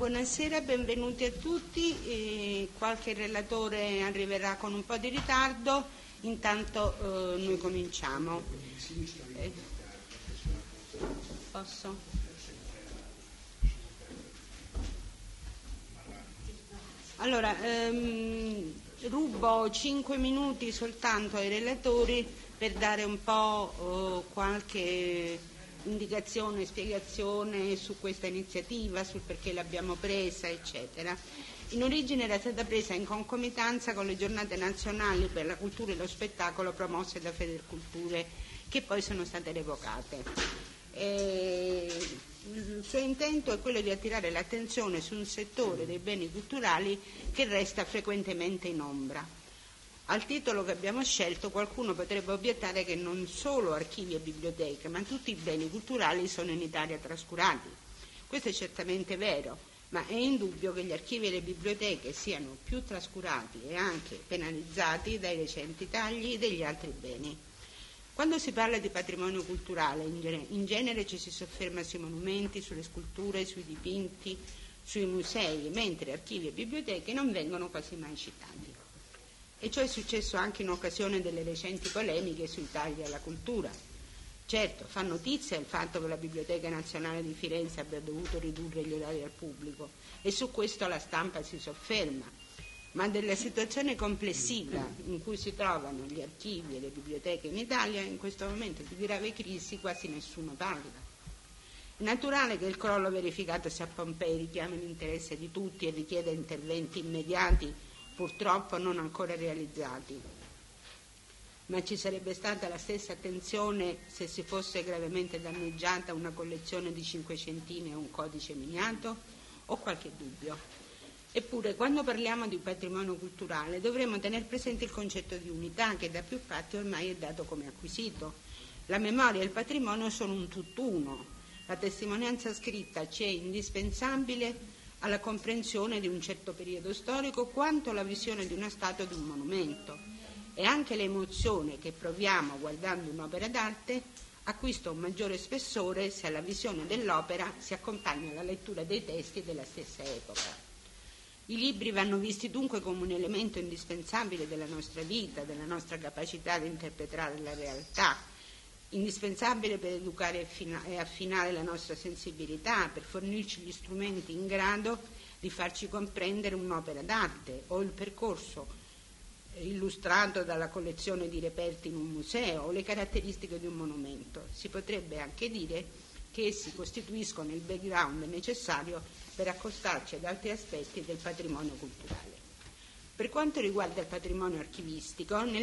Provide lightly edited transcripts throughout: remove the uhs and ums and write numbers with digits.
Buonasera, benvenuti a tutti. Qualche relatore arriverà con un po' di ritardo, intanto noi cominciamo. Posso? Allora, rubo 5 minuti soltanto ai relatori per dare un po' qualche indicazione, spiegazione su questa iniziativa, sul perché l'abbiamo presa, eccetera. In origine era stata presa in concomitanza con le giornate nazionali per la cultura e lo spettacolo promosse da Federculture, che poi sono state revocate. Il suo intento è quello di attirare l'attenzione su un settore dei beni culturali che resta frequentemente in ombra. Al titolo che abbiamo scelto qualcuno potrebbe obiettare che non solo archivi e biblioteche, ma tutti i beni culturali sono in Italia trascurati. Questo è certamente vero, ma è indubbio che gli archivi e le biblioteche siano più trascurati e anche penalizzati dai recenti tagli degli altri beni. Quando si parla di patrimonio culturale, in genere ci si sofferma sui monumenti, sulle sculture, sui dipinti, sui musei, mentre archivi e biblioteche non vengono quasi mai citati. E ciò è successo anche in occasione delle recenti polemiche sui tagli alla cultura. Certo, fa notizia il fatto che la Biblioteca Nazionale di Firenze abbia dovuto ridurre gli orari al pubblico e su questo la stampa si sofferma, ma della situazione complessiva in cui si trovano gli archivi e le biblioteche in Italia in questo momento di grave crisi quasi nessuno parla. È naturale che il crollo verificatosi a Pompei richiami l'interesse di tutti e richieda interventi immediati, purtroppo non ancora realizzati. Ma ci sarebbe stata la stessa attenzione se si fosse gravemente danneggiata una collezione di 500 e un codice miniato? Ho qualche dubbio. Eppure, quando parliamo di patrimonio culturale dovremmo tener presente il concetto di unità che da più parti ormai è dato come acquisito. La memoria e il patrimonio sono un tutt'uno. La testimonianza scritta ci è indispensabile alla comprensione di un certo periodo storico quanto la visione di una statua o di un monumento, e anche l'emozione che proviamo guardando un'opera d'arte acquista un maggiore spessore se alla visione dell'opera si accompagna la lettura dei testi della stessa epoca. I libri vanno visti dunque come un elemento indispensabile della nostra vita, della nostra capacità di interpretare la realtà, indispensabile per educare e affinare la nostra sensibilità, per fornirci gli strumenti in grado di farci comprendere un'opera d'arte o il percorso illustrato dalla collezione di reperti in un museo o le caratteristiche di un monumento. Si potrebbe anche dire che essi costituiscono il background necessario per accostarci ad altri aspetti del patrimonio culturale. Per quanto riguarda il patrimonio archivistico, nel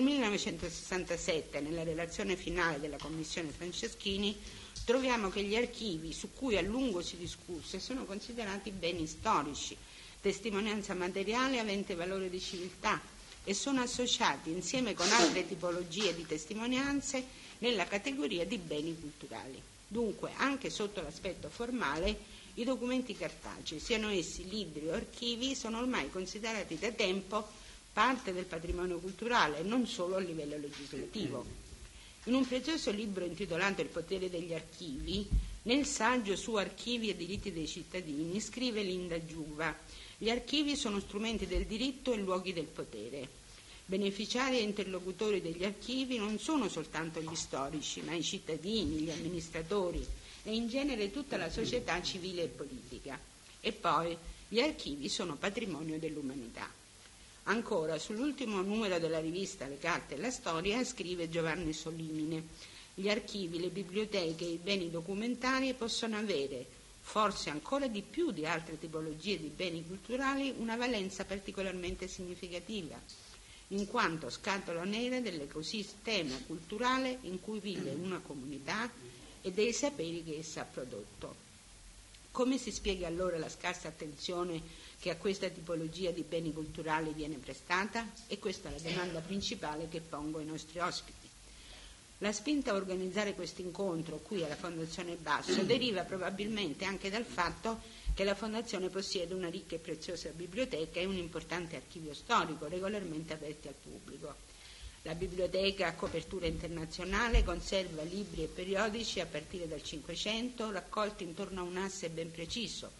1967, nella relazione finale della Commissione Franceschini, troviamo che gli archivi, su cui a lungo si discusse, sono considerati beni storici, testimonianza materiale avente valore di civiltà, e sono associati insieme con altre tipologie di testimonianze nella categoria di beni culturali. Dunque, anche sotto l'aspetto formale, i documenti cartacei, siano essi libri o archivi, sono ormai considerati da tempo parte del patrimonio culturale, non solo a livello legislativo. In un prezioso libro intitolato Il potere degli archivi, nel saggio su archivi e diritti dei cittadini, scrive Linda Giuva: gli archivi sono strumenti del diritto e luoghi del potere. Beneficiari e interlocutori degli archivi non sono soltanto gli storici, ma i cittadini, gli amministratori e in genere tutta la società civile e politica. E poi gli archivi sono patrimonio dell'umanità. Ancora, sull'ultimo numero della rivista Le carte e la storia, scrive Giovanni Solimine: gli archivi, le biblioteche e i beni documentari possono avere, forse ancora di più di altre tipologie di beni culturali, una valenza particolarmente significativa, in quanto scatola nera dell'ecosistema culturale in cui vive una comunità e dei saperi che essa ha prodotto. Come si spiega allora la scarsa attenzione che a questa tipologia di beni culturali viene prestata? E questa è la domanda principale che pongo ai nostri ospiti. La spinta a organizzare questo incontro qui alla Fondazione Basso deriva probabilmente anche dal fatto che la Fondazione possiede una ricca e preziosa biblioteca e un importante archivio storico regolarmente aperti al pubblico. La biblioteca a copertura internazionale conserva libri e periodici a partire dal Cinquecento raccolti intorno a un asse ben preciso: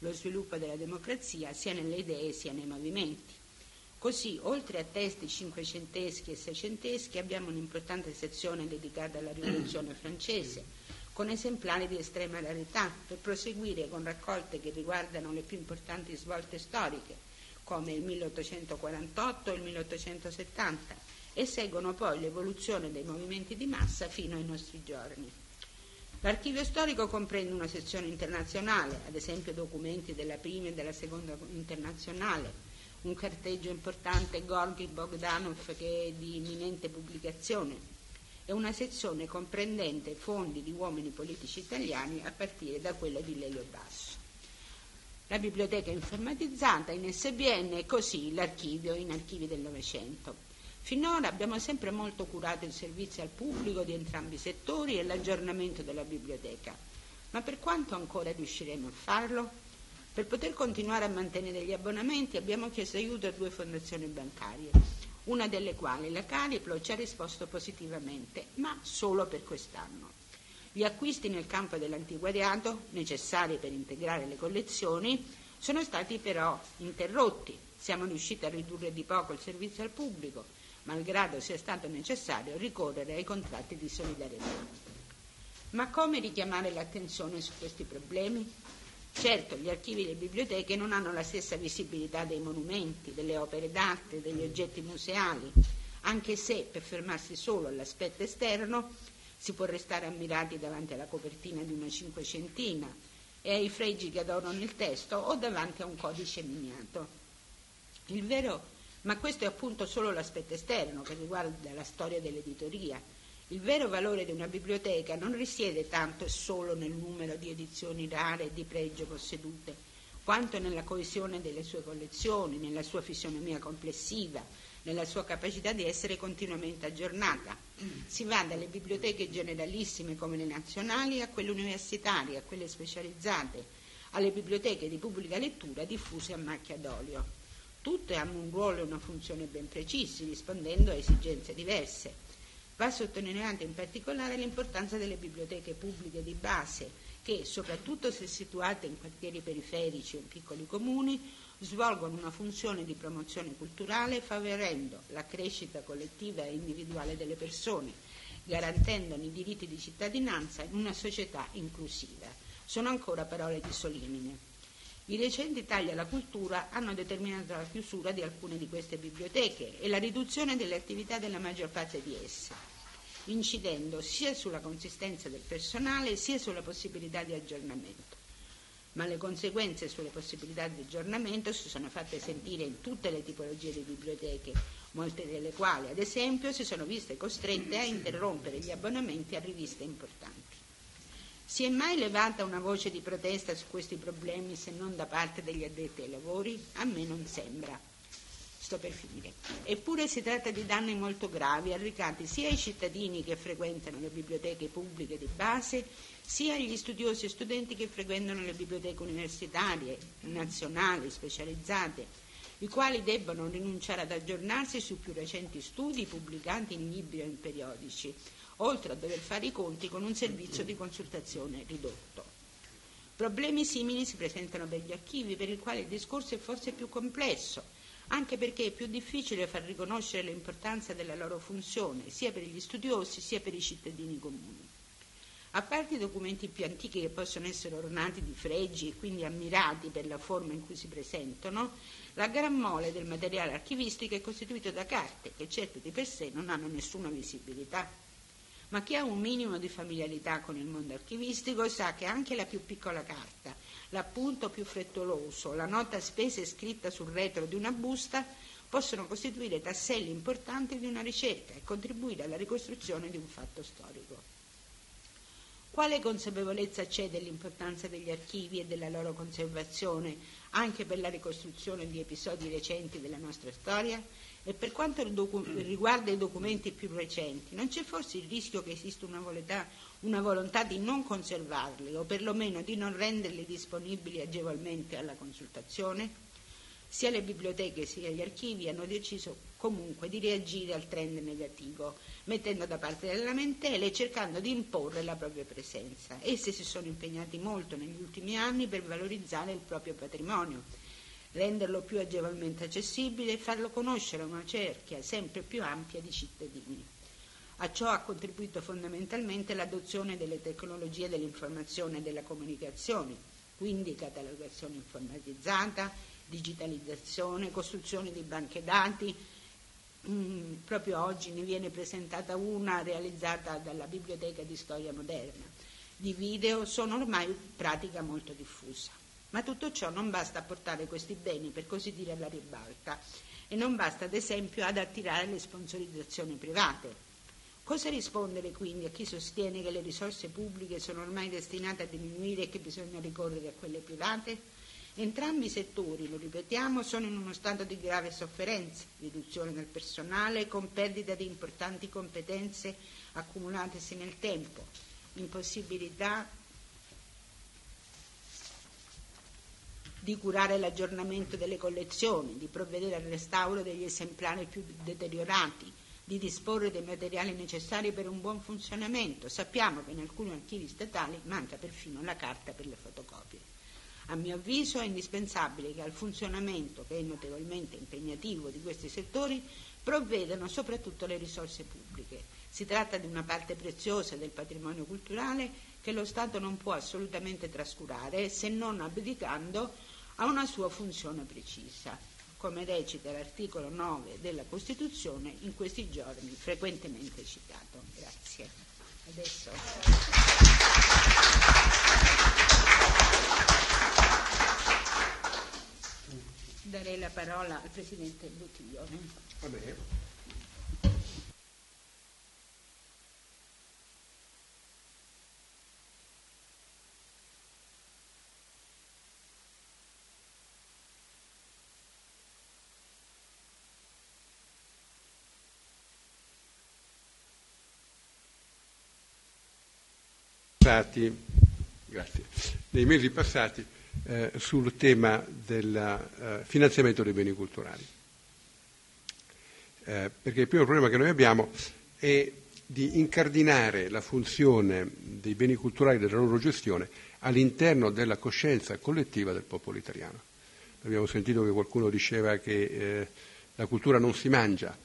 lo sviluppo della democrazia sia nelle idee sia nei movimenti. Così, oltre a testi cinquecenteschi e seicenteschi, abbiamo un'importante sezione dedicata alla Rivoluzione francese, con esemplari di estrema rarità, per proseguire con raccolte che riguardano le più importanti svolte storiche, come il 1848 e il 1870, e seguono poi l'evoluzione dei movimenti di massa fino ai nostri giorni. L'archivio storico comprende una sezione internazionale, ad esempio documenti della prima e della seconda internazionale, un carteggio importante Gorgi Bogdanov che è di imminente pubblicazione, e una sezione comprendente fondi di uomini politici italiani a partire da quello di Lelio Basso. La biblioteca informatizzata in SBN e così l'archivio in archivi del Novecento. Finora abbiamo sempre molto curato il servizio al pubblico di entrambi i settori e l'aggiornamento della biblioteca, ma per quanto ancora riusciremo a farlo? Per poter continuare a mantenere gli abbonamenti abbiamo chiesto aiuto a 2 fondazioni bancarie, una delle quali, la Cariplo, ci ha risposto positivamente, ma solo per quest'anno. Gli acquisti nel campo dell'antiquariato, necessari per integrare le collezioni, sono stati però interrotti. Siamo riusciti a ridurre di poco il servizio al pubblico, malgrado sia stato necessario ricorrere ai contratti di solidarietà. Ma come richiamare l'attenzione su questi problemi? Certo, gli archivi e le biblioteche non hanno la stessa visibilità dei monumenti, delle opere d'arte, degli oggetti museali, anche se, per fermarsi solo all'aspetto esterno, si può restare ammirati davanti alla copertina di una cinquecentina e ai fregi che adornano il testo o davanti a un codice miniato. Ma questo è appunto solo l'aspetto esterno che riguarda la storia dell'editoria. Il vero valore di una biblioteca non risiede tanto e solo nel numero di edizioni rare e di pregio possedute, quanto nella coesione delle sue collezioni, nella sua fisionomia complessiva, nella sua capacità di essere continuamente aggiornata. Si va dalle biblioteche generalissime come le nazionali a quelle universitarie, a quelle specializzate, alle biblioteche di pubblica lettura diffuse a macchia d'olio. Tutte hanno un ruolo e una funzione ben precisi, rispondendo a esigenze diverse. Va sottolineata in particolare l'importanza delle biblioteche pubbliche di base che, soprattutto se situate in quartieri periferici o in piccoli comuni, svolgono una funzione di promozione culturale favorendo la crescita collettiva e individuale delle persone, garantendone i diritti di cittadinanza in una società inclusiva. Sono ancora parole di Solimine. I recenti tagli alla cultura hanno determinato la chiusura di alcune di queste biblioteche e la riduzione delle attività della maggior parte di esse, incidendo sia sulla consistenza del personale sia sulla possibilità di aggiornamento. Ma le conseguenze sulle possibilità di aggiornamento si sono fatte sentire in tutte le tipologie di biblioteche, molte delle quali, ad esempio, si sono viste costrette a interrompere gli abbonamenti a riviste importanti. Si è mai levata una voce di protesta su questi problemi se non da parte degli addetti ai lavori? A me non sembra. Sto per finire. Eppure si tratta di danni molto gravi arrecati sia ai cittadini che frequentano le biblioteche pubbliche di base, sia agli studiosi e studenti che frequentano le biblioteche universitarie, nazionali, specializzate, i quali debbono rinunciare ad aggiornarsi sui più recenti studi pubblicati in libri o in periodici, oltre a dover fare i conti con un servizio di consultazione ridotto. Problemi simili si presentano per gli archivi, per il quale il discorso è forse più complesso, anche perché è più difficile far riconoscere l'importanza della loro funzione, sia per gli studiosi sia per i cittadini comuni. A parte i documenti più antichi che possono essere ornati di fregi e quindi ammirati per la forma in cui si presentano, la gran mole del materiale archivistico è costituito da carte che certo di per sé non hanno nessuna visibilità. Ma chi ha un minimo di familiarità con il mondo archivistico sa che anche la più piccola carta, l'appunto più frettoloso, la nota spese scritta sul retro di una busta possono costituire tasselli importanti di una ricerca e contribuire alla ricostruzione di un fatto storico. Quale consapevolezza c'è dell'importanza degli archivi e della loro conservazione anche per la ricostruzione di episodi recenti della nostra storia? E per quanto riguarda i documenti più recenti, non c'è forse il rischio che esista una volontà di non conservarli o perlomeno di non renderli disponibili agevolmente alla consultazione? sia le biblioteche sia gli archivi hanno deciso comunque di reagire al trend negativo, mettendo da parte le lamentele e cercando di imporre la propria presenza. Essi si sono impegnati molto negli ultimi anni per valorizzare il proprio patrimonio, renderlo più agevolmente accessibile e farlo conoscere a una cerchia sempre più ampia di cittadini. A ciò ha contribuito fondamentalmente l'adozione delle tecnologie dell'informazione e della comunicazione, quindi catalogazione informatizzata, digitalizzazione, costruzione di banche dati. Proprio oggi ne viene presentata una realizzata dalla Biblioteca di Storia Moderna. Di video sono ormai pratica molto diffusa. Ma tutto ciò non basta a portare questi beni, per così dire, alla ribalta, e non basta ad esempio ad attirare le sponsorizzazioni private. Cosa rispondere quindi a chi sostiene che le risorse pubbliche sono ormai destinate a diminuire e che bisogna ricorrere a quelle private? Entrambi i settori, lo ripetiamo, sono in uno stato di grave sofferenza, riduzione del personale con perdita di importanti competenze accumulatesi nel tempo, impossibilità di curare l'aggiornamento delle collezioni, di provvedere al restauro degli esemplari più deteriorati, di disporre dei materiali necessari per un buon funzionamento. Sappiamo che in alcuni archivi statali manca perfino la carta per le fotocopie. A mio avviso è indispensabile che al funzionamento, che è notevolmente impegnativo, di questi settori provvedano soprattutto le risorse pubbliche. Si tratta di una parte preziosa del patrimonio culturale che lo Stato non può assolutamente trascurare se non abdicando a una sua funzione precisa, come recita l'articolo 9 della Costituzione, in questi giorni frequentemente citato. Grazie. Adesso darei la parola al Presidente Buttiglione. Va bene. Grazie. Nei mesi passati sul tema del finanziamento dei beni culturali. Perché il primo problema che noi abbiamo è di incardinare la funzione dei beni culturali e della loro gestione all'interno della coscienza collettiva del popolo italiano. Abbiamo sentito che qualcuno diceva che la cultura non si mangia.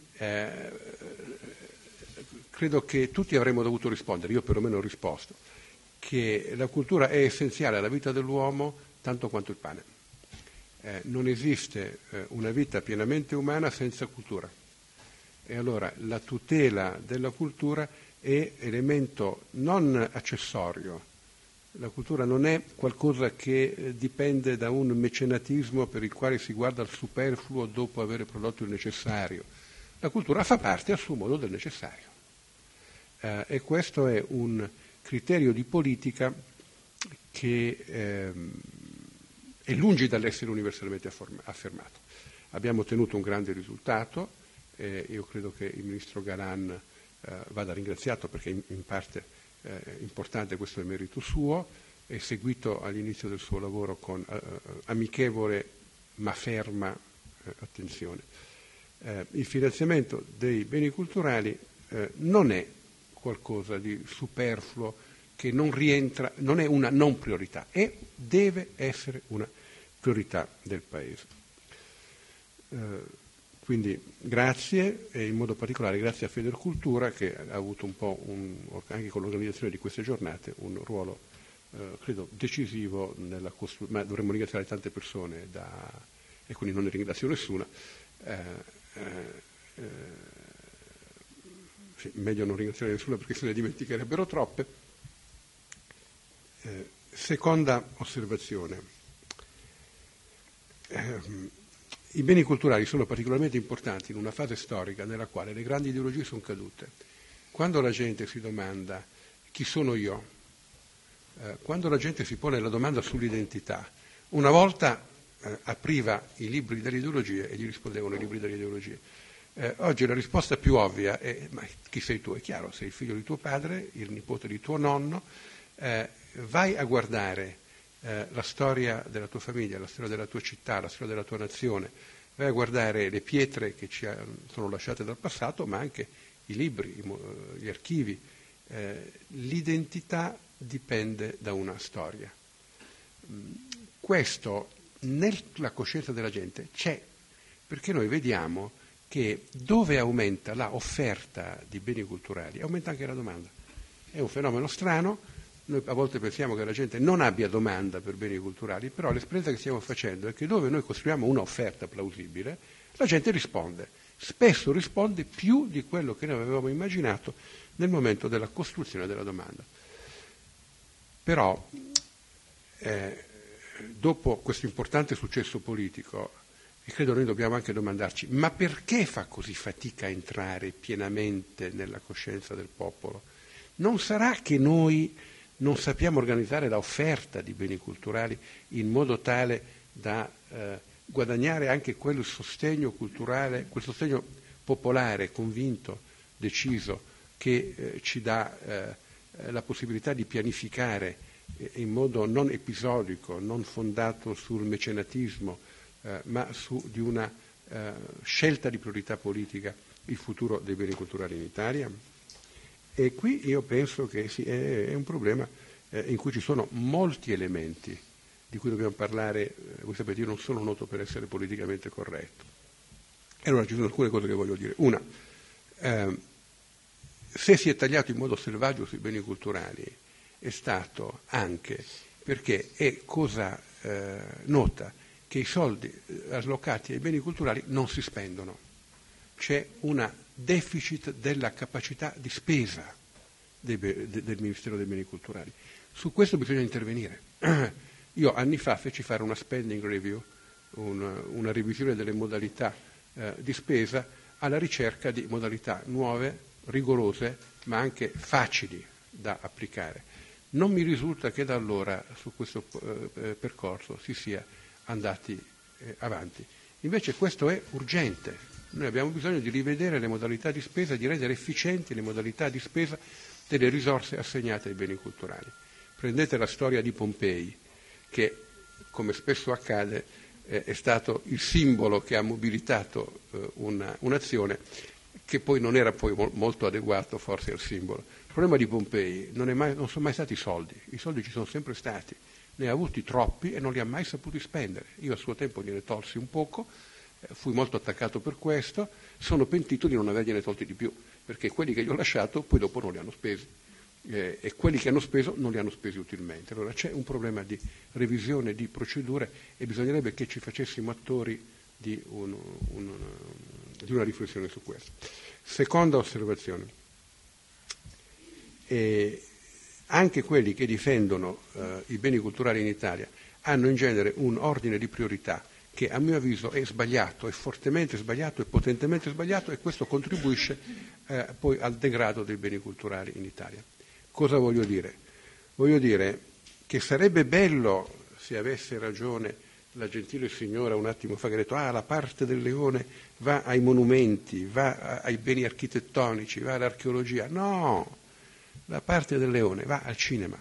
Credo che tutti avremmo dovuto rispondere, io perlomeno ho risposto, che la cultura è essenziale alla vita dell'uomo tanto quanto il pane. Non esiste una vita pienamente umana senza cultura. E allora la tutela della cultura è elemento non accessorio. La cultura non è qualcosa che dipende da un mecenatismo per il quale si guarda al superfluo dopo aver prodotto il necessario. La cultura fa parte a suo modo del necessario. E questo è un criterio di politica che è lungi dall'essere universalmente affermato. Abbiamo ottenuto un grande risultato, io credo che il Ministro Galan vada ringraziato perché in parte importante, questo è merito suo, è seguito all'inizio del suo lavoro con amichevole ma ferma attenzione. Il finanziamento dei beni culturali non è qualcosa di superfluo che non rientra, non è una non priorità, deve essere una priorità del Paese. Quindi grazie, e in modo particolare grazie a Federcultura che ha avuto un po' anche con l'organizzazione di queste giornate un ruolo credo decisivo nella costruzione, ma dovremmo ringraziare tante persone e quindi non ne ringrazio nessuna. Meglio non ringraziare nessuno perché se ne dimenticherebbero troppe. Seconda osservazione. I beni culturali sono particolarmente importanti in una fase storica nella quale le grandi ideologie sono cadute. Quando la gente si domanda chi sono io, quando la gente si pone la domanda sull'identità, una volta apriva i libri delle ideologie e gli rispondevano i libri delle ideologie. Oggi la risposta più ovvia è: ma chi sei tu? È chiaro, sei il figlio di tuo padre, il nipote di tuo nonno, vai a guardare la storia della tua famiglia, la storia della tua città, la storia della tua nazione, vai a guardare le pietre che sono lasciate dal passato, ma anche i libri, gli archivi. L'identità dipende da una storia. Questo nella coscienza della gente c'è, perché noi vediamo che dove aumenta la offerta di beni culturali, aumenta anche la domanda. È un fenomeno strano. Noi a volte pensiamo che la gente non abbia domanda per beni culturali, però l'esperienza che stiamo facendo è che dove noi costruiamo un'offerta plausibile, la gente risponde. Spesso risponde più di quello che noi avevamo immaginato nel momento della costruzione della domanda. Però, dopo questo importante successo politico, e credo noi dobbiamo anche domandarci, ma perché fa così fatica a entrare pienamente nella coscienza del popolo? Non sarà che noi non sappiamo organizzare l'offerta di beni culturali in modo tale da guadagnare anche quel sostegno culturale, quel sostegno popolare, convinto, deciso, che ci dà la possibilità di pianificare in modo non episodico, non fondato sul mecenatismo, ma di una scelta di priorità politica il futuro dei beni culturali in Italia? E qui io penso che è un problema in cui ci sono molti elementi di cui dobbiamo parlare. Voi sapete, io non sono noto per essere politicamente corretto. E allora ci sono alcune cose che voglio dire. Una, se si è tagliato in modo selvaggio sui beni culturali è stato anche perché è cosa nota che i soldi allocati ai beni culturali non si spendono. C'è una deficit della capacità di spesa del Ministero dei Beni Culturali. Su questo bisogna intervenire. Io anni fa feci fare una spending review, una revisione delle modalità di spesa alla ricerca di modalità nuove, rigorose, ma anche facili da applicare. Non mi risulta che da allora su questo percorso si sia andati avanti. Invece questo è urgente. Noi abbiamo bisogno di rivedere le modalità di spesa, di rendere efficienti le modalità di spesa delle risorse assegnate ai beni culturali. Prendete la storia di Pompei, che, come spesso accade, è stato il simbolo che ha mobilitato un'azione che poi non era poi molto adeguato forse al simbolo. Il problema di Pompei non sono mai stati i soldi ci sono sempre stati, ne ha avuti troppi e non li ha mai saputi spendere. Io a suo tempo gliene tolsi un poco, fui molto attaccato per questo, sono pentito di non avergliene tolti di più, perché quelli che gli ho lasciato poi dopo non li hanno spesi, e quelli che hanno speso non li hanno spesi utilmente. Allora c'è un problema di revisione di procedure e bisognerebbe che ci facessimo attori di una riflessione su questo. Seconda osservazione. Anche quelli che difendono i beni culturali in Italia hanno in genere un ordine di priorità che a mio avviso è sbagliato, è fortemente sbagliato, è potentemente sbagliato, e questo contribuisce poi al degrado dei beni culturali in Italia. Cosa voglio dire? Voglio dire che sarebbe bello se avesse ragione la gentile signora un attimo fa che ha detto la parte del leone va ai monumenti, va ai beni architettonici, va all'archeologia. No, la parte del leone va al cinema.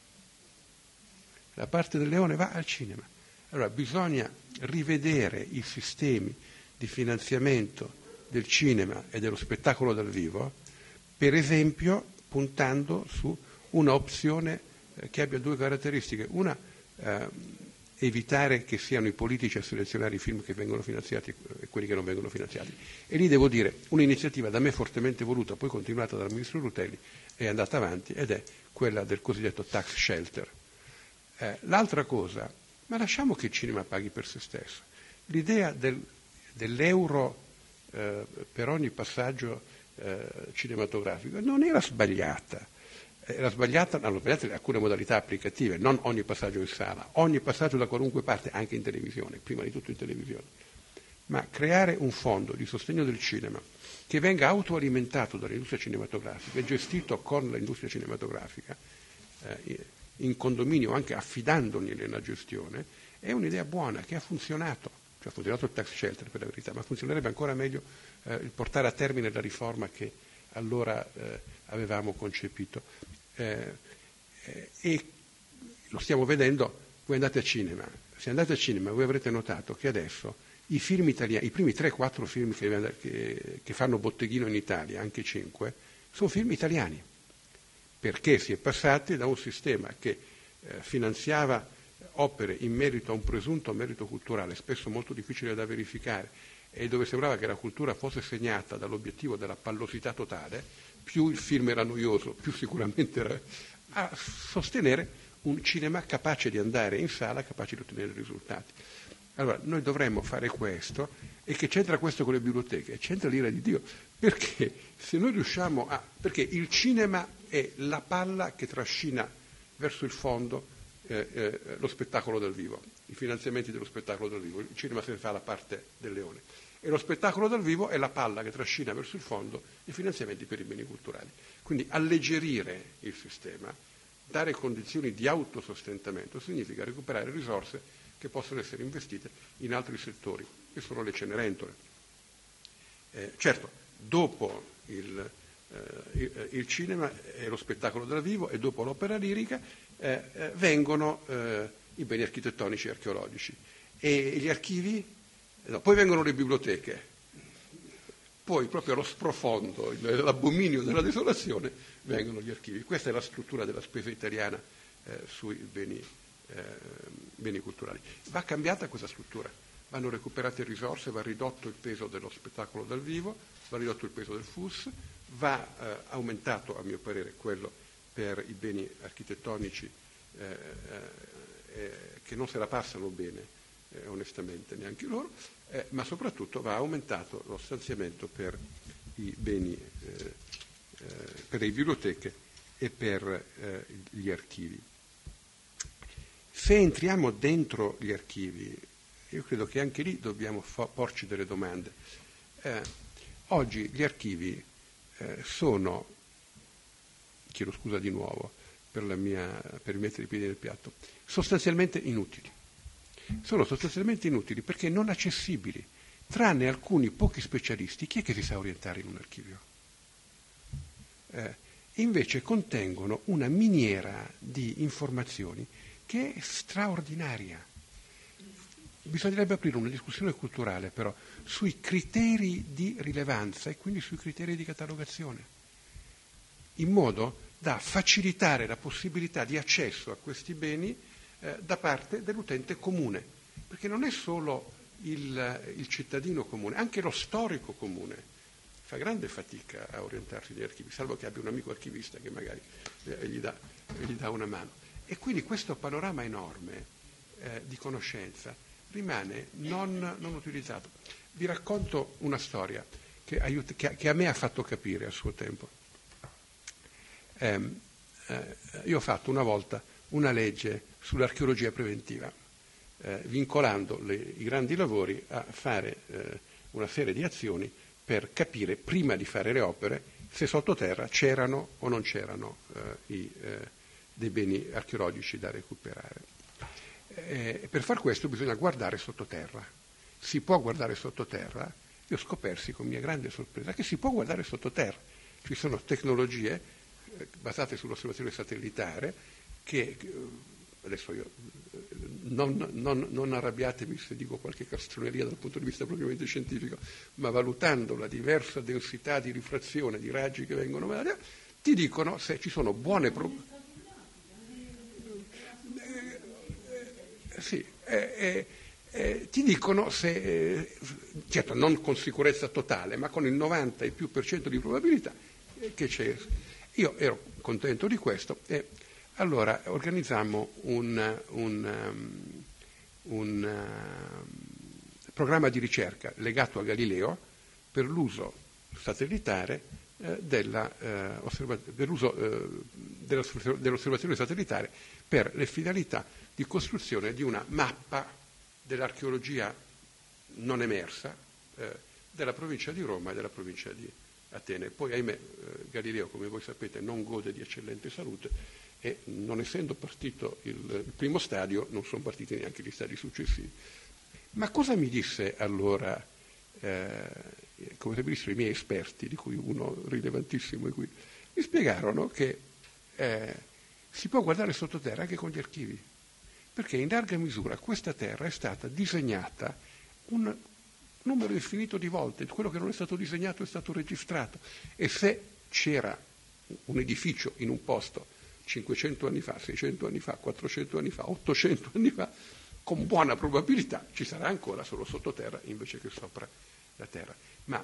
La parte del leone va al cinema. Allora bisogna rivedere i sistemi di finanziamento del cinema e dello spettacolo dal vivo, per esempio puntando su una opzione che abbia due caratteristiche. Una, evitare che siano i politici a selezionare i film che vengono finanziati e quelli che non vengono finanziati. E lì devo dire, un'iniziativa da me fortemente voluta, poi continuata dal ministro Rutelli, è andata avanti, ed è quella del cosiddetto tax shelter. L'altra cosa, ma lasciamo che il cinema paghi per se stesso. L'idea dell'euro per ogni passaggio cinematografico non era sbagliata. Era sbagliata, hanno sbagliato alcune modalità applicative, non ogni passaggio in sala, ogni passaggio da qualunque parte, anche in televisione, prima di tutto in televisione. Ma creare un fondo di sostegno del cinema che venga autoalimentato dall'industria cinematografica e gestito con l'industria cinematografica in condominio, anche affidandogli la gestione, è un'idea buona che ha funzionato. Cioè ha funzionato il tax shelter, per la verità, ma funzionerebbe ancora meglio il portare a termine la riforma che allora avevamo concepito. E lo stiamo vedendo voi andate a cinema, se andate a cinema voi avrete notato che adesso i film italiani, i primi 3-4 film che fanno botteghino in Italia, anche 5, sono film italiani, perché si è passati da un sistema che finanziava opere in merito a un presunto merito culturale, spesso molto difficile da verificare, e dove sembrava che la cultura fosse segnata dall'obiettivo della pallosità totale, più il film era noioso, più sicuramente era a sostenere un cinema capace di andare in sala, capace di ottenere risultati. Allora, noi dovremmo fare questo, e che c'entra questo con le biblioteche? C'entra l'ira di Dio, perché se noi riusciamo perché il cinema è la palla che trascina verso il fondo lo spettacolo dal vivo, i finanziamenti dello spettacolo dal vivo. Il cinema se ne fa la parte del leone. E lo spettacolo dal vivo è la palla che trascina verso il fondo i finanziamenti per i beni culturali. Quindi alleggerire il sistema, dare condizioni di autosostentamento, significa recuperare risorse che possono essere investite in altri settori, che sono le Cenerentole. Certo, dopo il cinema e lo spettacolo dal vivo e dopo l'opera lirica vengono i beni architettonici e archeologici. E gli archivi? No, poi vengono le biblioteche, poi proprio allo sprofondo, l'abominio della desolazione, vengono gli archivi. Questa è la struttura della spesa italiana sui beni culturali. Va cambiata questa struttura, vanno recuperate risorse, va ridotto il peso dello spettacolo dal vivo, va ridotto il peso del FUS, va aumentato, a mio parere, quello per i beni architettonici che non se la passano bene, onestamente, neanche loro, ma soprattutto va aumentato lo stanziamento per i beni, per le biblioteche e per gli archivi. Se entriamo dentro gli archivi, io credo che anche lì dobbiamo porci delle domande. Oggi gli archivi sono, chiedo scusa di nuovo per mettere i piedi nel piatto, sostanzialmente inutili. Sono sostanzialmente inutili perché non accessibili, tranne alcuni pochi specialisti. Chi è che si sa orientare in un archivio? Invece contengono una miniera di informazioni che è straordinaria. Bisognerebbe aprire una discussione culturale però sui criteri di rilevanza e quindi sui criteri di catalogazione, in modo da facilitare la possibilità di accesso a questi beni da parte dell'utente comune, perché non è solo il cittadino comune, anche lo storico comune fa grande fatica a orientarsi negli archivi, salvo che abbia un amico archivista che magari gli dà una mano. E quindi questo panorama enorme di conoscenza rimane non utilizzato. Vi racconto una storia che a me ha fatto capire a suo tempo. Io ho fatto una volta una legge sull'archeologia preventiva, vincolando i grandi lavori a fare una serie di azioni per capire, prima di fare le opere, se sottoterra c'erano o non c'erano dei beni archeologici da recuperare. Per far questo bisogna guardare sottoterra. Si può guardare sottoterra. Io scopersi con mia grande sorpresa che si può guardare sottoterra. Ci sono tecnologie basate sull'osservazione satellitare che adesso io non arrabbiatevi se dico qualche castroneria dal punto di vista propriamente scientifico, ma valutando la diversa densità di rifrazione di raggi che vengono ti dicono se ci sono buone ti dicono se certo non con sicurezza totale, ma con il 90 e più per cento di probabilità che c'è. Io ero contento di questo e allora organizzammo un programma di ricerca legato a Galileo per l'uso satellitare dell'osservazione satellitare per le finalità di costruzione di una mappa dell'archeologia non emersa della provincia di Roma e della provincia di Atene. Poi, ahimè, Galileo, come voi sapete, non gode di eccellente salute e non essendo partito il primo stadio, non sono partiti neanche gli stadi successivi. Ma cosa mi disse allora, come dissero i miei esperti, di cui uno rilevantissimo, mi spiegarono che si può guardare sottoterra anche con gli archivi, perché in larga misura questa terra è stata disegnata un numero infinito di volte, quello che non è stato disegnato è stato registrato, e se c'era un edificio in un posto 500 anni fa, 600 anni fa, 400 anni fa, 800 anni fa, con buona probabilità ci sarà ancora solo sottoterra invece che sopra la terra. Ma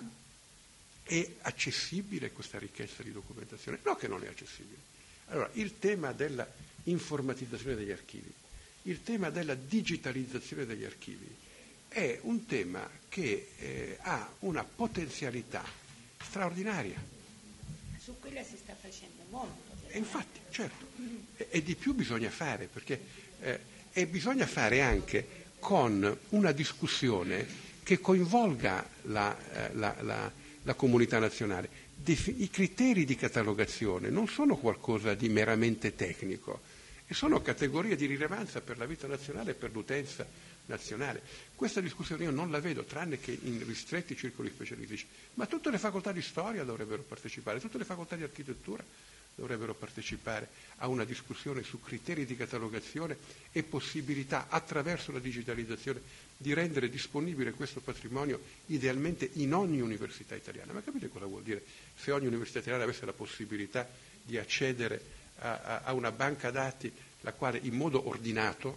è accessibile questa ricchezza di documentazione? No, che non è accessibile. Allora, il tema della informatizzazione degli archivi, il tema della digitalizzazione degli archivi è un tema che ha una potenzialità straordinaria. Su quella si sta facendo molto. E infatti, certo, e di più bisogna fare, perché e bisogna fare anche con una discussione che coinvolga la comunità nazionale. I criteri di catalogazione non sono qualcosa di meramente tecnico, e sono categorie di rilevanza per la vita nazionale e per l'utenza nazionale. Questa discussione io non la vedo, tranne che in ristretti circoli specialistici, ma tutte le facoltà di storia dovrebbero partecipare, tutte le facoltà di architettura dovrebbero partecipare a una discussione su criteri di catalogazione e possibilità, attraverso la digitalizzazione, di rendere disponibile questo patrimonio idealmente in ogni università italiana. Ma capite cosa vuol dire se ogni università italiana avesse la possibilità di accedere a una banca dati la quale in modo ordinato,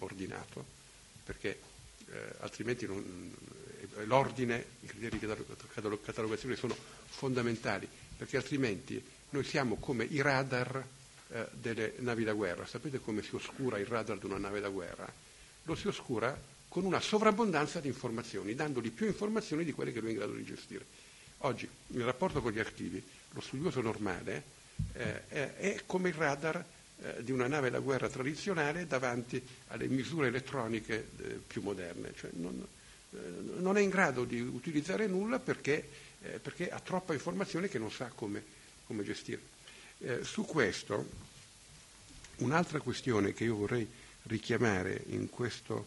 perché altrimenti l'ordine, i criteri di catalogazione sono fondamentali, perché altrimenti noi siamo come i radar delle navi da guerra. Sapete come si oscura il radar di una nave da guerra? Lo si oscura con una sovrabbondanza di informazioni, dandogli più informazioni di quelle che lui è in grado di gestire. Oggi, il rapporto con gli archivi, lo studioso normale è come il radar di una nave da guerra tradizionale davanti alle misure elettroniche più moderne. Cioè non è in grado di utilizzare nulla perché ha troppa informazione che non sa come gestire. Su questo, un'altra questione che io vorrei richiamare in questo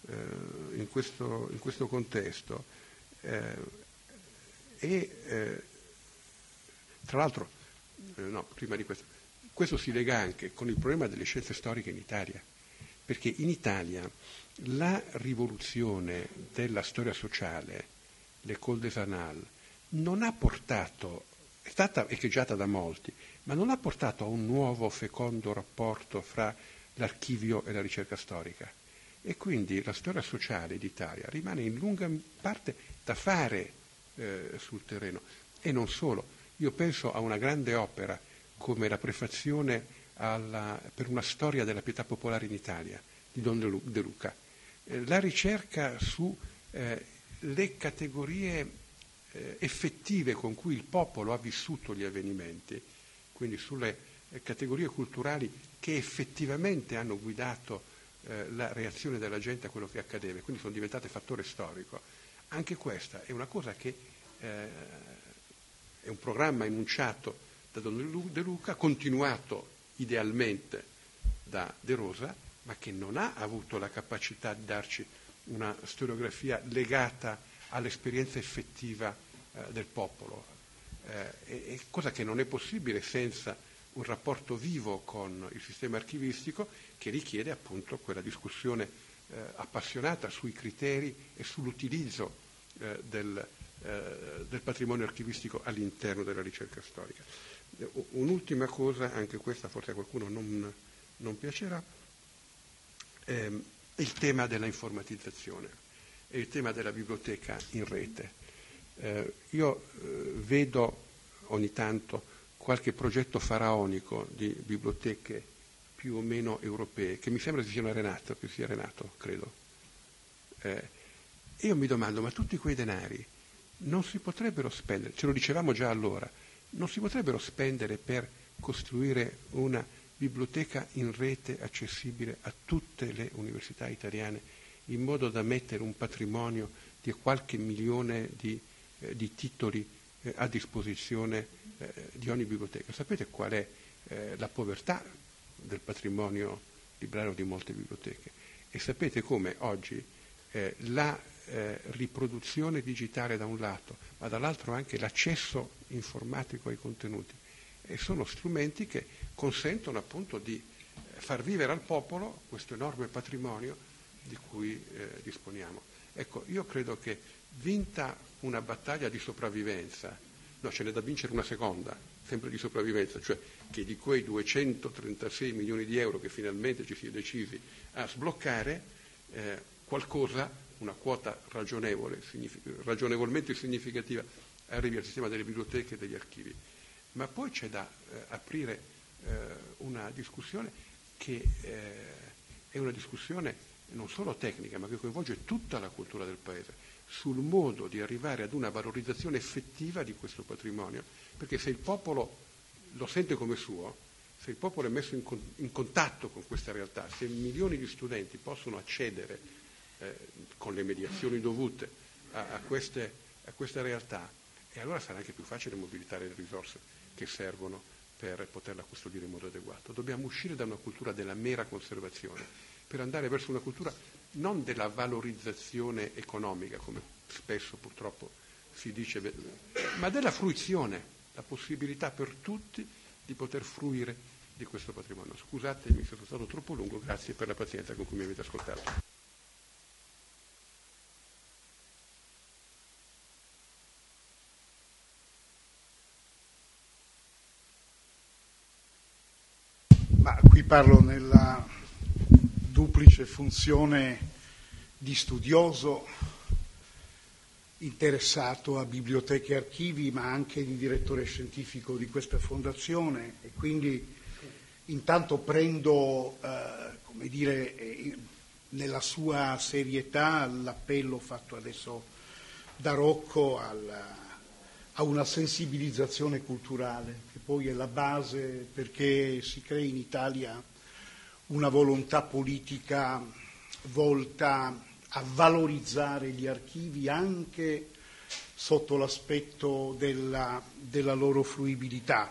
contesto tra l'altro, prima di questo si lega anche con il problema delle scienze storiche in Italia, perché in Italia la rivoluzione della storia sociale, l'École des Annales, non ha portato, è stata echeggiata da molti, ma non ha portato a un nuovo fecondo rapporto fra l'archivio e la ricerca storica. E quindi la storia sociale d'Italia rimane in lunga parte da fare sul terreno. E non solo. Io penso a una grande opera come la prefazione per una storia della pietà popolare in Italia, di Don De Luca. La ricerca su le categorie effettive con cui il popolo ha vissuto gli avvenimenti, quindi sulle categorie culturali che effettivamente hanno guidato la reazione della gente a quello che accadeva, quindi sono diventate fattore storico. Anche questa è una cosa che è un programma enunciato da Don De Luca, continuato idealmente da De Rosa, ma che non ha avuto la capacità di darci una storiografia legata all'esperienza effettiva del popolo, è cosa che non è possibile senza un rapporto vivo con il sistema archivistico, che richiede appunto quella discussione appassionata sui criteri e sull'utilizzo del patrimonio archivistico all'interno della ricerca storica. Un'ultima cosa, anche questa forse a qualcuno non piacerà, il tema della informatizzazione e il tema della biblioteca in rete. Io vedo ogni tanto qualche progetto faraonico di biblioteche più o meno europee, che mi sembra sia Renato, credo. Io mi domando, ma tutti quei denari non si potrebbero spendere, ce lo dicevamo già allora, non si potrebbero spendere per costruire una biblioteca in rete accessibile a tutte le università italiane, in modo da mettere un patrimonio di qualche milione di titoli a disposizione di ogni biblioteca. Sapete qual è la povertà del patrimonio librario di molte biblioteche? E sapete come oggi la riproduzione digitale da un lato, ma dall'altro anche l'accesso informatico ai contenuti, sono strumenti che consentono appunto di far vivere al popolo questo enorme patrimonio di cui disponiamo. Ecco, io credo che vinta una battaglia di sopravvivenza, no, ce n'è da vincere una seconda, sempre di sopravvivenza, cioè che di quei 236 milioni di euro che finalmente ci si è decisi a sbloccare, qualcosa, una quota ragionevolmente significativa, arrivi al sistema delle biblioteche e degli archivi. Ma poi c'è da aprire una discussione che è una discussione non solo tecnica, ma che coinvolge tutta la cultura del Paese, sul modo di arrivare ad una valorizzazione effettiva di questo patrimonio, perché se il popolo lo sente come suo, se il popolo è messo in contatto con questa realtà, se milioni di studenti possono accedere con le mediazioni dovute a questa realtà, e allora sarà anche più facile mobilitare le risorse che servono per poterla custodire in modo adeguato. Dobbiamo uscire da una cultura della mera conservazione per andare verso una cultura non della valorizzazione economica, come spesso purtroppo si dice, ma della fruizione, la possibilità per tutti di poter fruire di questo patrimonio. Scusatemi se sono stato troppo lungo, grazie per la pazienza con cui mi avete ascoltato. Ma qui parlo nella duplice funzione di studioso interessato a biblioteche e archivi, ma anche di direttore scientifico di questa fondazione, e quindi intanto prendo, nella sua serietà l'appello fatto adesso da Rocco a una sensibilizzazione culturale, che poi è la base perché si crei in Italia una volontà politica volta a valorizzare gli archivi anche sotto l'aspetto della loro fruibilità.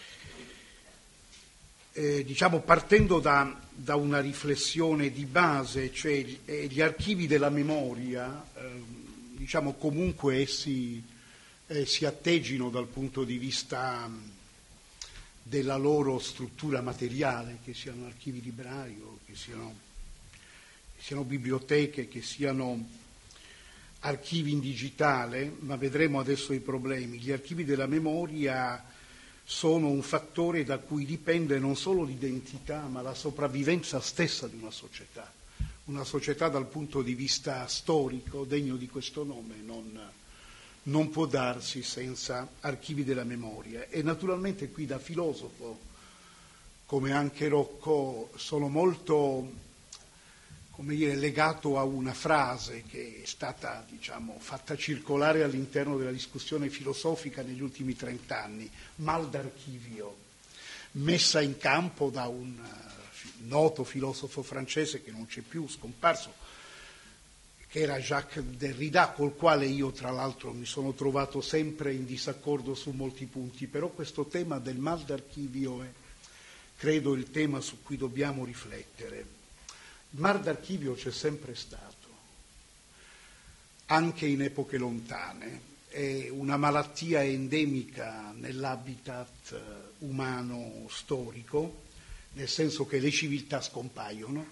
Partendo da una riflessione di base, cioè gli archivi della memoria, comunque essi si atteggino dal punto di vista della loro struttura materiale, che siano archivi librari o che siano biblioteche, che siano archivi in digitale, ma vedremo adesso i problemi. Gli archivi della memoria sono un fattore da cui dipende non solo l'identità, ma la sopravvivenza stessa di una società. Una società dal punto di vista storico, degno di questo nome, non può darsi senza archivi della memoria. E naturalmente qui da filosofo, come anche Rocco, sono molto legato a una frase che è stata fatta circolare all'interno della discussione filosofica negli ultimi 30 anni, mal d'archivio, messa in campo da un noto filosofo francese che non c'è più, scomparso, che era Jacques Derrida, col quale io tra l'altro mi sono trovato sempre in disaccordo su molti punti, però questo tema del mal d'archivio è, credo, il tema su cui dobbiamo riflettere. Il mal d'archivio c'è sempre stato, anche in epoche lontane, è una malattia endemica nell'habitat umano storico, nel senso che le civiltà scompaiono.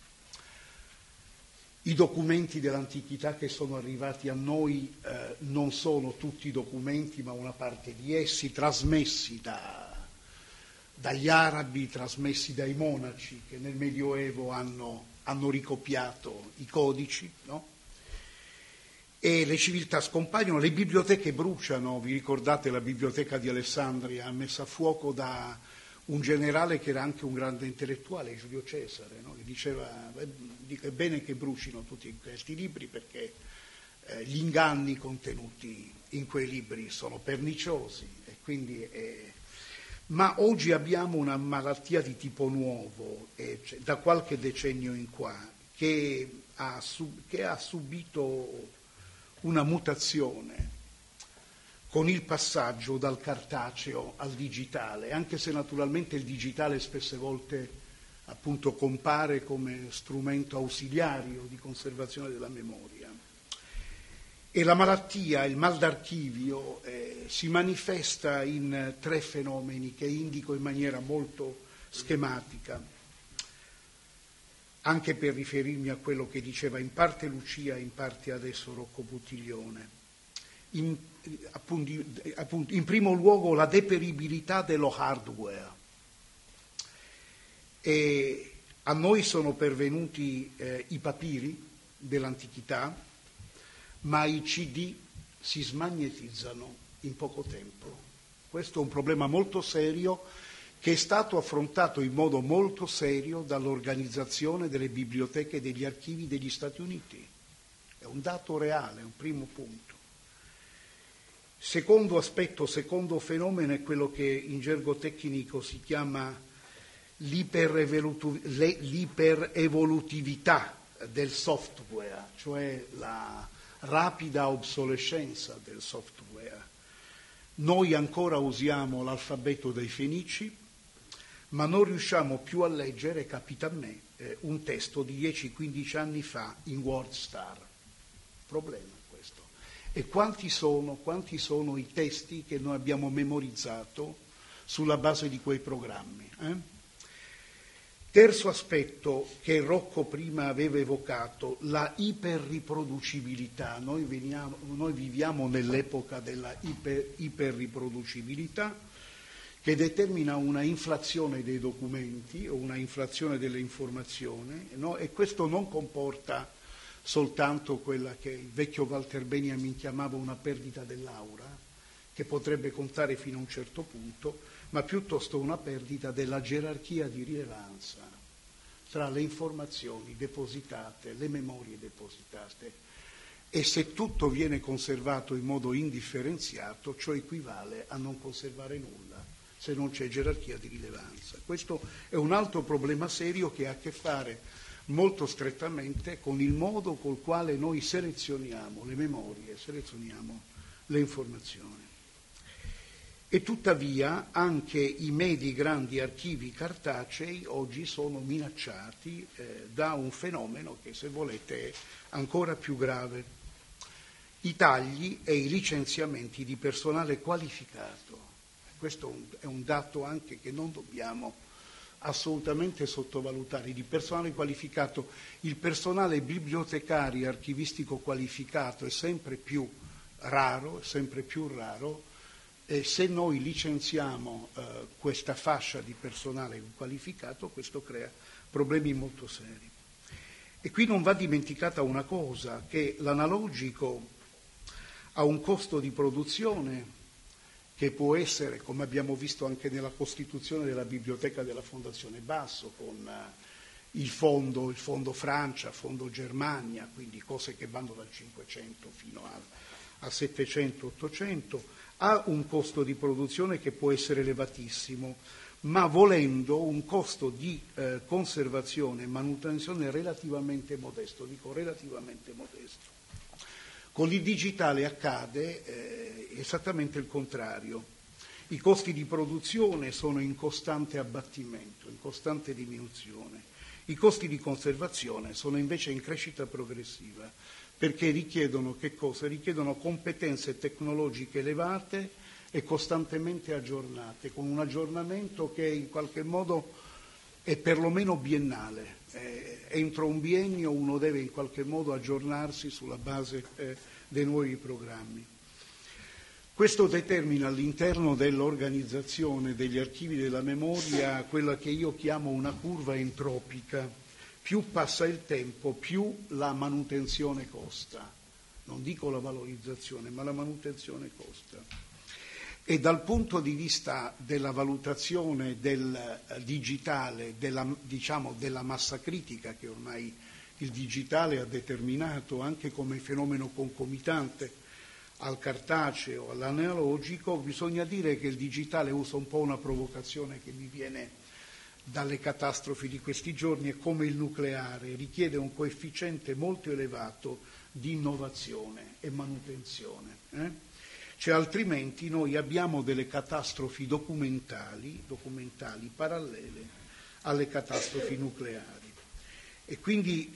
I documenti dell'antichità che sono arrivati a noi non sono tutti documenti, ma una parte di essi, trasmessi dagli arabi, trasmessi dai monaci che nel Medioevo hanno ricopiato i codici, no? E le civiltà scompaiono, le biblioteche bruciano. Vi ricordate la biblioteca di Alessandria, messa a fuoco da un generale che era anche un grande intellettuale, Giulio Cesare, no? Che diceva è bene che brucino tutti questi libri perché gli inganni contenuti in quei libri sono perniciosi, e quindi ma oggi abbiamo una malattia di tipo nuovo, da qualche decennio in qua, che ha subito una mutazione con il passaggio dal cartaceo al digitale, anche se naturalmente il digitale spesse volte appunto compare come strumento ausiliario di conservazione della memoria. E la malattia, il mal d'archivio, si manifesta in 3 fenomeni che indico in maniera molto schematica. anche per riferirmi a quello che diceva in parte Lucia, in parte adesso Rocco Buttiglione. In primo luogo la deperibilità dello hardware. E a noi sono pervenuti i papiri dell'antichità, ma i CD si smagnetizzano in poco tempo. Questo è un problema molto serio che è stato affrontato in modo molto serio dall'Organizzazione delle Biblioteche e degli Archivi degli Stati Uniti. È un dato reale, è un primo punto. Secondo aspetto, secondo fenomeno è quello che in gergo tecnico si chiama l'iperevolutività del software, cioè la rapida obsolescenza del software. Noi ancora usiamo l'alfabeto dei Fenici, ma non riusciamo più a leggere, capita a me, un testo di 10-15 anni fa in WordStar. Problema questo. E quanti sono i testi che noi abbiamo memorizzato sulla base di quei programmi? Terzo aspetto che Rocco prima aveva evocato, la iperriproducibilità. Noi viviamo nell'epoca della iperriproducibilità che determina una inflazione dei documenti o una inflazione delle informazioni, no? E questo non comporta soltanto quella che il vecchio Walter Benjamin chiamava una perdita dell'aura, che potrebbe contare fino a un certo punto, ma piuttosto una perdita della gerarchia di rilevanza tra le informazioni depositate, le memorie depositate. E se tutto viene conservato in modo indifferenziato, ciò equivale a non conservare nulla, se non c'è gerarchia di rilevanza. Questo è un altro problema serio che ha a che fare molto strettamente con il modo col quale noi selezioniamo le memorie, selezioniamo le informazioni. E tuttavia anche i medi grandi archivi cartacei oggi sono minacciati da un fenomeno che, se volete, è ancora più grave: i tagli e i licenziamenti di personale qualificato. Questo è un dato anche che non dobbiamo assolutamente sottovalutare. Di personale qualificato, il personale bibliotecario e archivistico qualificato è sempre più raro, e se noi licenziamo questa fascia di personale qualificato, questo crea problemi molto seri. E qui non va dimenticata una cosa, che l'analogico ha un costo di produzione che può essere, come abbiamo visto anche nella costituzione della biblioteca della Fondazione Basso, con il fondo Francia, fondo Germania, quindi cose che vanno dal 500 fino a 700-800, ha un costo di produzione che può essere elevatissimo, ma volendo un costo di conservazione e manutenzione relativamente modesto, dico relativamente modesto. Con il digitale accade esattamente il contrario. I costi di produzione sono in costante abbattimento, in costante diminuzione. I costi di conservazione sono invece in crescita progressiva, perché richiedono che cosa? Richiedono competenze tecnologiche elevate e costantemente aggiornate, con un aggiornamento che in qualche modo è perlomeno biennale. Entro un biennio uno deve in qualche modo aggiornarsi sulla base dei nuovi programmi. Questo determina all'interno dell'organizzazione degli archivi della memoria quella che io chiamo una curva entropica. Più passa il tempo, più la manutenzione costa. Non dico la valorizzazione, ma la manutenzione costa. E dal punto di vista della valutazione del digitale, della massa critica che ormai il digitale ha determinato anche come fenomeno concomitante al cartaceo, all'analogico, bisogna dire che il digitale, usa un po' una provocazione che mi viene dalle catastrofi di questi giorni, è come il nucleare, richiede un coefficiente molto elevato di innovazione e manutenzione. Cioè, altrimenti noi abbiamo delle catastrofi documentali parallele alle catastrofi nucleari. E quindi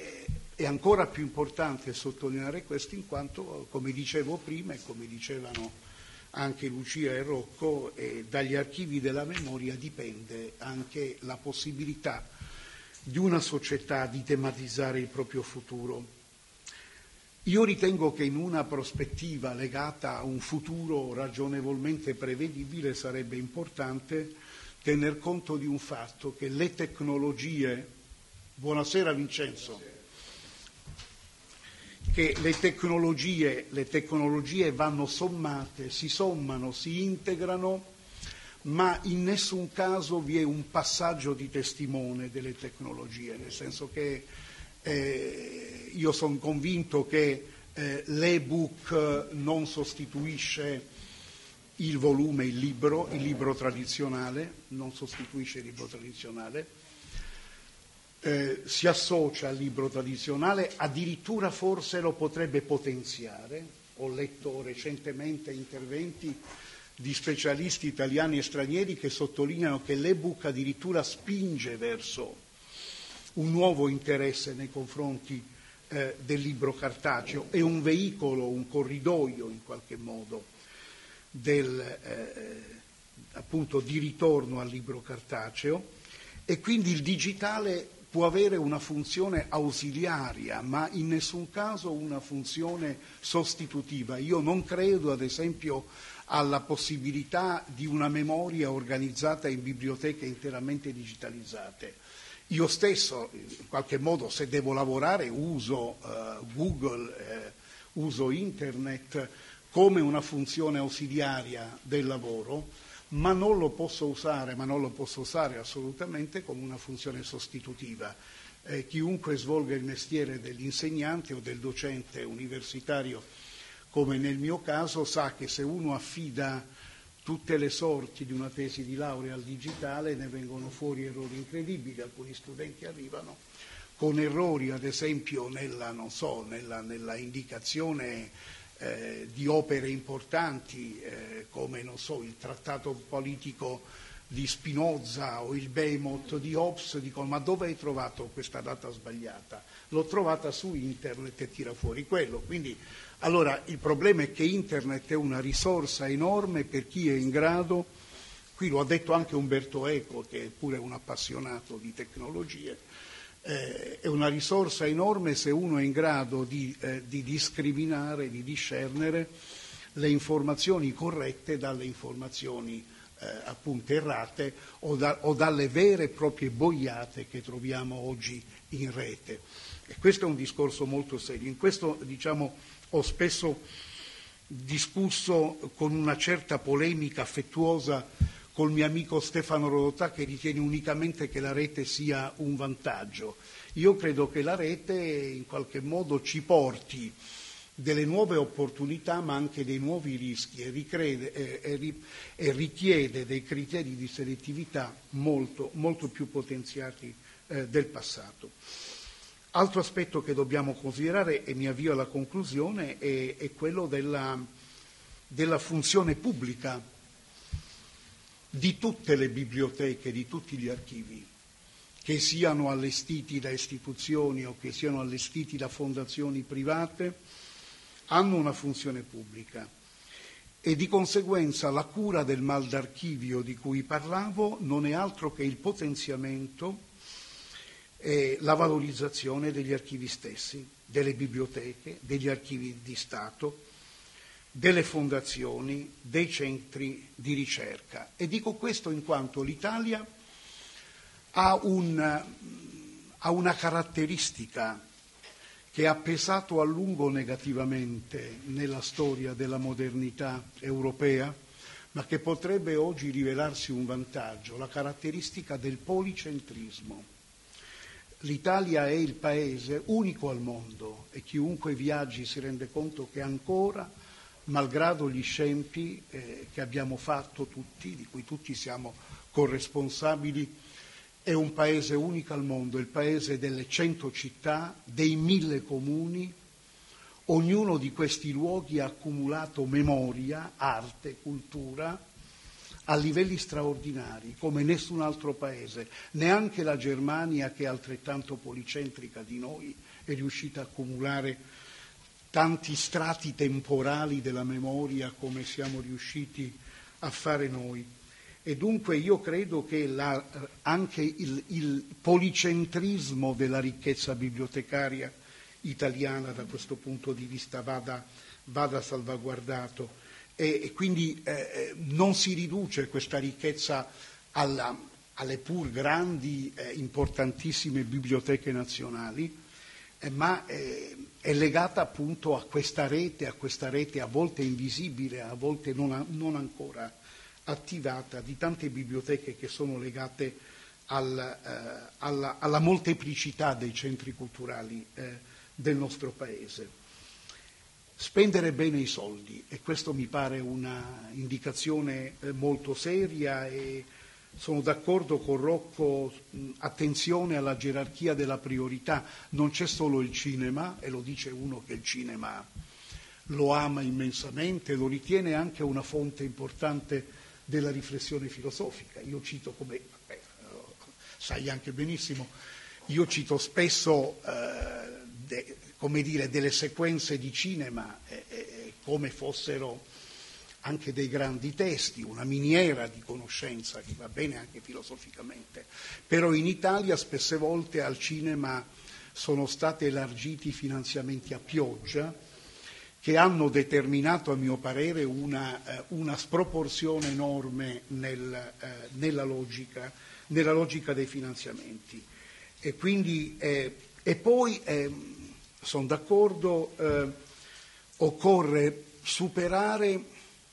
è ancora più importante sottolineare questo, in quanto, come dicevo prima e come dicevano anche Lucia e Rocco, dagli archivi della memoria dipende anche la possibilità di una società di tematizzare il proprio futuro. Io ritengo che in una prospettiva legata a un futuro ragionevolmente prevedibile sarebbe importante tener conto di un fatto, che le tecnologie, buonasera Vincenzo, che le tecnologie vanno sommate, si sommano, si integrano, ma in nessun caso vi è un passaggio di testimone delle tecnologie, nel senso che io sono convinto che l'e-book non sostituisce il volume, il libro tradizionale, non sostituisce il libro tradizionale, si associa al libro tradizionale, addirittura forse lo potrebbe potenziare. Ho letto recentemente interventi di specialisti italiani e stranieri che sottolineano che l'e-book addirittura spinge verso un nuovo interesse nei confronti del libro cartaceo, è un veicolo, un corridoio in qualche modo appunto di ritorno al libro cartaceo, e quindi il digitale può avere una funzione ausiliaria, ma in nessun caso una funzione sostitutiva. Io non credo, ad esempio, alla possibilità di una memoria organizzata in biblioteche interamente digitalizzate. Io stesso, in qualche modo, se devo lavorare, uso Google, uso Internet come una funzione ausiliaria del lavoro, ma non lo posso usare assolutamente come una funzione sostitutiva. Chiunque svolga il mestiere dell'insegnante o del docente universitario, come nel mio caso, sa che se uno affida tutte le sorti di una tesi di laurea al digitale ne vengono fuori errori incredibili. Alcuni studenti arrivano con errori, ad esempio nella indicazione di opere importanti come il trattato politico di Spinoza o il Behemoth di Hobbes. Dicono: ma dove hai trovato questa data sbagliata? L'ho trovata su internet, e tira fuori quello. Quindi allora il problema è che internet è una risorsa enorme per chi è in grado, qui lo ha detto anche Umberto Eco, che è pure un appassionato di tecnologie, è una risorsa enorme se uno è in grado di discriminare, di discernere le informazioni corrette dalle informazioni appunto errate o dalle vere e proprie boiate che troviamo oggi in rete. E questo è un discorso molto serio. In questo, ho spesso discusso con una certa polemica affettuosa col mio amico Stefano Rodotà, che ritiene unicamente che la rete sia un vantaggio. Io credo che la rete in qualche modo ci porti delle nuove opportunità, ma anche dei nuovi rischi, e richiede dei criteri di selettività molto, molto più potenziati del passato. Altro aspetto che dobbiamo considerare, e mi avvio alla conclusione, è quello della funzione pubblica di tutte le biblioteche, di tutti gli archivi, che siano allestiti da istituzioni o che siano allestiti da fondazioni private, hanno una funzione pubblica, e di conseguenza la cura del mal d'archivio di cui parlavo non è altro che il potenziamento e la valorizzazione degli archivi stessi, delle biblioteche, degli archivi di Stato, delle fondazioni, dei centri di ricerca. E dico questo in quanto l'Italia ha una caratteristica che ha pesato a lungo negativamente nella storia della modernità europea, ma che potrebbe oggi rivelarsi un vantaggio, la caratteristica del policentrismo. L'Italia è il paese unico al mondo, e chiunque viaggi si rende conto che ancora, malgrado gli scempi che abbiamo fatto tutti, di cui tutti siamo corresponsabili, è un paese unico al mondo, il paese delle 100 città, dei 1000 comuni. Ognuno di questi luoghi ha accumulato memoria, arte, cultura a livelli straordinari, come nessun altro paese. Neanche la Germania, che è altrettanto policentrica di noi, è riuscita a accumulare tanti strati temporali della memoria come siamo riusciti a fare noi. E dunque io credo che anche il policentrismo della ricchezza bibliotecaria italiana da questo punto di vista vada salvaguardato e quindi non si riduce questa ricchezza alle pur grandi, importantissime biblioteche nazionali, ma è legata appunto a questa rete a volte invisibile, a volte non ancora attivata, di tante biblioteche che sono legate alla molteplicità dei centri culturali del nostro Paese. Spendere bene i soldi, e questo mi pare una indicazione molto seria, e sono d'accordo con Rocco, attenzione alla gerarchia della priorità. Non c'è solo il cinema, e lo dice uno che il cinema lo ama immensamente, lo ritiene anche una fonte importante della riflessione filosofica. Io cito, sai anche benissimo, io cito spesso delle sequenze di cinema come fossero anche dei grandi testi, una miniera di conoscenza che va bene anche filosoficamente. Però in Italia spesse volte al cinema sono stati elargiti finanziamenti a pioggia, che hanno determinato, a mio parere, una sproporzione enorme nella logica dei finanziamenti. E quindi, e poi sono d'accordo, occorre superare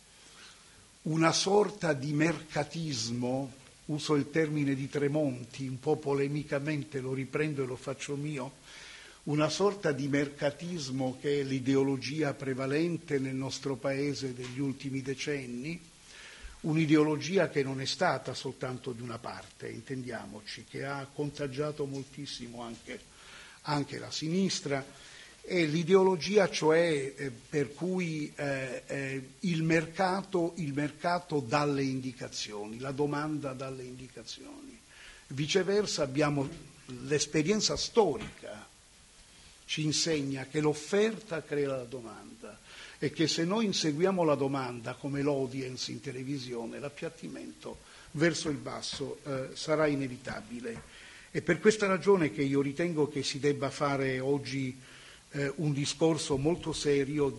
una sorta di mercatismo, uso il termine di Tremonti, un po' polemicamente lo riprendo e lo faccio mio, una sorta di mercatismo che è l'ideologia prevalente nel nostro Paese degli ultimi decenni, un'ideologia che non è stata soltanto di una parte, intendiamoci, che ha contagiato moltissimo anche la sinistra, è l'ideologia cioè per cui il mercato dà le indicazioni, la domanda dà le indicazioni. Viceversa abbiamo l'esperienza storica ci insegna che l'offerta crea la domanda e che se noi inseguiamo la domanda come l'audience in televisione, l'appiattimento verso il basso sarà inevitabile. È per questa ragione che io ritengo che si debba fare oggi un discorso molto serio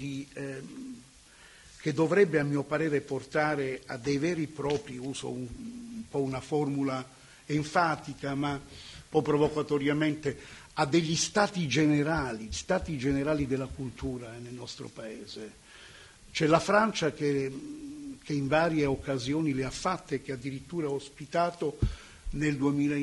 che dovrebbe, a mio parere, portare a dei veri e propri, uso un po' una formula enfatica ma un po' provocatoriamente, a degli stati generali della cultura nel nostro Paese. C'è la Francia che in varie occasioni le ha fatte, che addirittura ha ospitato nel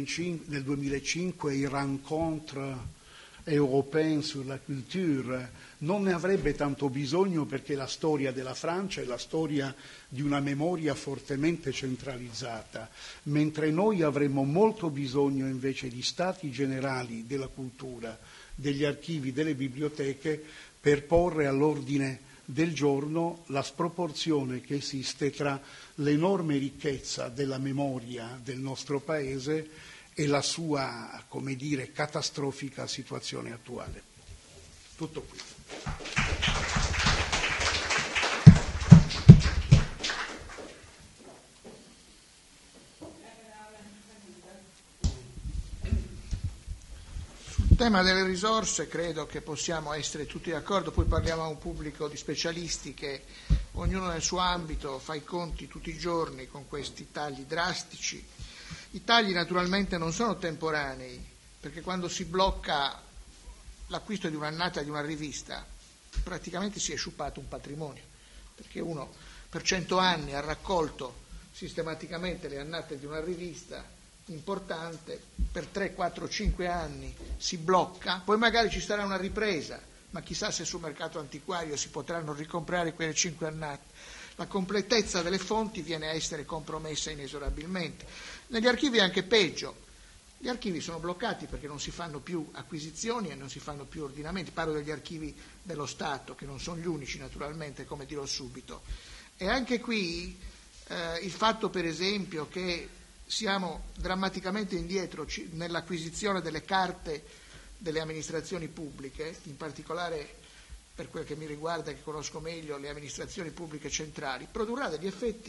2005 i Rencontres européen sur la culture. Non ne avrebbe tanto bisogno, perché la storia della Francia è la storia di una memoria fortemente centralizzata, mentre noi avremmo molto bisogno invece di stati generali della cultura, degli archivi, delle biblioteche, per porre all'ordine del giorno la sproporzione che esiste tra l'enorme ricchezza della memoria del nostro Paese e la sua, come dire, catastrofica situazione attuale. Tutto qui. Sul tema delle risorse credo che possiamo essere tutti d'accordo, poi parliamo a un pubblico di specialisti che ognuno nel suo ambito fa i conti tutti i giorni con questi tagli drastici. I tagli naturalmente non sono temporanei, perché quando si blocca l'acquisto di un'annata di una rivista praticamente si è sciupato un patrimonio, perché uno per 100 anni ha raccolto sistematicamente le annate di una rivista importante, per 3, 4, 5 anni si blocca, poi magari ci sarà una ripresa, ma chissà se sul mercato antiquario si potranno ricomprare quelle 5 annate. La completezza delle fonti viene a essere compromessa inesorabilmente. Negli archivi è anche peggio. Gli archivi sono bloccati perché non si fanno più acquisizioni e non si fanno più ordinamenti. Parlo degli archivi dello Stato, che non sono gli unici naturalmente, come dirò subito. E anche qui il fatto, per esempio, che siamo drammaticamente indietro nell'acquisizione delle carte delle amministrazioni pubbliche, in particolare per quel che mi riguarda, che conosco meglio, le amministrazioni pubbliche centrali, produrrà degli effetti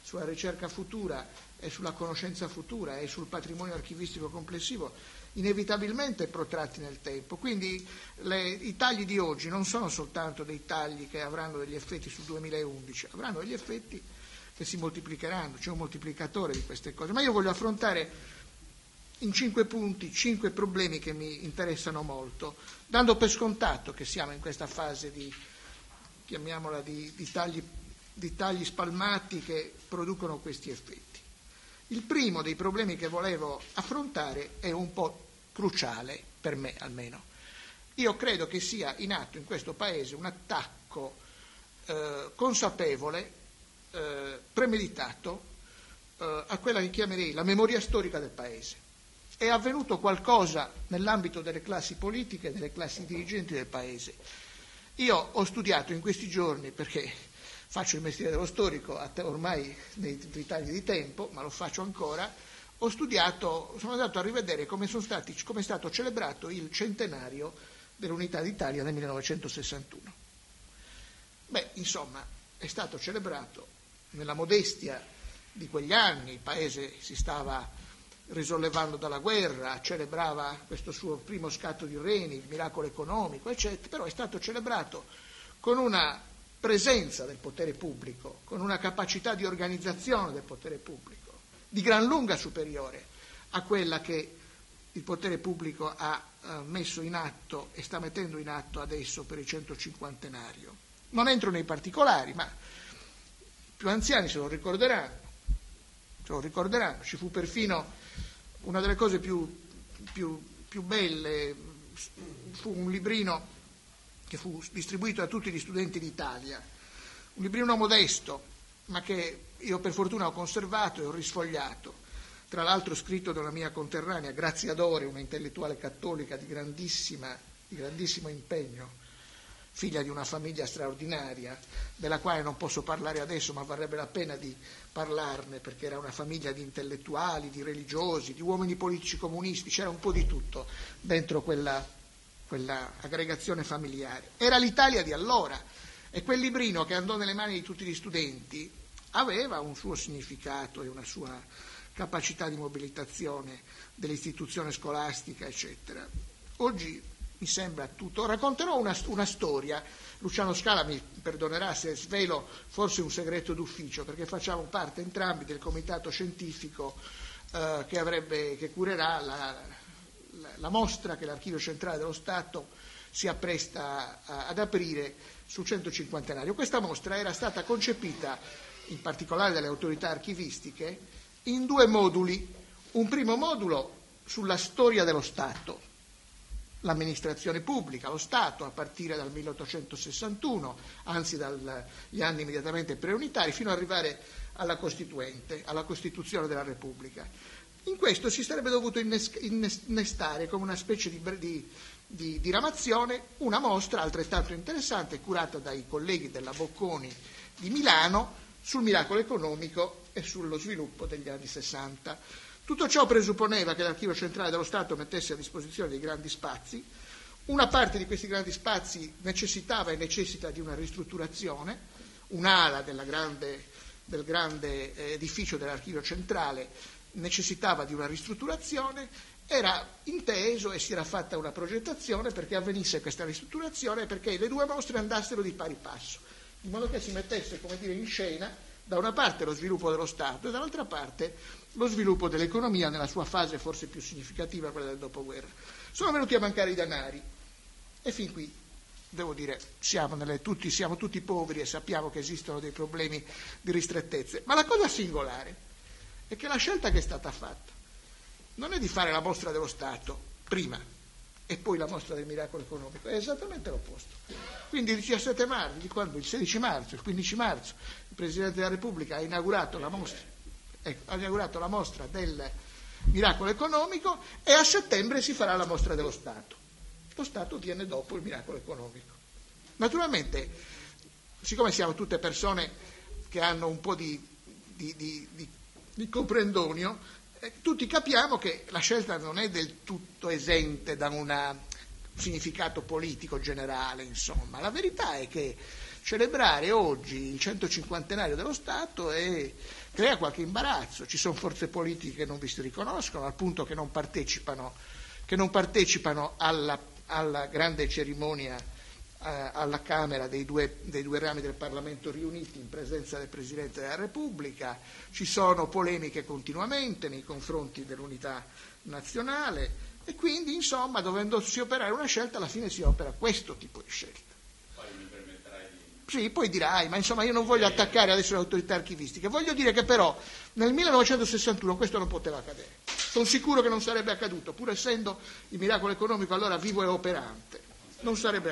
sulla ricerca futura e sulla conoscenza futura e sul patrimonio archivistico complessivo inevitabilmente protratti nel tempo. Quindi i tagli di oggi non sono soltanto dei tagli che avranno degli effetti sul 2011, avranno degli effetti che si moltiplicheranno, c'è un moltiplicatore di queste cose. Ma io voglio affrontare in 5 punti 5 problemi che mi interessano molto, dando per scontato che siamo in questa fase di, chiamiamola, di tagli spalmati che producono questi effetti. Il primo dei problemi che volevo affrontare è un po' cruciale, per me almeno. Io credo che sia in atto in questo Paese un attacco consapevole, premeditato, a quella che chiamerei la memoria storica del Paese. È avvenuto qualcosa nell'ambito delle classi politiche e delle classi dirigenti del Paese. Io ho studiato in questi giorni, perché faccio il mestiere dello storico ormai nei ritagli di tempo, ma lo faccio ancora, sono andato a rivedere come è stato celebrato il centenario dell'Unità d'Italia nel 1961. Beh, insomma, è stato celebrato nella modestia di quegli anni, il Paese si stava risollevando dalla guerra, celebrava questo suo primo scatto di reni, il miracolo economico, eccetera, però è stato celebrato con una presenza del potere pubblico, con una capacità di organizzazione del potere pubblico di gran lunga superiore a quella che il potere pubblico ha messo in atto e sta mettendo in atto adesso per il 150°. Non entro nei particolari, ma i più anziani se lo ricorderanno. Ci fu perfino una delle cose più belle, fu un librino che fu distribuito a tutti gli studenti d'Italia, un librino modesto, ma che io per fortuna ho conservato e ho risfogliato, tra l'altro scritto da una mia conterranea, Grazia Dore, una intellettuale cattolica di grandissimo impegno, figlia di una famiglia straordinaria, della quale non posso parlare adesso, ma varrebbe la pena di parlarne, perché era una famiglia di intellettuali, di religiosi, di uomini politici comunisti, c'era un po' di tutto dentro quella aggregazione familiare. Era l'Italia di allora, e quel librino che andò nelle mani di tutti gli studenti aveva un suo significato e una sua capacità di mobilitazione dell'istituzione scolastica, eccetera. Oggi mi sembra tutto. Racconterò una storia. Luciano Scala mi perdonerà se svelo forse un segreto d'ufficio, perché facciamo parte entrambi del comitato scientifico che curerà la mostra che l'Archivio Centrale dello Stato si appresta ad aprire sul 150°. Questa mostra era stata concepita, in particolare dalle autorità archivistiche, in 2 moduli. Un primo modulo sulla storia dello Stato, l'amministrazione pubblica, lo Stato, a partire dal 1861, anzi dagli anni immediatamente preunitari, fino ad arrivare alla Costituente, alla Costituzione della Repubblica. In questo si sarebbe dovuto innestare come una specie di diramazione una mostra altrettanto interessante, curata dai colleghi della Bocconi di Milano, sul miracolo economico e sullo sviluppo degli anni 60. Tutto ciò presupponeva che l'Archivio Centrale dello Stato mettesse a disposizione dei grandi spazi. Una parte di questi grandi spazi necessitava e necessita di una ristrutturazione, un'ala del grande edificio dell'Archivio Centrale necessitava di una ristrutturazione, era inteso e si era fatta una progettazione perché avvenisse questa ristrutturazione e perché le 2 mostre andassero di pari passo, in modo che si mettesse, come dire, in scena da una parte lo sviluppo dello Stato e dall'altra parte lo sviluppo dell'economia nella sua fase forse più significativa, quella del dopoguerra. Sono venuti a mancare i denari e fin qui, devo dire, siamo tutti poveri e sappiamo che esistono dei problemi di ristrettezze. Ma la cosa singolare è che la scelta che è stata fatta non è di fare la mostra dello Stato prima e poi la mostra del miracolo economico, è esattamente l'opposto. Quindi il 17 marzo, il 16 marzo, il 15 marzo, il Presidente della Repubblica ha inaugurato la mostra del miracolo economico e a settembre si farà la mostra dello Stato. Lo Stato viene dopo il miracolo economico. Naturalmente, siccome siamo tutte persone che hanno un po' di comprendonio, tutti capiamo che la scelta non è del tutto esente da un significato politico generale, insomma. La verità è che celebrare oggi il 150° dello Stato crea qualche imbarazzo. Ci sono forze politiche che non vi si riconoscono, al punto che non partecipano alla grande cerimonia alla Camera dei due rami del Parlamento riuniti in presenza del Presidente della Repubblica. Ci sono polemiche continuamente nei confronti dell'unità nazionale e quindi, insomma, dovendosi operare una scelta, alla fine si opera questo tipo di scelta. Sì, poi dirai, ma insomma io non voglio attaccare adesso le autorità archivistiche, voglio dire che però nel 1961 questo non poteva accadere. Sono sicuro che non sarebbe accaduto, pur essendo il miracolo economico allora vivo e operante. Non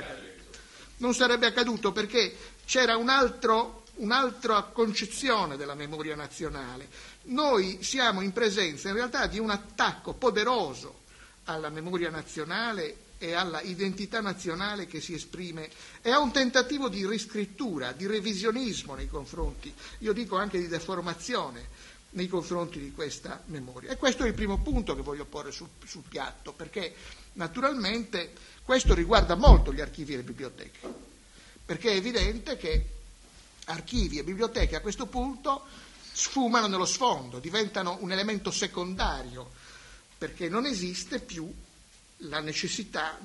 sarebbe accaduto perché c'era un'altra concezione della memoria nazionale. Noi siamo in presenza in realtà di un attacco poderoso alla memoria nazionale e alla identità nazionale che si esprime, e a un tentativo di riscrittura, di revisionismo nei confronti, io dico anche di deformazione nei confronti di questa memoria. E questo è il primo punto che voglio porre sul piatto, perché naturalmente questo riguarda molto gli archivi e le biblioteche, perché è evidente che archivi e biblioteche a questo punto sfumano nello sfondo, diventano un elemento secondario, perché non esiste più la necessità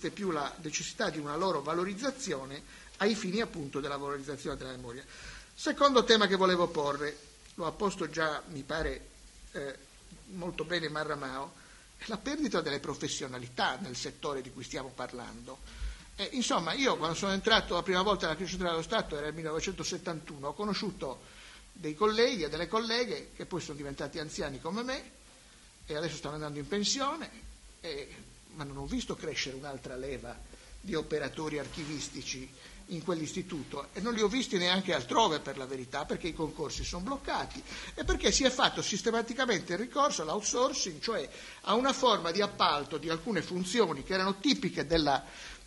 di una loro valorizzazione ai fini appunto della valorizzazione della memoria. Secondo tema che volevo porre, lo ha posto già, mi pare, molto bene Marramao, è la perdita delle professionalità nel settore di cui stiamo parlando. Insomma, io quando sono entrato la prima volta nell'Archivio Centrale dello Stato, era nel 1971, ho conosciuto dei colleghi e delle colleghe che poi sono diventati anziani come me e adesso stanno andando in pensione, ma non ho visto crescere un'altra leva di operatori archivistici in quell'istituto, e non li ho visti neanche altrove, per la verità, perché i concorsi sono bloccati e perché si è fatto sistematicamente il ricorso all'outsourcing, cioè a una forma di appalto di alcune funzioni che erano tipiche della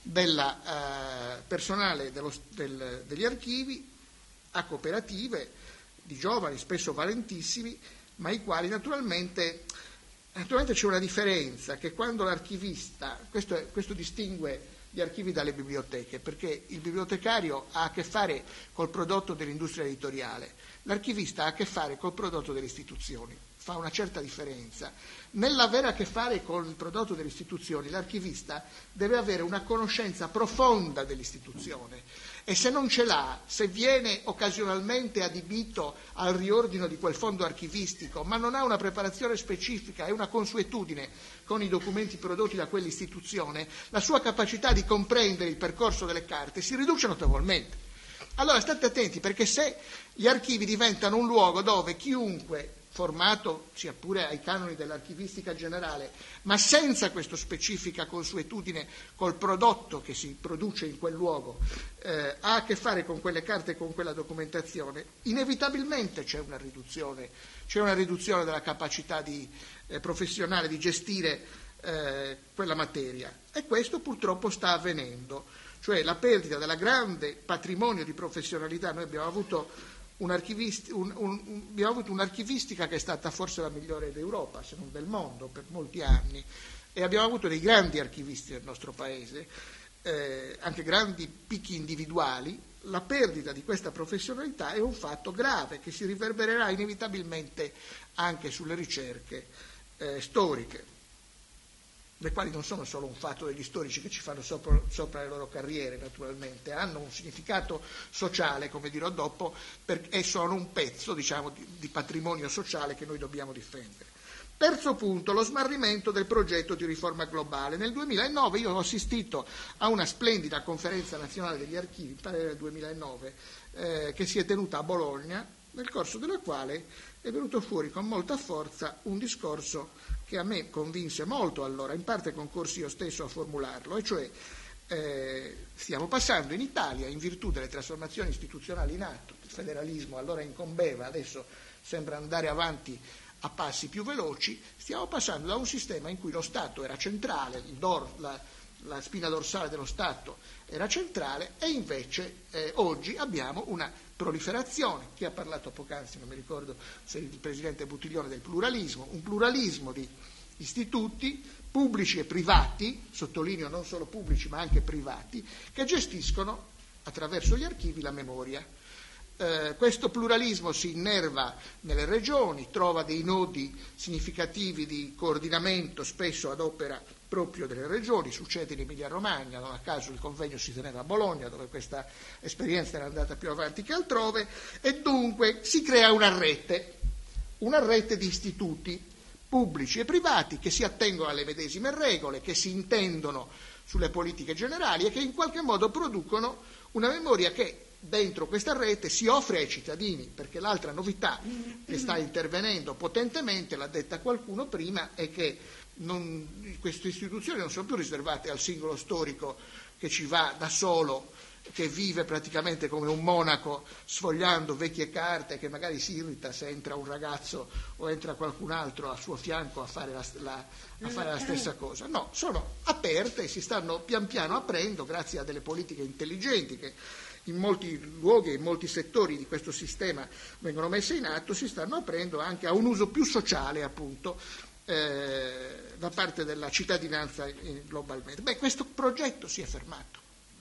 personale degli archivi, a cooperative di giovani, spesso valentissimi, ma i quali naturalmente c'è una differenza, che quando l'archivista, questo distingue gli archivi dalle biblioteche, perché il bibliotecario ha a che fare col prodotto dell'industria editoriale, l'archivista ha a che fare col prodotto delle istituzioni, fa una certa differenza. Nell'avere a che fare con il prodotto delle istituzioni, l'archivista deve avere una conoscenza profonda dell'istituzione, e se non ce l'ha, se viene occasionalmente adibito al riordino di quel fondo archivistico, ma non ha una preparazione specifica e una consuetudine con i documenti prodotti da quell'istituzione, la sua capacità di comprendere il percorso delle carte si riduce notevolmente. Allora state attenti, perché se gli archivi diventano un luogo dove chiunque, formato sia pure ai canoni dell'archivistica generale, ma senza questa specifica consuetudine col prodotto che si produce in quel luogo, ha a che fare con quelle carte e con quella documentazione, inevitabilmente c'è una riduzione della capacità professionale di gestire quella materia, e questo purtroppo sta avvenendo, cioè la perdita del grande patrimonio di professionalità. Noi abbiamo avuto un'archivistica che è stata forse la migliore d'Europa, se non del mondo, per molti anni, e abbiamo avuto dei grandi archivisti nel nostro paese, anche grandi picchi individuali. La perdita di questa professionalità è un fatto grave che si riverbererà inevitabilmente anche sulle ricerche storiche, le quali non sono solo un fatto degli storici che ci fanno sopra le loro carriere, naturalmente, hanno un significato sociale, come dirò dopo, e sono un pezzo, diciamo, di patrimonio sociale che noi dobbiamo difendere. Terzo punto, lo smarrimento del progetto di riforma globale. Nel 2009 io ho assistito a una splendida conferenza nazionale degli archivi, pare nel 2009, che si è tenuta a Bologna, nel corso della quale è venuto fuori con molta forza un discorso che a me convinse molto allora, in parte concorsi io stesso a formularlo, e cioè stiamo passando in Italia, in virtù delle trasformazioni istituzionali in atto, il federalismo allora incombeva, adesso sembra andare avanti a passi più veloci, stiamo passando da un sistema in cui lo Stato era centrale, la spina dorsale dello Stato era centrale, e invece oggi abbiamo una proliferazione. Chi ha parlato poc'anzi, non mi ricordo se il Presidente Buttiglione, del pluralismo, un pluralismo di istituti pubblici e privati, sottolineo non solo pubblici ma anche privati, che gestiscono attraverso gli archivi la memoria. Questo pluralismo si innerva nelle regioni, trova dei nodi significativi di coordinamento, spesso ad opera proprio delle regioni, succede in Emilia-Romagna, non a caso il convegno si teneva a Bologna, dove questa esperienza era andata più avanti che altrove, e dunque si crea una rete di istituti pubblici e privati che si attengono alle medesime regole, che si intendono sulle politiche generali e che in qualche modo producono una memoria che dentro questa rete si offre ai cittadini, perché l'altra novità che sta intervenendo potentemente, l'ha detta qualcuno prima, è che queste istituzioni non sono più riservate al singolo storico che ci va da solo, che vive praticamente come un monaco sfogliando vecchie carte, che magari si irrita se entra un ragazzo o entra qualcun altro a suo fianco a fare la stessa cosa. No, sono aperte e si stanno pian piano aprendo grazie a delle politiche intelligenti che in molti luoghi e in molti settori di questo sistema vengono messe in atto, si stanno aprendo anche a un uso più sociale, appunto, da parte della cittadinanza globalmente. Beh, questo progetto si è fermato.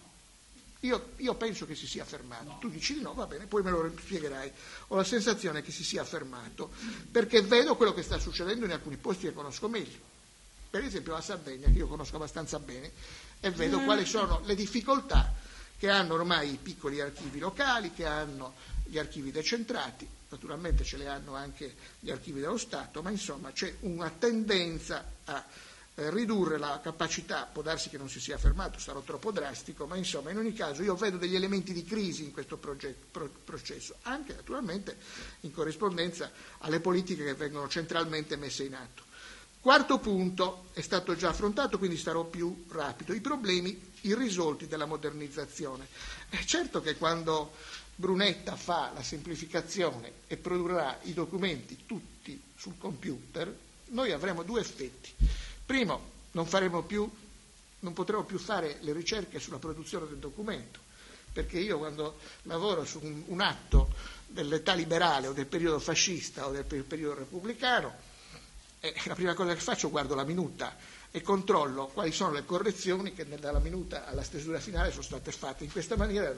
Io penso che si sia fermato. No. Tu dici di no, va bene, poi me lo spiegherai. Ho la sensazione che si sia fermato, perché vedo quello che sta succedendo in alcuni posti che conosco meglio. Per esempio la Sardegna, che io conosco abbastanza bene, e vedo quali sono le difficoltà che hanno ormai i piccoli archivi locali, che hanno gli archivi decentrati, naturalmente ce le hanno anche gli archivi dello Stato, ma insomma c'è una tendenza a ridurre la capacità, può darsi che non si sia fermato, sarò troppo drastico, ma insomma in ogni caso io vedo degli elementi di crisi in questo processo, anche naturalmente in corrispondenza alle politiche che vengono centralmente messe in atto. Quarto punto, è stato già affrontato, quindi starò più rapido, i problemi irrisolti della modernizzazione. È certo che quando Brunetta fa la semplificazione e produrrà i documenti tutti sul computer, noi avremo due effetti. Primo, non potremo più fare le ricerche sulla produzione del documento, perché io quando lavoro su un atto dell'età liberale o del periodo fascista o del periodo repubblicano, la prima cosa che faccio, guardo la minuta e controllo quali sono le correzioni che dalla minuta alla stesura finale sono state fatte. In questa maniera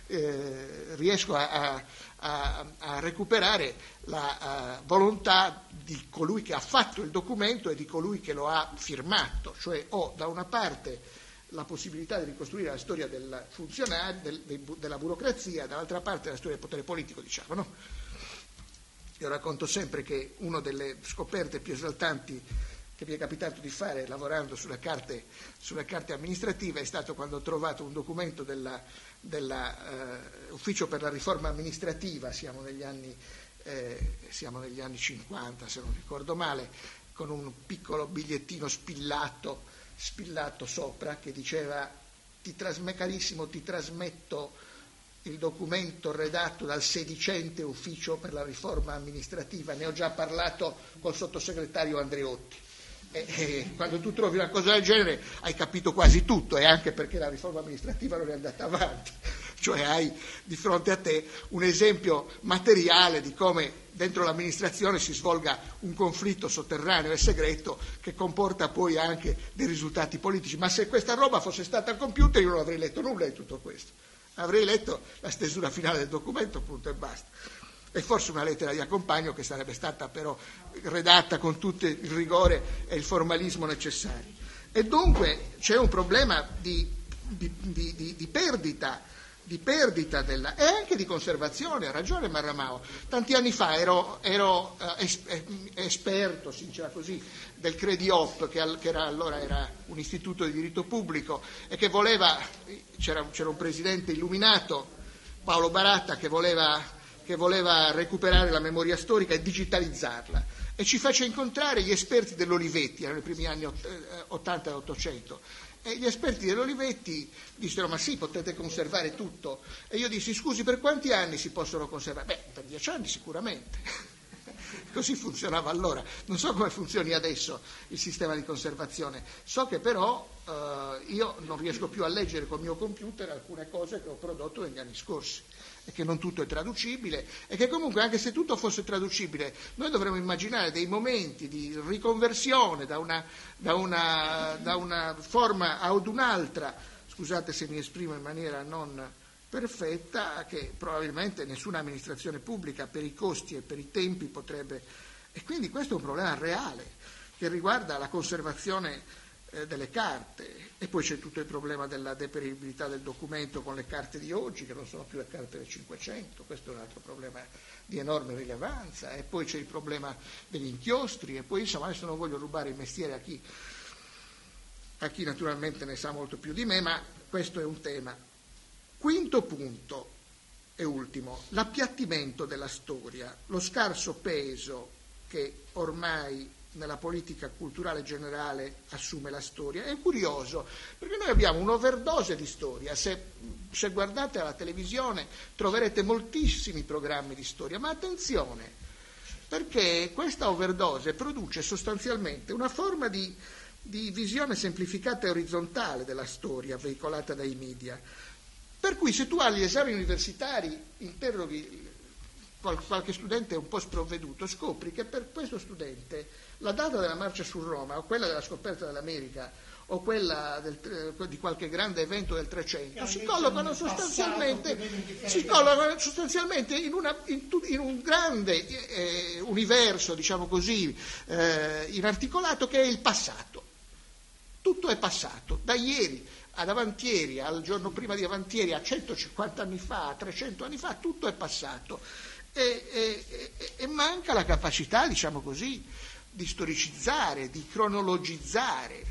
riesco a recuperare la volontà di colui che ha fatto il documento e di colui che lo ha firmato, cioè ho da una parte la possibilità di ricostruire la storia del funzionario, della burocrazia, dall'altra parte la storia del potere politico, diciamo, no? Io racconto sempre che una delle scoperte più esaltanti che mi è capitato di fare lavorando sulle carte amministrative è stato quando ho trovato un documento dell'Ufficio per la riforma amministrativa, siamo negli anni 50 se non ricordo male, con un piccolo bigliettino spillato sopra che diceva carissimo, ti trasmetto il documento redatto dal sedicente Ufficio per la riforma amministrativa, ne ho già parlato col sottosegretario Andreotti. E quando tu trovi una cosa del genere hai capito quasi tutto, e anche perché la riforma amministrativa non è andata avanti, cioè hai di fronte a te un esempio materiale di come dentro l'amministrazione si svolga un conflitto sotterraneo e segreto che comporta poi anche dei risultati politici. Ma se questa roba fosse stata al computer io non avrei letto nulla di tutto questo. Avrei letto la stesura finale del documento, punto e basta. E forse una lettera di accompagno che sarebbe stata però redatta con tutto il rigore e il formalismo necessari. E dunque c'è un problema di perdita e anche di conservazione. Ha ragione Marramao. Tanti anni fa ero esperto, si diceva così, del Crediop, che allora era un istituto di diritto pubblico e che c'era un presidente illuminato, Paolo Baratta, che voleva recuperare la memoria storica e digitalizzarla, e ci fece incontrare gli esperti dell'Olivetti, erano i primi anni 80 e 800, e gli esperti dell'Olivetti dissero: ma sì, potete conservare tutto. E io dissi: scusi, per quanti anni si possono conservare? Beh, per 10 anni sicuramente. Così funzionava allora. Non so come funzioni adesso il sistema di conservazione, so che però io non riesco più a leggere col mio computer alcune cose che ho prodotto negli anni scorsi, e che non tutto è traducibile, e che comunque, anche se tutto fosse traducibile, noi dovremmo immaginare dei momenti di riconversione da una forma ad un'altra. Scusate se mi esprimo in maniera non perfetta che probabilmente nessuna amministrazione pubblica per i costi e per i tempi potrebbe. E quindi questo è un problema reale che riguarda la conservazione delle carte, e poi c'è tutto il problema della deperibilità del documento con le carte di oggi, che non sono più le carte del Cinquecento. Questo è un altro problema di enorme rilevanza, e poi c'è il problema degli inchiostri, e poi insomma adesso non voglio rubare il mestiere a chi naturalmente ne sa molto più di me, ma questo è un tema. Quinto punto e ultimo, l'appiattimento della storia, lo scarso peso che ormai nella politica culturale generale assume la storia. È curioso, perché noi abbiamo un'overdose di storia. Se guardate la televisione troverete moltissimi programmi di storia, ma attenzione, perché questa overdose produce sostanzialmente una forma di visione semplificata e orizzontale della storia veicolata dai media. Per cui se tu agli esami universitari interroghi qualche studente un po' sprovveduto, scopri che per questo studente la data della marcia su Roma, o quella della scoperta dell'America, o quella di qualche grande evento del Trecento, si collocano sostanzialmente in un grande universo, diciamo così, inarticolato, che è il passato. Tutto è passato, da ieri ad avantieri, al giorno prima di avantieri, a 150 anni fa, a 300 anni fa, tutto è passato. E manca la capacità, diciamo così, di storicizzare, di cronologizzare.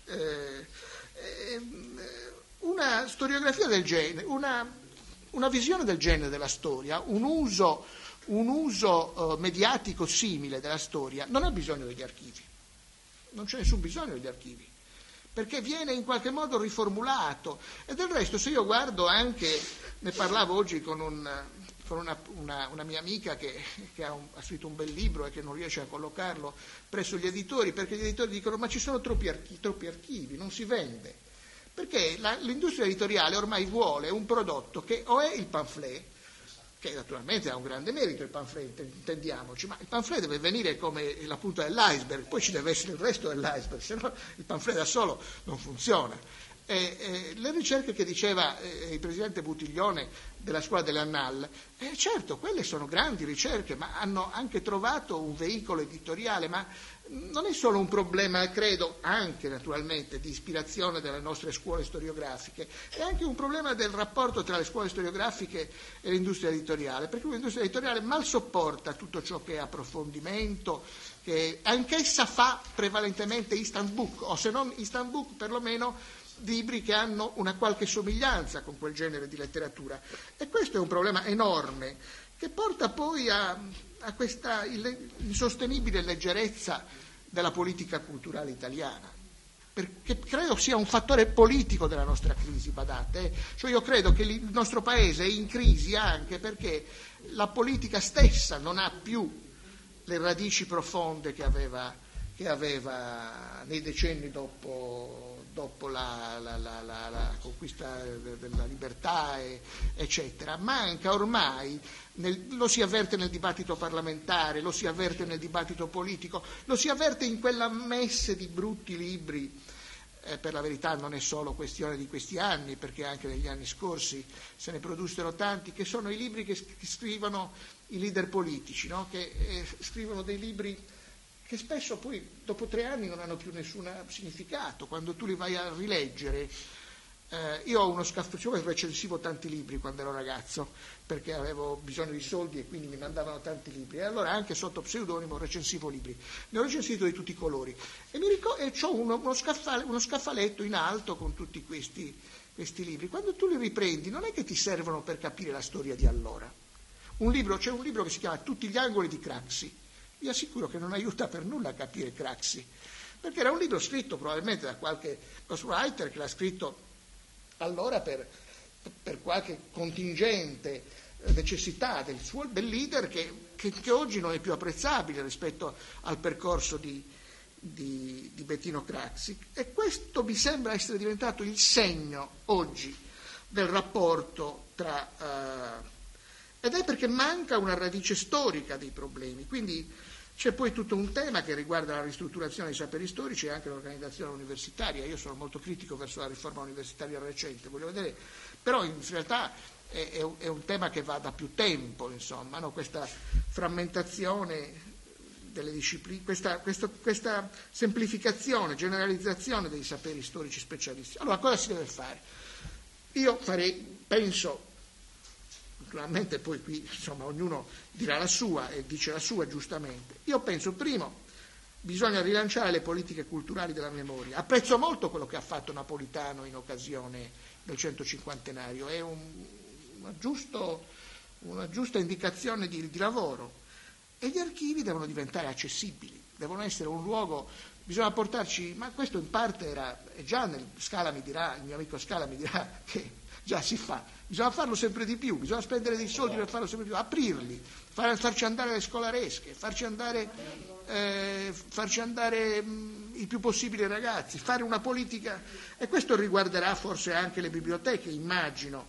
Una storiografia del genere, una visione del genere della storia, un uso mediatico simile della storia, non ha bisogno degli archivi, non c'è nessun bisogno degli archivi, perché viene in qualche modo riformulato. E del resto, se io guardo anche, ne parlavo oggi con una mia amica che ha scritto un bel libro e che non riesce a collocarlo presso gli editori, perché gli editori dicono: ma ci sono troppi archivi, non si vende. Perché l'industria editoriale ormai vuole un prodotto che o è il pamphlet, che naturalmente ha un grande merito il pamphlet, intendiamoci, ma il pamphlet deve venire come la punta dell'iceberg, poi ci deve essere il resto dell'iceberg, se no il pamphlet da solo non funziona. Le ricerche che diceva il presidente Buttiglione della scuola dell'Annal, certo, quelle sono grandi ricerche, ma hanno anche trovato un veicolo editoriale, ma non è solo un problema, credo, anche naturalmente di ispirazione delle nostre scuole storiografiche, è anche un problema del rapporto tra le scuole storiografiche e l'industria editoriale, perché l'industria editoriale mal sopporta tutto ciò che è approfondimento, che anch'essa fa prevalentemente instant book, o se non instant book perlomeno libri che hanno una qualche somiglianza con quel genere di letteratura. E questo è un problema enorme che porta poi a questa insostenibile leggerezza della politica culturale italiana, perché credo sia un fattore politico della nostra crisi, badate. Cioè io credo che il nostro paese è in crisi anche perché la politica stessa non ha più le radici profonde che aveva nei decenni dopo la conquista della libertà, eccetera. Manca ormai, lo si avverte nel dibattito parlamentare, lo si avverte nel dibattito politico, lo si avverte in quella messe di brutti libri. Per la verità non è solo questione di questi anni, perché anche negli anni scorsi se ne produssero tanti, che sono i libri che scrivono i leader politici, no? Che scrivono dei libri che spesso poi dopo 3 anni non hanno più nessun significato. Quando tu li vai a rileggere, io ho uno scaffale, io recensivo tanti libri quando ero ragazzo, perché avevo bisogno di soldi e quindi mi mandavano tanti libri, e allora anche sotto pseudonimo recensivo libri. Ne ho recensito di tutti i colori e ho uno scaffaletto in alto con tutti questi libri. Quando tu li riprendi non è che ti servono per capire la storia di allora. C'è un libro che si chiama Tutti gli angoli di Craxi. Vi assicuro che non aiuta per nulla a capire Craxi, perché era un libro scritto probabilmente da qualche ghostwriter che l'ha scritto allora per qualche contingente necessità del leader che oggi non è più apprezzabile rispetto al percorso di Bettino Craxi. E questo mi sembra essere diventato il segno oggi del rapporto ed è perché manca una radice storica dei problemi. Quindi c'è poi tutto un tema che riguarda la ristrutturazione dei saperi storici e anche l'organizzazione universitaria. Io sono molto critico verso la riforma universitaria recente, voglio vedere, però in realtà è un tema che va da più tempo, insomma, no? Questa frammentazione delle discipline, questa semplificazione, generalizzazione dei saperi storici specialistici. Allora, cosa si deve fare? Io penso, naturalmente poi qui insomma ognuno dirà la sua e dice la sua giustamente, io penso primo bisogna rilanciare le politiche culturali della memoria. Apprezzo molto quello che ha fatto Napolitano in occasione del 150enario, è una giusta indicazione di lavoro, e gli archivi devono diventare accessibili, devono essere un luogo, bisogna portarci, ma questo in parte è già il mio amico Scala mi dirà che già si fa, bisogna farlo sempre di più, bisogna spendere dei soldi per farlo sempre di più, aprirli, farci andare le scolaresche, farci andare il più possibile i ragazzi, fare una politica, e questo riguarderà forse anche le biblioteche, immagino.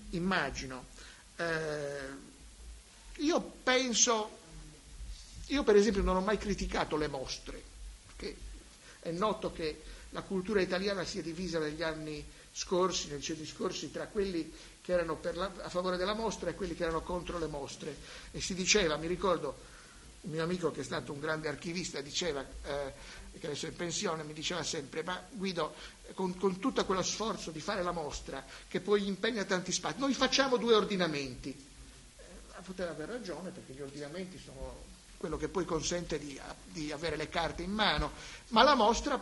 Io per esempio non ho mai criticato le mostre, perché è noto che la cultura italiana si è divisa negli anni scorsi, nei decenni scorsi, tra quelli che erano a favore della mostra e quelli che erano contro le mostre, e si diceva, mi ricordo un mio amico che è stato un grande archivista diceva, che adesso è in pensione, mi diceva sempre, ma Guido, con tutto quello sforzo di fare la mostra che poi impegna tanti spazi, noi facciamo 2 ordinamenti. Poteva aver ragione, perché gli ordinamenti sono quello che poi consente di avere le carte in mano, ma la mostra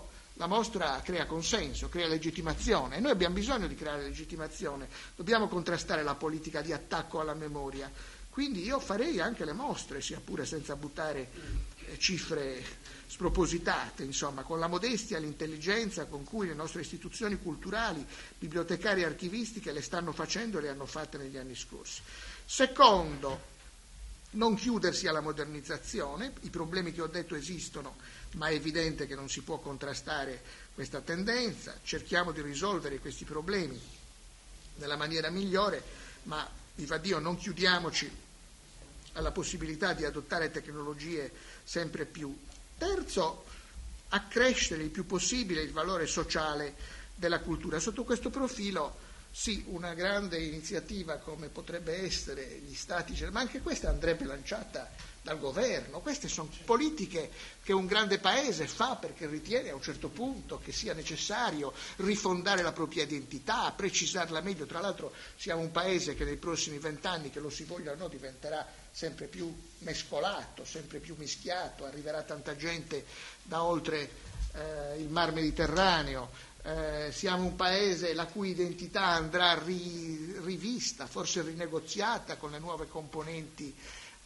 crea consenso, crea legittimazione, e noi abbiamo bisogno di creare legittimazione, dobbiamo contrastare la politica di attacco alla memoria, quindi io farei anche le mostre, sia pure senza buttare cifre spropositate, insomma, con la modestia e l'intelligenza con cui le nostre istituzioni culturali, bibliotecarie e archivistiche le stanno facendo e le hanno fatte negli anni scorsi. Secondo, non chiudersi alla modernizzazione, i problemi che ho detto esistono, ma è evidente che non si può contrastare questa tendenza, cerchiamo di risolvere questi problemi nella maniera migliore, ma vivaddio non chiudiamoci alla possibilità di adottare tecnologie sempre più. Terzo, accrescere il più possibile il valore sociale della cultura. Sotto questo profilo sì, una grande iniziativa come potrebbe essere gli stati, ma anche questa andrebbe lanciata dal governo. Queste sono politiche che un grande paese fa perché ritiene a un certo punto che sia necessario rifondare la propria identità, precisarla meglio. Tra l'altro siamo un paese che nei prossimi 20 anni, che lo si voglia o no, diventerà sempre più mescolato, sempre più mischiato, arriverà tanta gente da oltre il mar Mediterraneo. Siamo un paese la cui identità andrà rivista, forse rinegoziata con le nuove componenti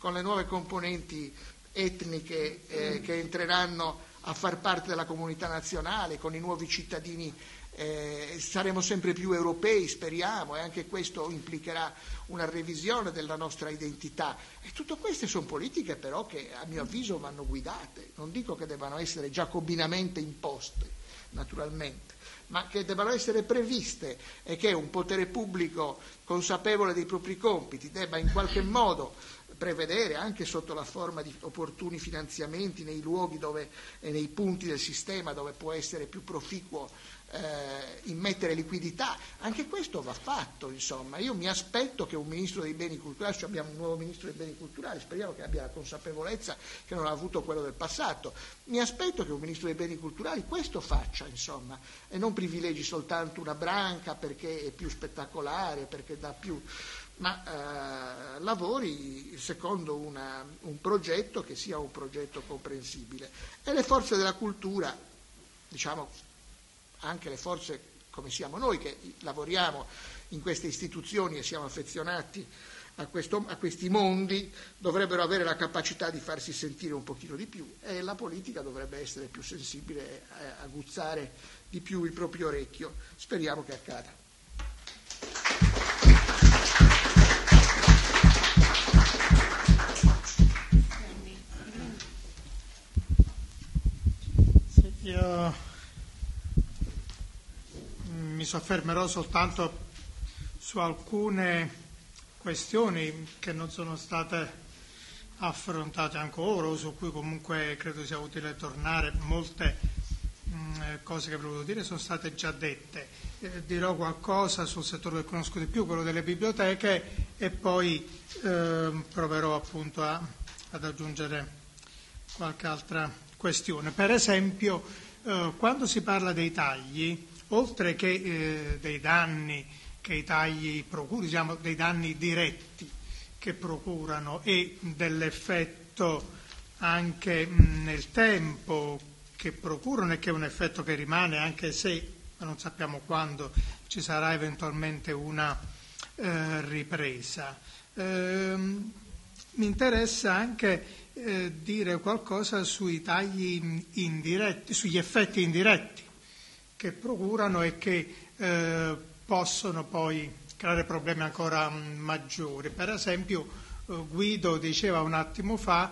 etniche che entreranno a far parte della comunità nazionale, con i nuovi cittadini, saremo sempre più europei, speriamo, e anche questo implicherà una revisione della nostra identità. E tutte queste sono politiche però che a mio avviso vanno guidate, non dico che debbano essere giacobinamente imposte, naturalmente, ma che debbano essere previste, e che un potere pubblico consapevole dei propri compiti debba in qualche modo prevedere, anche sotto la forma di opportuni finanziamenti nei luoghi e nei punti del sistema dove può essere più proficuo immettere liquidità. Anche questo va fatto, insomma. Io mi aspetto che un ministro dei beni culturali, cioè abbiamo un nuovo ministro dei beni culturali, speriamo che abbia la consapevolezza che non ha avuto quello del passato, mi aspetto che un ministro dei beni culturali questo faccia, insomma, e non privilegi soltanto una branca perché è più spettacolare, perché dà più, ma lavori secondo un progetto che sia un progetto comprensibile. E le forze della cultura, diciamo anche le forze come siamo noi che lavoriamo in queste istituzioni e siamo affezionati a questi mondi, dovrebbero avere la capacità di farsi sentire un pochino di più, e la politica dovrebbe essere più sensibile, aguzzare di più il proprio orecchio. Speriamo che accada. Io mi soffermerò soltanto su alcune questioni che non sono state affrontate ancora, o su cui comunque credo sia utile tornare. Molte cose che avrei voluto dire sono state già dette. Dirò qualcosa sul settore che conosco di più, quello delle biblioteche, e poi proverò appunto ad aggiungere qualche altra questione. Per esempio, quando si parla dei tagli, oltre che dei danni che i tagli procurano, diciamo dei danni diretti che procurano e dell'effetto anche nel tempo che procurano, e che è un effetto che rimane anche se non sappiamo quando ci sarà eventualmente una ripresa. Mi interessa anche dire qualcosa sui tagli indiretti, sugli effetti indiretti che procurano e che possono poi creare problemi ancora maggiori. Per esempio, Guido diceva un attimo fa,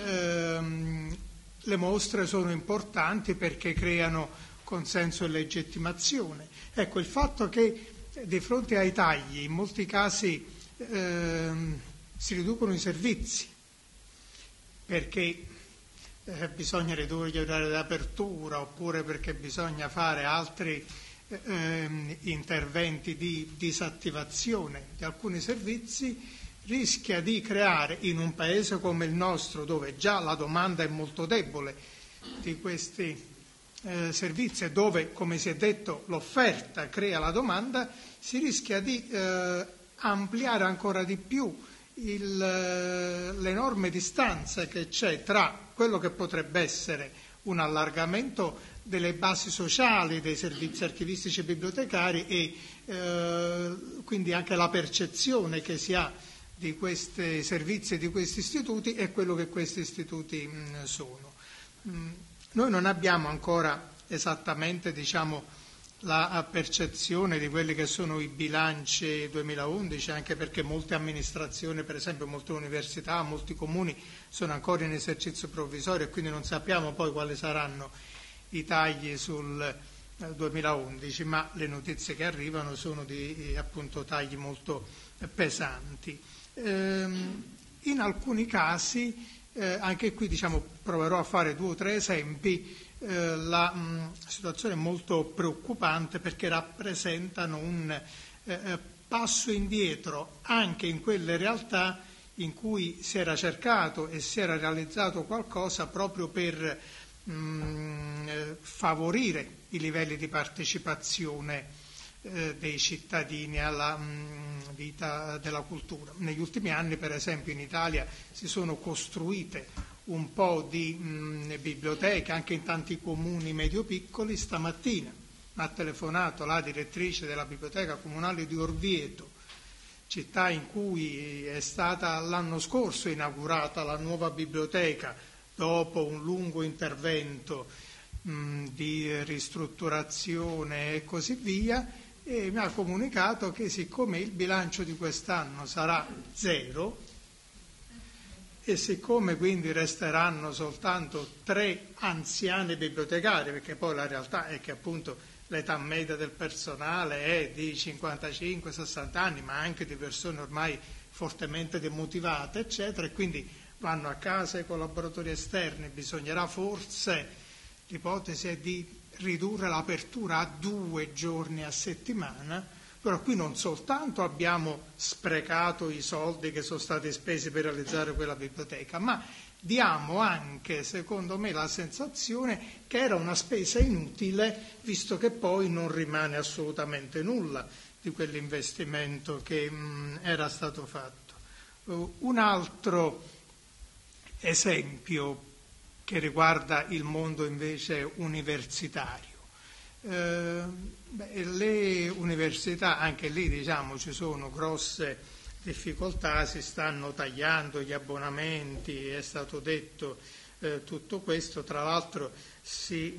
le mostre sono importanti perché creano consenso e legittimazione. Ecco, il fatto che di fronte ai tagli in molti casi si riducono i servizi perché bisogna ridurre gli orari d'apertura, oppure perché bisogna fare altri interventi di disattivazione di alcuni servizi, rischia di creare in un paese come il nostro, dove già la domanda è molto debole di questi servizi e dove, come si è detto, l'offerta crea la domanda, si rischia di ampliare ancora di più l'enorme distanza che c'è tra quello che potrebbe essere un allargamento delle basi sociali dei servizi archivistici e bibliotecari e quindi anche la percezione che si ha di questi servizi e di questi istituti e quello che questi istituti sono. Noi non abbiamo ancora esattamente, diciamo, la percezione di quelli che sono i bilanci 2011, anche perché molte amministrazioni, per esempio molte università, molti comuni sono ancora in esercizio provvisorio e quindi non sappiamo poi quali saranno i tagli sul 2011, ma le notizie che arrivano sono di appunto tagli molto pesanti. In alcuni casi, anche qui diciamo, proverò a fare 2 o 3 esempi, la situazione è molto preoccupante perché rappresentano un passo indietro anche in quelle realtà in cui si era cercato e si era realizzato qualcosa proprio per favorire i livelli di partecipazione dei cittadini alla vita della cultura. Negli ultimi anni, per esempio, in Italia si sono costruite un po' di biblioteche anche in tanti comuni medio-piccoli. Stamattina mi ha telefonato la direttrice della biblioteca comunale di Orvieto, città in cui è stata l'anno scorso inaugurata la nuova biblioteca dopo un lungo intervento di ristrutturazione e così via, e mi ha comunicato che siccome il bilancio di quest'anno sarà 0 e siccome quindi resteranno soltanto 3 anziani bibliotecari, perché poi la realtà è che appunto l'età media del personale è di 55-60 anni, ma anche di persone ormai fortemente demotivate, eccetera, e quindi vanno a casa i collaboratori esterni, bisognerà forse, l'ipotesi è di ridurre l'apertura a 2 giorni a settimana, però qui non soltanto abbiamo sprecato i soldi che sono stati spesi per realizzare quella biblioteca, ma diamo anche, secondo me, la sensazione che era una spesa inutile, visto che poi non rimane assolutamente nulla di quell'investimento che era stato fatto. Un altro esempio che riguarda il mondo invece universitario. Le università, anche lì diciamo ci sono grosse difficoltà, si stanno tagliando gli abbonamenti, è stato detto tutto questo, tra l'altro si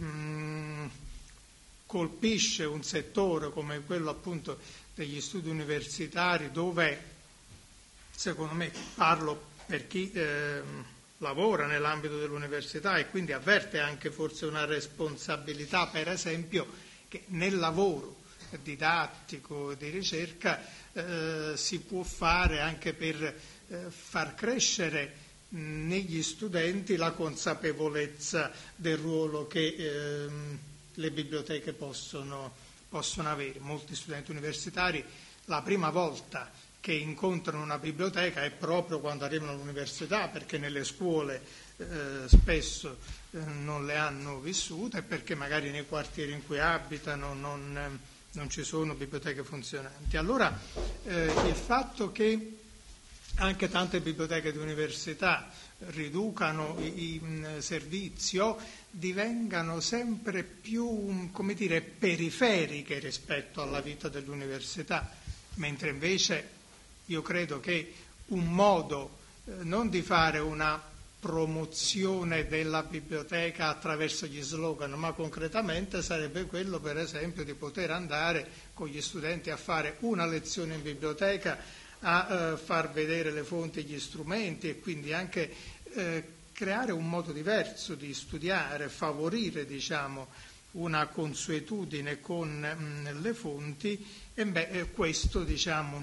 colpisce un settore come quello appunto degli studi universitari, dove secondo me, parlo per chi lavora nell'ambito dell'università e quindi avverte anche forse una responsabilità, per esempio, che nel lavoro didattico di ricerca si può fare anche per far crescere negli studenti la consapevolezza del ruolo che le biblioteche possono avere. Molti studenti universitari la prima volta che incontrano una biblioteca è proprio quando arrivano all'università, perché nelle scuole spesso non le hanno vissute, perché magari nei quartieri in cui abitano non ci sono biblioteche funzionanti. Allora il fatto che anche tante biblioteche di università riducano i servizi o divengano sempre più, come dire, periferiche rispetto alla vita dell'università, mentre invece io credo che un modo non di fare una promozione della biblioteca attraverso gli slogan, ma concretamente sarebbe quello, per esempio, di poter andare con gli studenti a fare una lezione in biblioteca, a far vedere le fonti e gli strumenti, e quindi anche creare un modo diverso di studiare, favorire, diciamo, una consuetudine con le fonti. E questo, diciamo,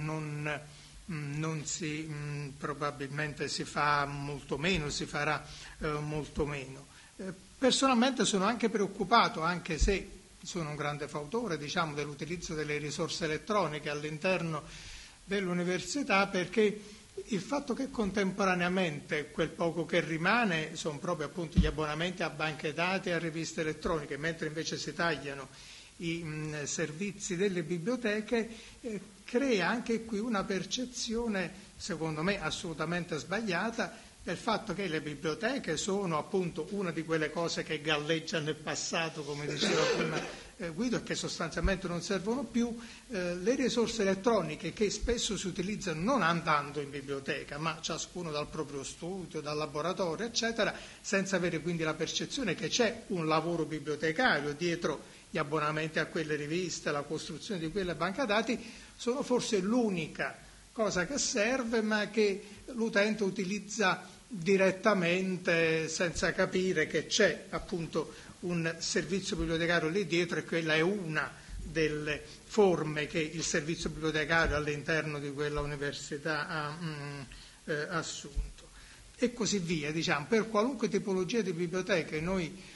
non si probabilmente si fa molto meno, si farà molto meno. Personalmente sono anche preoccupato, anche se sono un grande fautore, diciamo, dell'utilizzo delle risorse elettroniche all'interno dell'università, perché il fatto che contemporaneamente quel poco che rimane sono proprio appunto gli abbonamenti a banche dati e a riviste elettroniche, mentre invece si tagliano i servizi delle biblioteche, crea anche qui una percezione, secondo me, assolutamente sbagliata, del fatto che le biblioteche sono appunto una di quelle cose che galleggia nel passato, come diceva prima Guido, e che sostanzialmente non servono più. Le risorse elettroniche che spesso si utilizzano non andando in biblioteca, ma ciascuno dal proprio studio, dal laboratorio, eccetera, senza avere quindi la percezione che c'è un lavoro bibliotecario dietro gli abbonamenti a quelle riviste, la costruzione di quelle banche dati, sono forse l'unica cosa che serve, ma che l'utente utilizza direttamente senza capire che c'è appunto un servizio bibliotecario lì dietro, e quella è una delle forme che il servizio bibliotecario all'interno di quella università ha assunto. E così via, diciamo, per qualunque tipologia di biblioteche noi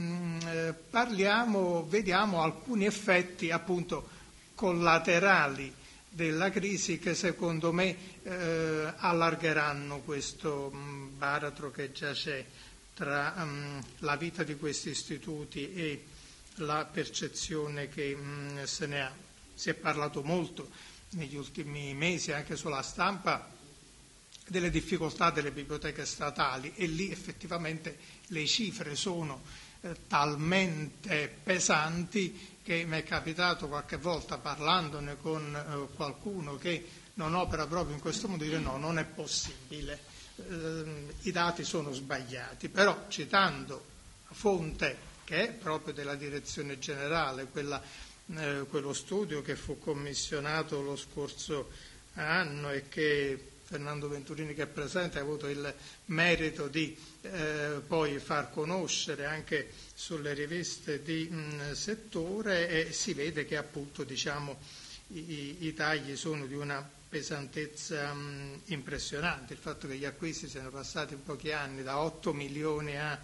vediamo alcuni effetti appunto collaterali della crisi che secondo me allargheranno questo baratro che già c'è tra la vita di questi istituti e la percezione che se ne ha. Si è parlato molto negli ultimi mesi anche sulla stampa delle difficoltà delle biblioteche statali, e lì effettivamente le cifre sono talmente pesanti che mi è capitato qualche volta, parlandone con qualcuno che non opera proprio in questo modo, dire no, non è possibile, i dati sono sbagliati. Però citando la fonte che è proprio della direzione generale, quello studio che fu commissionato lo scorso anno e che Fernando Venturini, che è presente, ha avuto il merito di poi far conoscere anche sulle riviste di settore, e si vede che appunto, diciamo, i tagli sono di una pesantezza impressionante. Il fatto che gli acquisti siano passati in pochi anni da 8 milioni a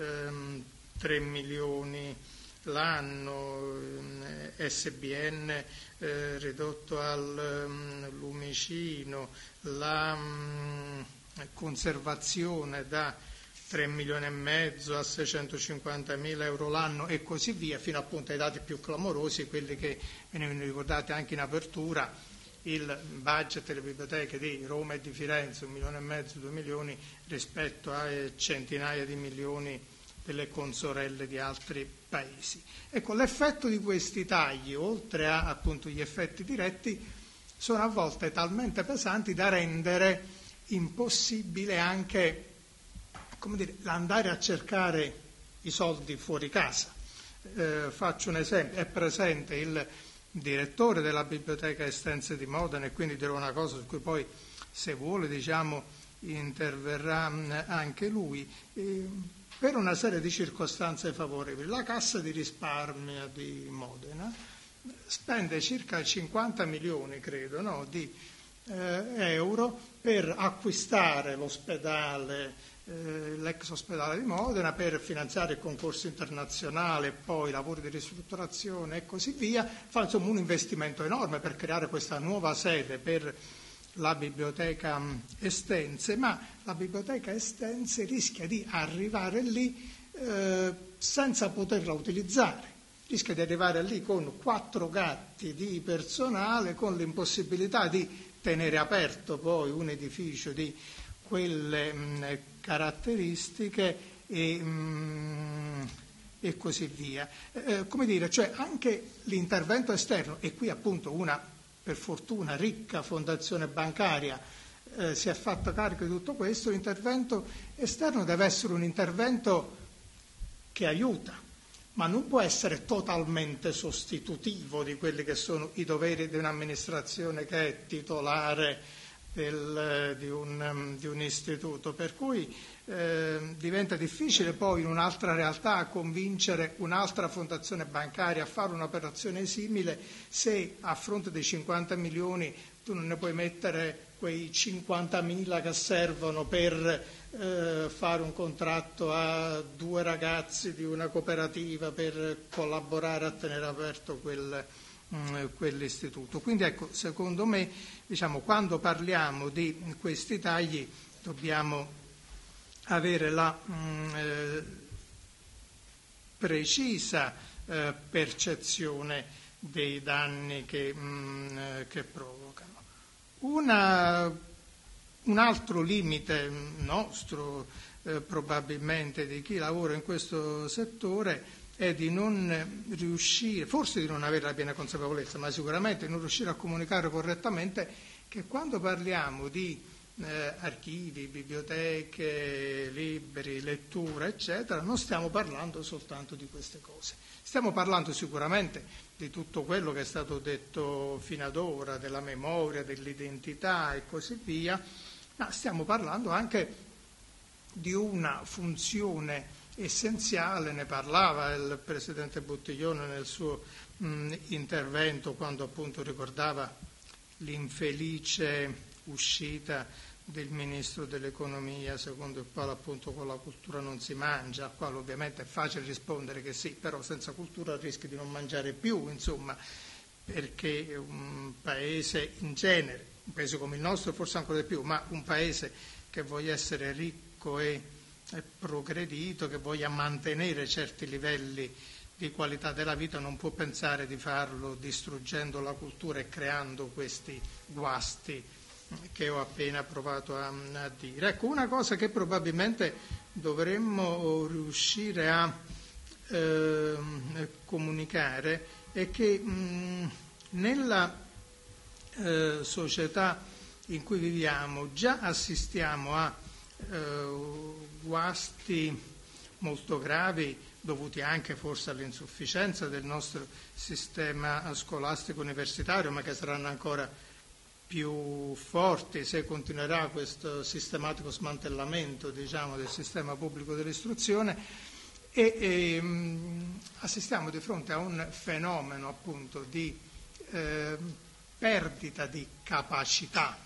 3 milioni l'anno, SBN ridotto al lumicino, la conservazione da 3 milioni e mezzo a 650.000 euro l'anno e così via, fino appunto ai dati più clamorosi, quelli che venivano ricordati anche in apertura, il budget delle biblioteche di Roma e di Firenze, 1,5 milioni, 2 milioni, rispetto a centinaia di milioni delle consorelle di altri paesi. Ecco, l'effetto di questi tagli, oltre a appunto gli effetti diretti, sono a volte talmente pesanti da rendere impossibile anche, come dire, andare a cercare i soldi fuori casa. Faccio un esempio: è presente il direttore della Biblioteca Estense di Modena, e quindi dirò una cosa su cui poi, se vuole, diciamo, interverrà anche lui. Per una serie di circostanze favorevoli, la Cassa di Risparmio di Modena spende circa 50 milioni, credo, no, di euro per acquistare l'ospedale, l'ex ospedale di Modena, per finanziare il concorso internazionale, poi lavori di ristrutturazione e così via. Fa insomma un investimento enorme per creare questa nuova sede per la biblioteca Estense, ma la biblioteca Estense rischia di arrivare lì senza poterla utilizzare. Rischia di arrivare lì con 4 gatti di personale, con l'impossibilità di tenere aperto poi un edificio di quelle caratteristiche e così via. Come dire, cioè anche l'intervento esterno, e qui appunto una, per fortuna, ricca fondazione bancaria si è fatta carico di tutto questo, l'intervento esterno deve essere un intervento che aiuta, ma non può essere totalmente sostitutivo di quelli che sono i doveri di un'amministrazione che è titolare di un istituto, per cui diventa difficile poi in un'altra realtà convincere un'altra fondazione bancaria a fare un'operazione simile se a fronte dei 50 milioni tu non ne puoi mettere quei 50.000 che servono per fare un contratto a 2 ragazzi di una cooperativa per collaborare a tenere aperto quell'istituto. Quindi ecco, secondo me, diciamo, quando parliamo di questi tagli dobbiamo avere la precisa percezione dei danni che provocano. Un altro limite nostro, probabilmente di chi lavora in questo settore, è di non riuscire, forse di non avere la piena consapevolezza, ma sicuramente di non riuscire a comunicare correttamente che quando parliamo di archivi, biblioteche, libri, lettura, eccetera, non stiamo parlando soltanto di queste cose. Stiamo parlando sicuramente di tutto quello che è stato detto fino ad ora, della memoria, dell'identità e così via, ma stiamo parlando anche di una funzione essenziale, ne parlava il Presidente Buttiglione nel suo intervento quando appunto ricordava l'infelice uscita del Ministro dell'Economia, secondo il quale appunto con la cultura non si mangia, al quale ovviamente è facile rispondere che sì, però senza cultura rischi di non mangiare più, insomma, perché un paese in genere, un paese come il nostro forse ancora di più, ma un paese che voglia essere ricco e progredito, che voglia mantenere certi livelli di qualità della vita, non può pensare di farlo distruggendo la cultura e creando questi guasti che ho appena provato a dire. Ecco, una cosa che probabilmente dovremmo riuscire a comunicare è che nella società in cui viviamo già assistiamo a guasti molto gravi, dovuti anche forse all'insufficienza del nostro sistema scolastico universitario, ma che saranno ancora più forti se continuerà questo sistematico smantellamento, diciamo, del sistema pubblico dell'istruzione, e assistiamo di fronte a un fenomeno appunto di perdita di capacità,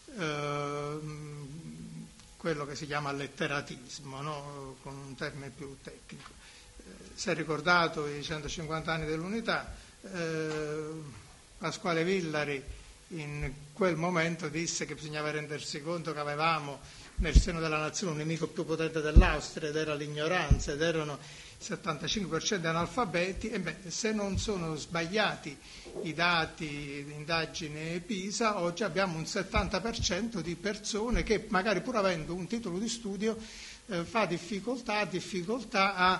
quello che si chiama letteratismo, no? Con un termine più tecnico. Si è ricordato i 150 anni dell'Unità, Pasquale Villari in quel momento disse che bisognava rendersi conto che avevamo nel seno della nazione un nemico più potente dell'Austria, ed era l'ignoranza, ed erano il 75% di analfabeti. E se non sono sbagliati i dati di indagine PISA, oggi abbiamo un 70% di persone che magari pur avendo un titolo di studio fa difficoltà a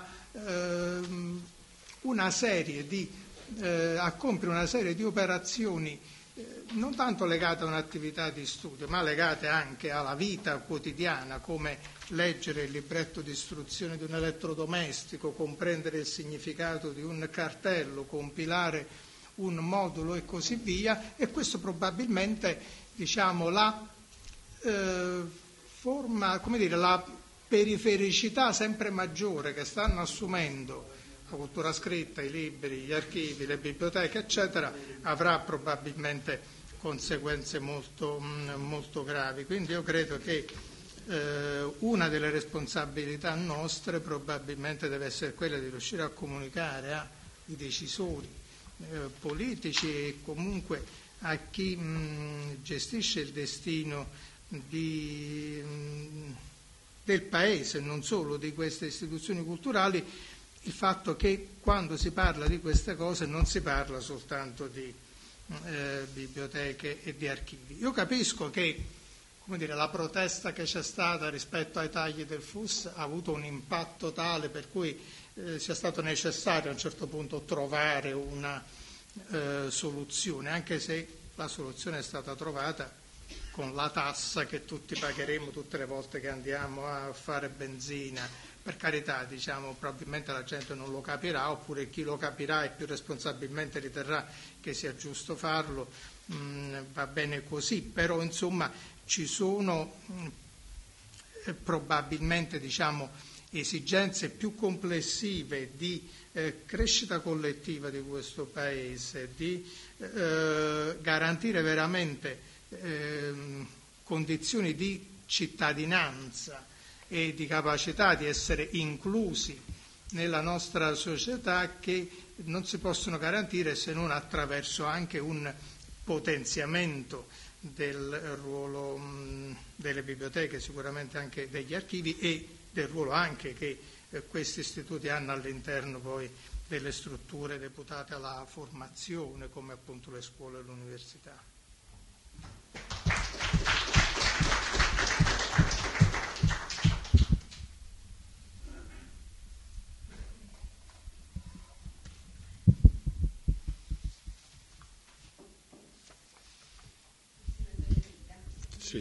a compiere una serie di operazioni non tanto legate a un'attività di studio, ma legate anche alla vita quotidiana, come leggere il libretto di istruzione di un elettrodomestico, comprendere il significato di un cartello, compilare un modulo e così via. E questo probabilmente, diciamo, la perifericità sempre maggiore che stanno assumendo la cultura scritta, i libri, gli archivi, le biblioteche, eccetera, avrà probabilmente conseguenze molto, molto gravi. Quindi io credo che una delle responsabilità nostre probabilmente deve essere quella di riuscire a comunicare ai decisori politici e comunque a chi gestisce il destino del Paese, non solo di queste istituzioni culturali, il fatto che quando si parla di queste cose non si parla soltanto di biblioteche e di archivi. Io capisco che, come dire, la protesta che c'è stata rispetto ai tagli del FUS ha avuto un impatto tale per cui sia stato necessario a un certo punto trovare una soluzione, anche se la soluzione è stata trovata con la tassa che tutti pagheremo tutte le volte che andiamo a fare benzina. Per carità, diciamo, probabilmente la gente non lo capirà, oppure chi lo capirà e più responsabilmente riterrà che sia giusto farlo, va bene così, però insomma ci sono probabilmente, diciamo, esigenze più complessive di crescita collettiva di questo Paese, di garantire veramente condizioni di cittadinanza e di capacità di essere inclusi nella nostra società, che non si possono garantire se non attraverso anche un potenziamento del ruolo delle biblioteche, sicuramente anche degli archivi, e del ruolo anche che questi istituti hanno all'interno poi delle strutture deputate alla formazione, come appunto le scuole e l'università. Sì.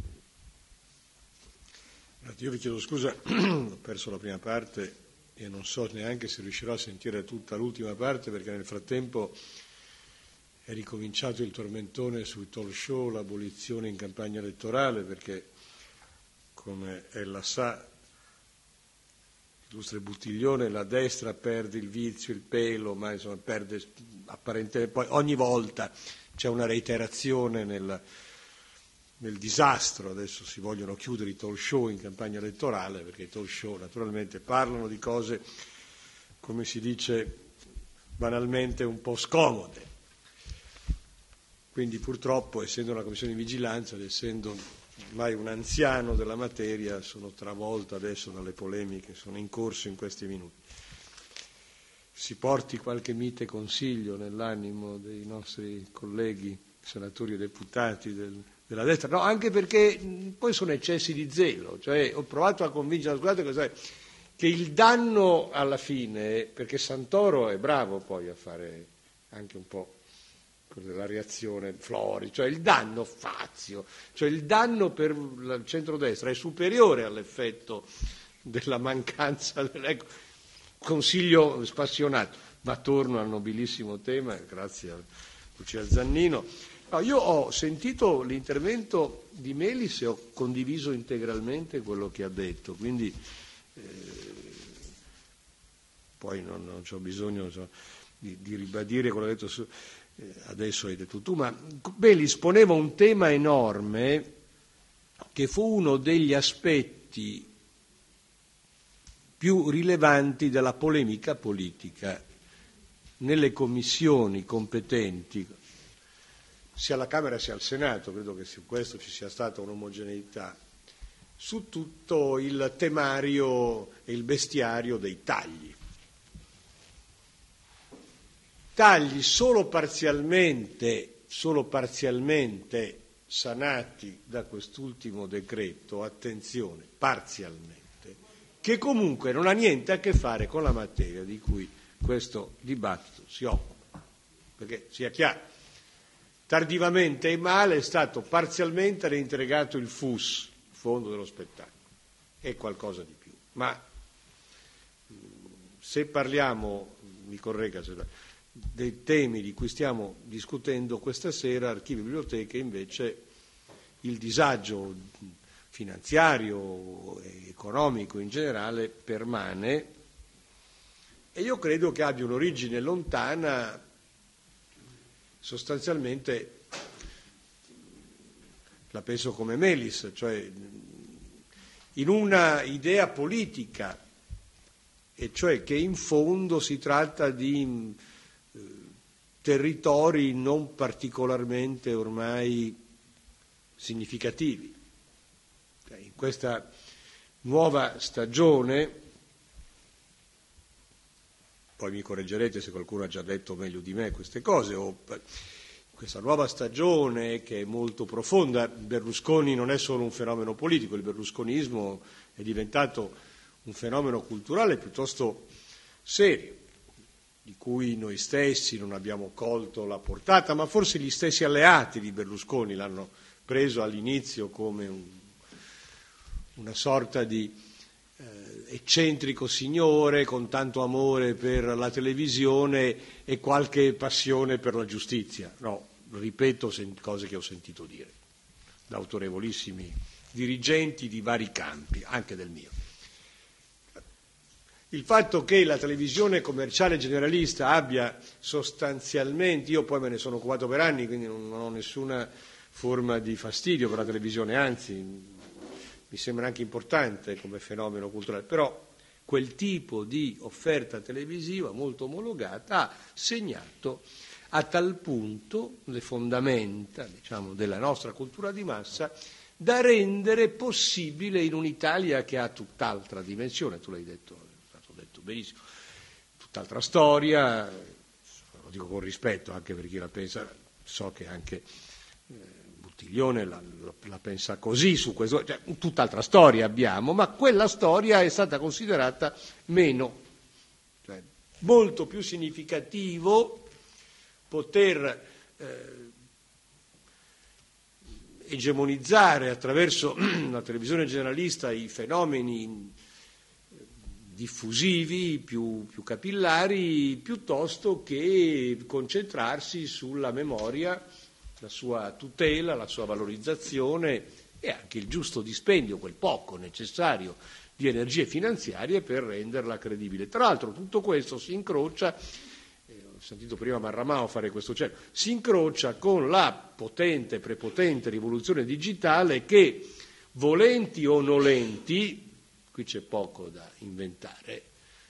Io vi chiedo scusa, ho perso la prima parte e non so neanche se riuscirò a sentire tutta l'ultima parte, perché nel frattempo è ricominciato il tormentone sui talk show, l'abolizione in campagna elettorale, perché, come ella sa, illustre Buttiglione, la destra perde il vizio, il pelo, ma insomma perde apparentemente, poi ogni volta c'è una reiterazione nel disastro. Adesso si vogliono chiudere i talk show in campagna elettorale, perché i talk show naturalmente parlano di cose, come si dice banalmente, un po' scomode. Quindi purtroppo, essendo una commissione di vigilanza ed essendo ormai un anziano della materia, sono travolto adesso dalle polemiche che sono in corso in questi minuti. Si porti qualche mite consiglio nell'animo dei nostri colleghi senatori e deputati della destra, no, anche perché poi sono eccessi di zelo, cioè ho provato a convincere, scusate, che il danno alla fine, perché Santoro è bravo poi a fare anche un po' la reazione Flori, cioè il danno Fazio, cioè il danno per il centrodestra è superiore all'effetto della mancanza, ecco, consiglio spassionato, ma torno al nobilissimo tema, grazie a Lucia Zannino. No, io ho sentito l'intervento di Melis e ho condiviso integralmente quello che ha detto, quindi poi non c'ho bisogno di ribadire quello che ha detto adesso hai detto tu, ma Melis poneva un tema enorme che fu uno degli aspetti più rilevanti della polemica politica nelle commissioni competenti, sia alla Camera sia al Senato. Credo che su questo ci sia stata un'omogeneità, su tutto il temario e il bestiario dei tagli. Tagli solo parzialmente sanati da quest'ultimo decreto, attenzione, parzialmente, che comunque non ha niente a che fare con la materia di cui questo dibattito si occupa. Perché sia chiaro, tardivamente e male è stato parzialmente reintegrato il FUS, il Fondo dello Spettacolo, è qualcosa di più. Ma se parliamo, mi corregga se dei temi di cui stiamo discutendo questa sera, archivi e biblioteche, invece il disagio finanziario e economico in generale permane, e io credo che abbia un'origine lontana sostanzialmente la penso come Melis, cioè in una idea politica, e cioè che in fondo si tratta di territori non particolarmente ormai significativi. In questa nuova stagione, poi mi correggerete se qualcuno ha già detto meglio di me queste cose, o questa nuova stagione che è molto profonda. Berlusconi non è solo un fenomeno politico, il berlusconismo è diventato un fenomeno culturale piuttosto serio, di cui noi stessi non abbiamo colto la portata, ma forse gli stessi alleati di Berlusconi l'hanno preso all'inizio come una sorta di eccentrico signore con tanto amore per la televisione e qualche passione per la giustizia. No, ripeto cose che ho sentito dire da autorevolissimi dirigenti di vari campi, anche del mio. Il fatto che la televisione commerciale generalista abbia sostanzialmente, io poi me ne sono occupato per anni, quindi non ho nessuna forma di fastidio per la televisione, anzi mi sembra anche importante come fenomeno culturale, però quel tipo di offerta televisiva molto omologata ha segnato a tal punto le fondamenta, diciamo, della nostra cultura di massa da rendere possibile in un'Italia che ha tutt'altra dimensione, tu l'hai detto, è stato detto benissimo, tutt'altra storia, lo dico con rispetto anche per chi la pensa, so che anche Buttiglione la pensa così su questo, cioè, tutt'altra storia abbiamo, ma quella storia è stata considerata meno, cioè, molto più significativo poter egemonizzare attraverso la televisione generalista i fenomeni diffusivi, più capillari, piuttosto che concentrarsi sulla memoria, la sua tutela, la sua valorizzazione e anche il giusto dispendio, quel poco necessario di energie finanziarie per renderla credibile. Tra l'altro tutto questo si incrocia, ho sentito prima Marramao fare questo cenno, si incrocia con la prepotente rivoluzione digitale che, volenti o nolenti, qui c'è poco da inventare,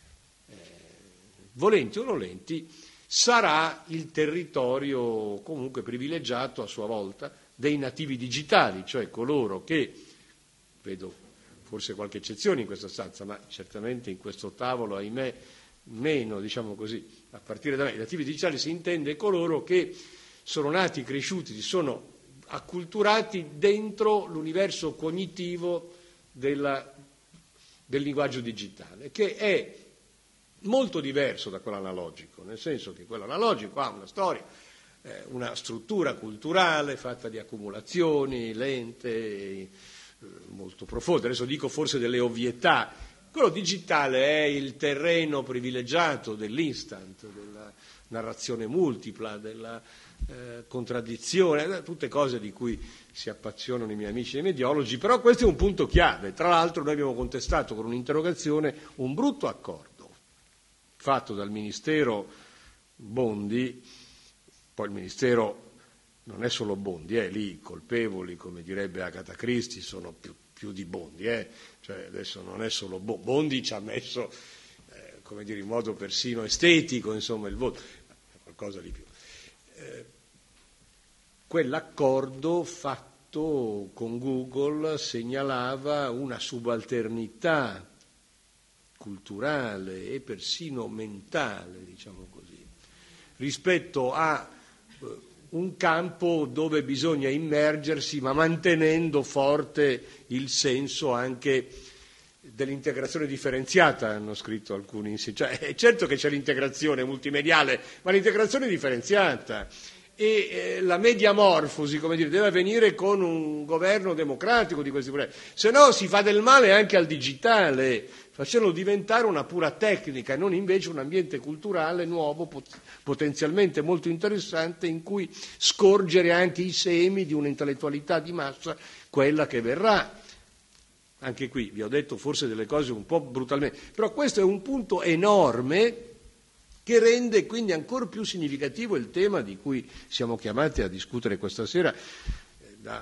volenti o nolenti, sarà il territorio comunque privilegiato a sua volta dei nativi digitali, cioè coloro che, vedo forse qualche eccezione in questa stanza, ma certamente in questo tavolo, ahimè, meno, diciamo così, a partire da me, i nativi digitali si intende coloro che sono nati, cresciuti, si sono acculturati dentro l'universo cognitivo del linguaggio digitale, che è molto diverso da quello analogico, nel senso che quello analogico ha una storia, una struttura culturale fatta di accumulazioni lente, molto profonde. Adesso dico forse delle ovvietà. Quello digitale è il terreno privilegiato dell'instant, della narrazione multipla, della contraddizione, tutte cose di cui si appassionano i miei amici dei mediologi, però questo è un punto chiave. Tra l'altro noi abbiamo contestato con un'interrogazione un brutto accordo fatto dal Ministero Bondi, poi il Ministero non è solo Bondi, lì i colpevoli, come direbbe Agatha Christie, sono più di Bondi, cioè adesso non è solo Bondi ci ha messo, come dire, in modo persino estetico, insomma, il voto, qualcosa di più. Quell'accordo fatto con Google segnalava una subalternità culturale e persino mentale, diciamo così, rispetto a un campo dove bisogna immergersi, ma mantenendo forte il senso anche dell'integrazione differenziata, hanno scritto alcuni. Cioè, è certo che c'è l'integrazione multimediale, ma l'integrazione differenziata. E la mediamorfosi, come dire, deve avvenire con un governo democratico di questi problemi, se no si fa del male anche al digitale, facendolo diventare una pura tecnica e non invece un ambiente culturale nuovo, potenzialmente molto interessante, in cui scorgere anche i semi di un'intellettualità di massa, quella che verrà. Anche qui vi ho detto forse delle cose un po' brutalmente, però questo è un punto enorme che rende quindi ancora più significativo il tema di cui siamo chiamati a discutere questa sera, da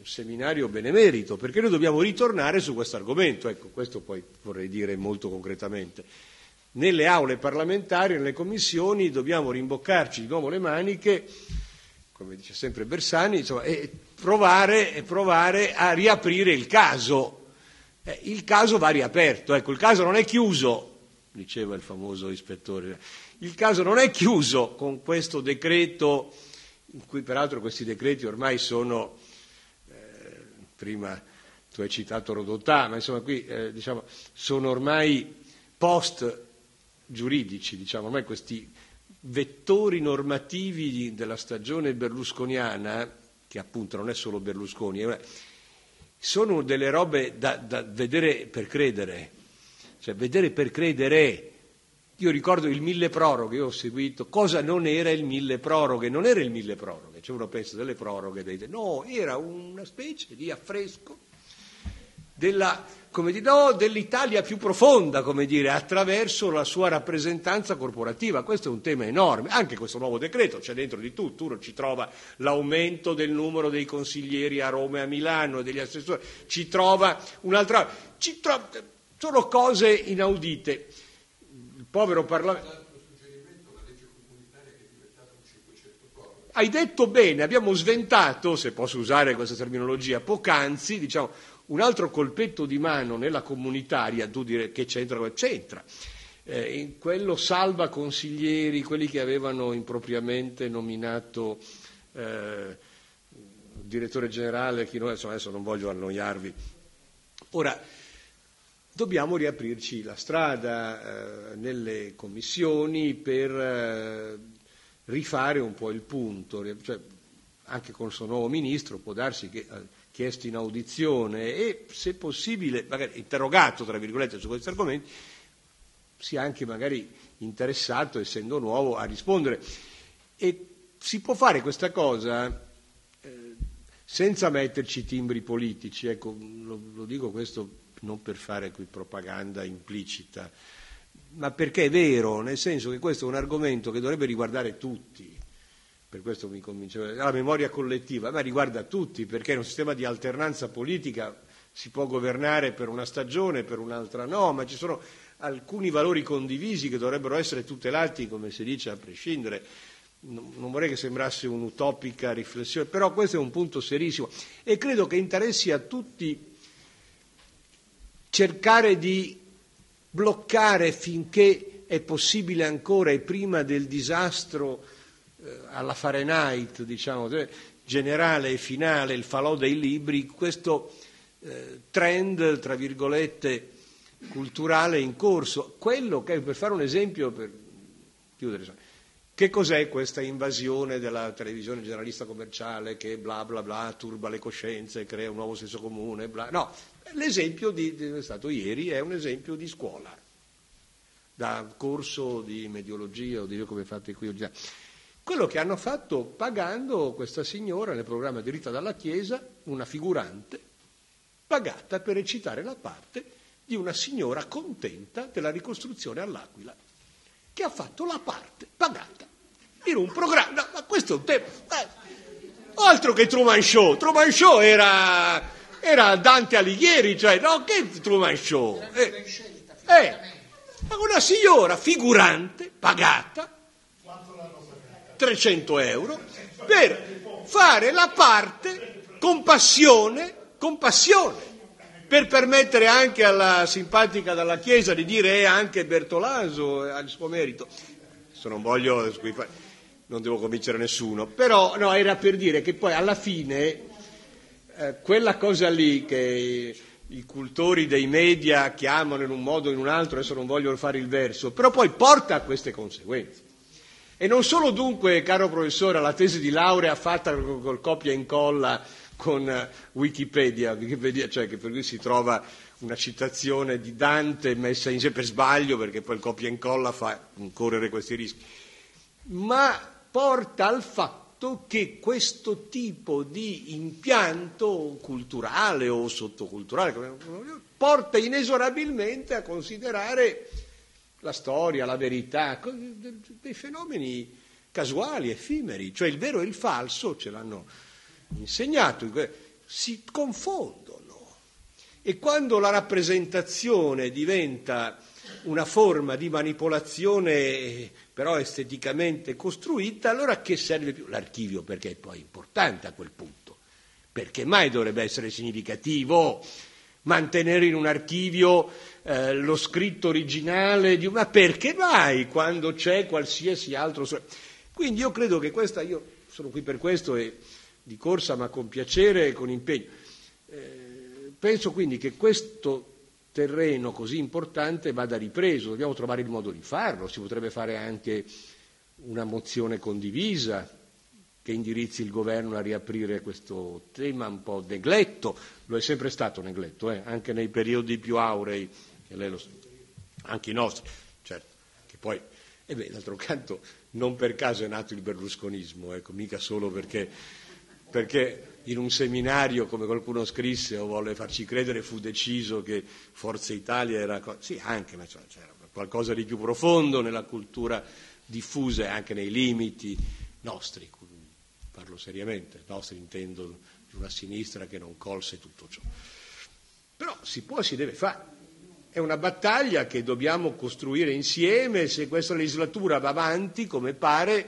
seminario benemerito, perché noi dobbiamo ritornare su questo argomento. Ecco, questo poi vorrei dire molto concretamente. Nelle aule parlamentari, nelle commissioni, dobbiamo rimboccarci di nuovo le maniche, come dice sempre Bersani, insomma, e provare a riaprire il caso. Il caso va riaperto, ecco, il caso non è chiuso, diceva il famoso ispettore, il caso non è chiuso con questo decreto, in cui peraltro questi decreti ormai sono, prima tu hai citato Rodotà, ma insomma qui diciamo, sono ormai post giuridici, diciamo, ormai questi vettori normativi della stagione berlusconiana, che appunto non è solo Berlusconi, sono delle robe da vedere per credere, cioè vedere per credere. Io ricordo il milleproroghe, io ho seguito, cosa non era il milleproroghe? Non era il milleproroghe, cioè uno pensa delle proroghe, no, era una specie di affresco dell'Italia più profonda, come dire, attraverso la sua rappresentanza corporativa. Questo è un tema enorme. Anche questo nuovo decreto c'è dentro di tutto. Uno ci trova l'aumento del numero dei consiglieri a Roma e a Milano e degli assessori, ci trova un'altra, sono cose inaudite. Il povero Parlamento. Hai detto bene, abbiamo sventato, se posso usare questa terminologia, poc'anzi, diciamo, un altro colpetto di mano nella comunitaria. Tu dire che c'entra? C'entra. In quello salva consiglieri, quelli che avevano impropriamente nominato direttore generale, adesso non voglio annoiarvi. Ora, dobbiamo riaprirci la strada nelle commissioni per rifare un po' il punto, cioè, anche con il suo nuovo ministro può darsi che chiesto in audizione e, se possibile, magari interrogato, tra virgolette, su questi argomenti, sia anche magari interessato, essendo nuovo, a rispondere. E si può fare questa cosa senza metterci timbri politici. Ecco, lo dico questo non per fare qui propaganda implicita, ma perché è vero, nel senso che questo è un argomento che dovrebbe riguardare tutti. Per questo mi convinceva, la memoria collettiva, ma riguarda tutti, perché in un sistema di alternanza politica si può governare per una stagione, per un'altra no, ma ci sono alcuni valori condivisi che dovrebbero essere tutelati, come si dice, a prescindere. Non vorrei che sembrasse un'utopica riflessione, però questo è un punto serissimo e credo che interessi a tutti cercare di bloccare finché è possibile ancora e prima del disastro alla Fahrenheit, diciamo, generale e finale, il falò dei libri, questo trend, tra virgolette, culturale in corso. Quello che, per fare un esempio, per chiudere, che cos'è questa invasione della televisione generalista commerciale che bla bla bla turba le coscienze, crea un nuovo senso comune, bla. No, l'esempio è stato ieri, è un esempio di scuola, da corso di mediologia o di come fate qui oggi. Quello che hanno fatto pagando questa signora nel programma Diritta dalla Chiesa, una figurante, pagata per recitare la parte di una signora contenta della ricostruzione all'Aquila, che ha fatto la parte pagata in un programma. No, ma questo è un tema. Altro che Truman Show. Truman Show era Dante Alighieri, cioè, no, che Truman Show? Una signora figurante pagata 300 euro per fare la parte con passione, per permettere anche alla simpatica dalla Chiesa di dire anche Bertolaso al suo merito. Adesso non devo convincere nessuno, però no, era per dire che poi alla fine quella cosa lì che i cultori dei media chiamano in un modo o in un altro, adesso non voglio fare il verso, però poi porta a queste conseguenze. E non solo dunque, caro professore, la tesi di laurea fatta col copia e incolla con Wikipedia, cioè che per cui si trova una citazione di Dante messa insieme per sbaglio, perché poi il copia e incolla fa incorrere questi rischi, ma porta al fatto che questo tipo di impianto culturale o sottoculturale porta inesorabilmente a considerare la storia, la verità, dei fenomeni casuali, effimeri, cioè il vero e il falso ce l'hanno insegnato. si confondono. E quando la rappresentazione diventa una forma di manipolazione però esteticamente costruita, allora che serve più? L'archivio, perché è poi importante a quel punto. Perché mai dovrebbe essere significativo mantenere in un archivio lo scritto originale di ma perché mai quando c'è qualsiasi altro? Quindi io credo che io sono qui per questo e di corsa, ma con piacere e con impegno. Penso quindi che questo terreno così importante vada ripreso, dobbiamo trovare il modo di farlo, si potrebbe fare anche una mozione condivisa che indirizzi il governo a riaprire questo tema un po' negletto, lo è sempre stato negletto, anche nei periodi più aurei, e lei lo sa, anche i nostri, certo, che poi, d'altro canto, non per caso è nato il berlusconismo, mica solo perché in un seminario, come qualcuno scrisse o volle farci credere, fu deciso che Forza Italia era... Sì, anche, ma c'era qualcosa di più profondo nella cultura diffusa e anche nei limiti nostri, parlo seriamente, nostri intendo di una sinistra che non colse tutto ciò. Però si può e si deve fare. È una battaglia che dobbiamo costruire insieme, se questa legislatura va avanti, come pare,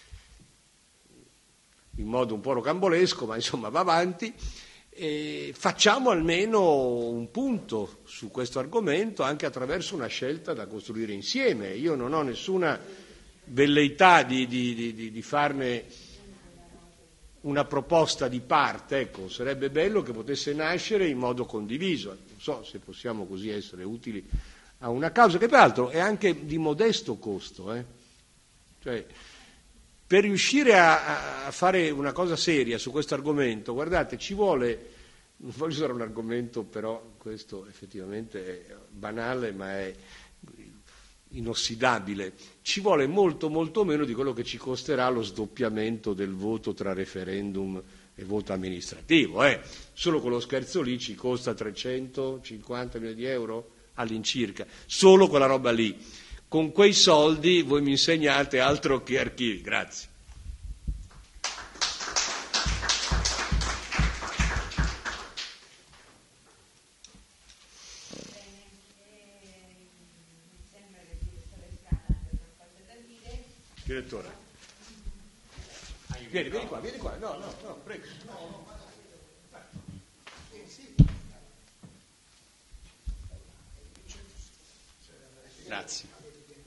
in modo un po' rocambolesco, ma insomma va avanti, e facciamo almeno un punto su questo argomento anche attraverso una scelta da costruire insieme. Io non ho nessuna velleità di farne una proposta di parte, sarebbe bello che potesse nascere in modo condiviso, non so se possiamo così essere utili a una causa che peraltro è anche di modesto costo, cioè per riuscire a fare una cosa seria su questo argomento, guardate, ci vuole, non voglio usare un argomento, però questo effettivamente è banale ma è inossidabile, ci vuole molto molto meno di quello che ci costerà lo sdoppiamento del voto tra referendum e voto amministrativo. Solo quello scherzo lì ci costa 350 milioni di euro all'incirca, solo quella roba lì. Con quei soldi voi mi insegnate altro che archivi. Grazie. Direttore. Vieni qua. No, prego. Grazie.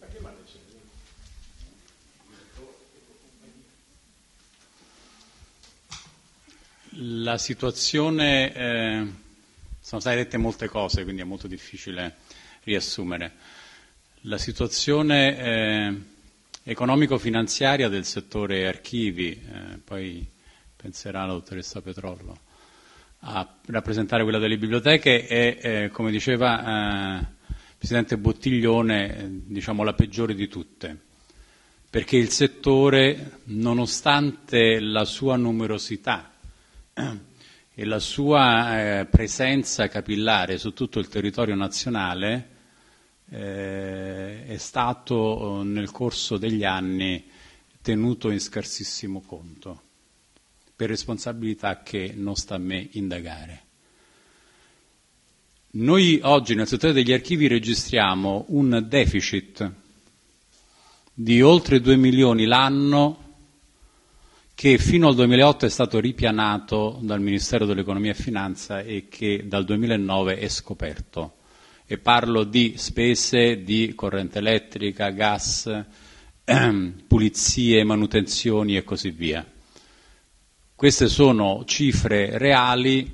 La situazione, sono state dette molte cose, quindi è molto difficile riassumere. La situazione economico-finanziaria del settore archivi, poi penserà la dottoressa Petrollo a rappresentare quella delle biblioteche, è come diceva il Presidente Bottiglione, la peggiore di tutte, perché il settore, nonostante la sua numerosità e la sua presenza capillare su tutto il territorio nazionale, è stato nel corso degli anni tenuto in scarsissimo conto per responsabilità che non sta a me indagare. Noi oggi nel settore degli archivi registriamo un deficit di oltre 2 milioni l'anno che fino al 2008 è stato ripianato dal Ministero dell'Economia e Finanza e che dal 2009 è scoperto. E parlo di spese di corrente elettrica, gas, pulizie, manutenzioni e così via. Queste sono cifre reali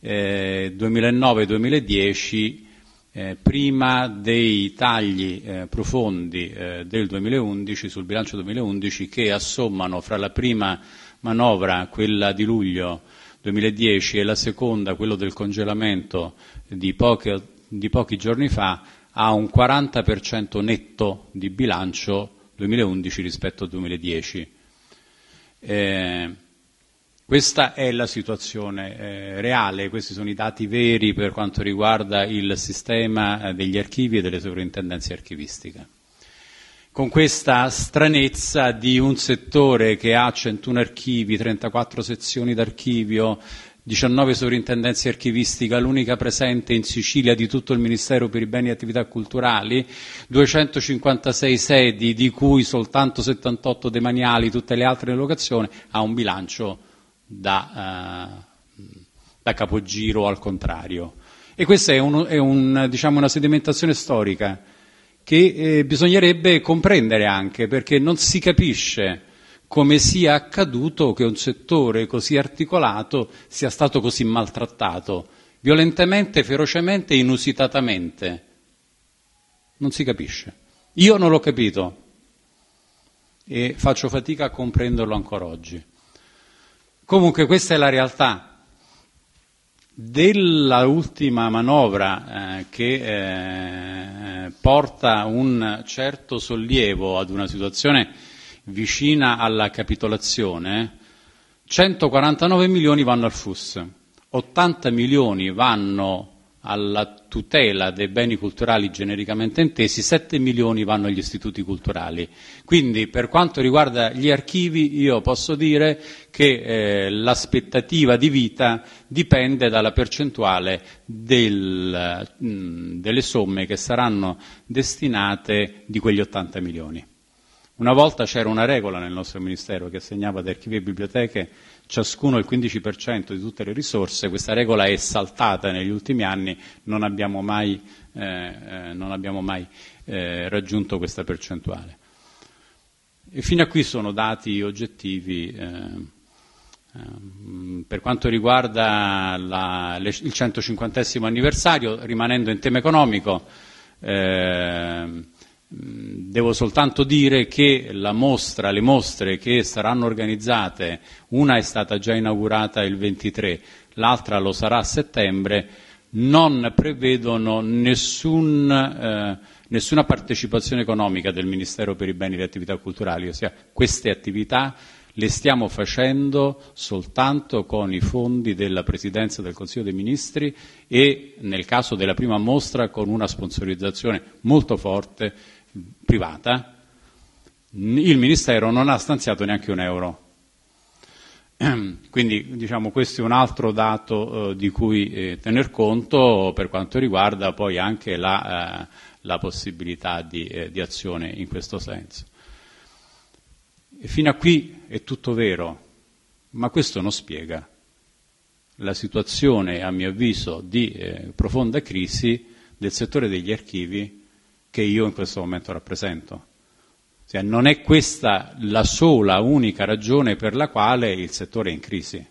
2009-2010, prima dei tagli profondi del 2011, sul bilancio 2011, che assommano fra la prima manovra, quella di luglio 2010, e la seconda, quello del congelamento di pochi giorni fa, a un 40% netto di bilancio 2011 rispetto al 2010. Questa è la situazione reale, questi sono i dati veri per quanto riguarda il sistema degli archivi e delle sovrintendenze archivistiche. Con questa stranezza di un settore che ha 101 archivi, 34 sezioni d'archivio, 19 sovrintendenze archivistiche, l'unica presente in Sicilia di tutto il Ministero per i beni e attività culturali, 256 sedi, di cui soltanto 78 demaniali, tutte le altre in locazione, ha un bilancio da capogiro al contrario. E questa è una sedimentazione storica che bisognerebbe comprendere anche, perché non si capisce come sia accaduto che un settore così articolato sia stato così maltrattato, violentemente, ferocemente, inusitatamente. Non si capisce. Io non l'ho capito e faccio fatica a comprenderlo ancora oggi. Comunque questa è la realtà. Della ultima manovra che porta un certo sollievo ad una situazione vicina alla capitolazione, 149 milioni vanno al FUS, 80 milioni vanno alla tutela dei beni culturali genericamente intesi, 7 milioni vanno agli istituti culturali. Quindi per quanto riguarda gli archivi io posso dire che l'aspettativa di vita dipende dalla percentuale delle somme che saranno destinate di quegli 80 milioni. Una volta c'era una regola nel nostro Ministero che assegnava ad archivi e biblioteche ciascuno il 15% di tutte le risorse. Questa regola è saltata negli ultimi anni, non abbiamo mai raggiunto questa percentuale. E fino a qui sono dati oggettivi. Per quanto riguarda il 150° anniversario, rimanendo in tema economico, devo soltanto dire che le mostre che saranno organizzate, una è stata già inaugurata il 23, l'altra lo sarà a settembre, non prevedono nessuna partecipazione economica del Ministero per i beni e le attività culturali, ossia queste attività le stiamo facendo soltanto con i fondi della Presidenza del Consiglio dei Ministri e, nel caso della prima mostra, con una sponsorizzazione molto forte privata. Il Ministero non ha stanziato neanche un euro. Quindi questo è un altro dato di cui tener conto per quanto riguarda poi anche la possibilità di azione in questo senso. E fino a qui è tutto vero, ma questo non spiega la situazione, a mio avviso, di profonda crisi del settore degli archivi che io in questo momento rappresento. Cioè, non è questa la sola, unica ragione per la quale il settore è in crisi.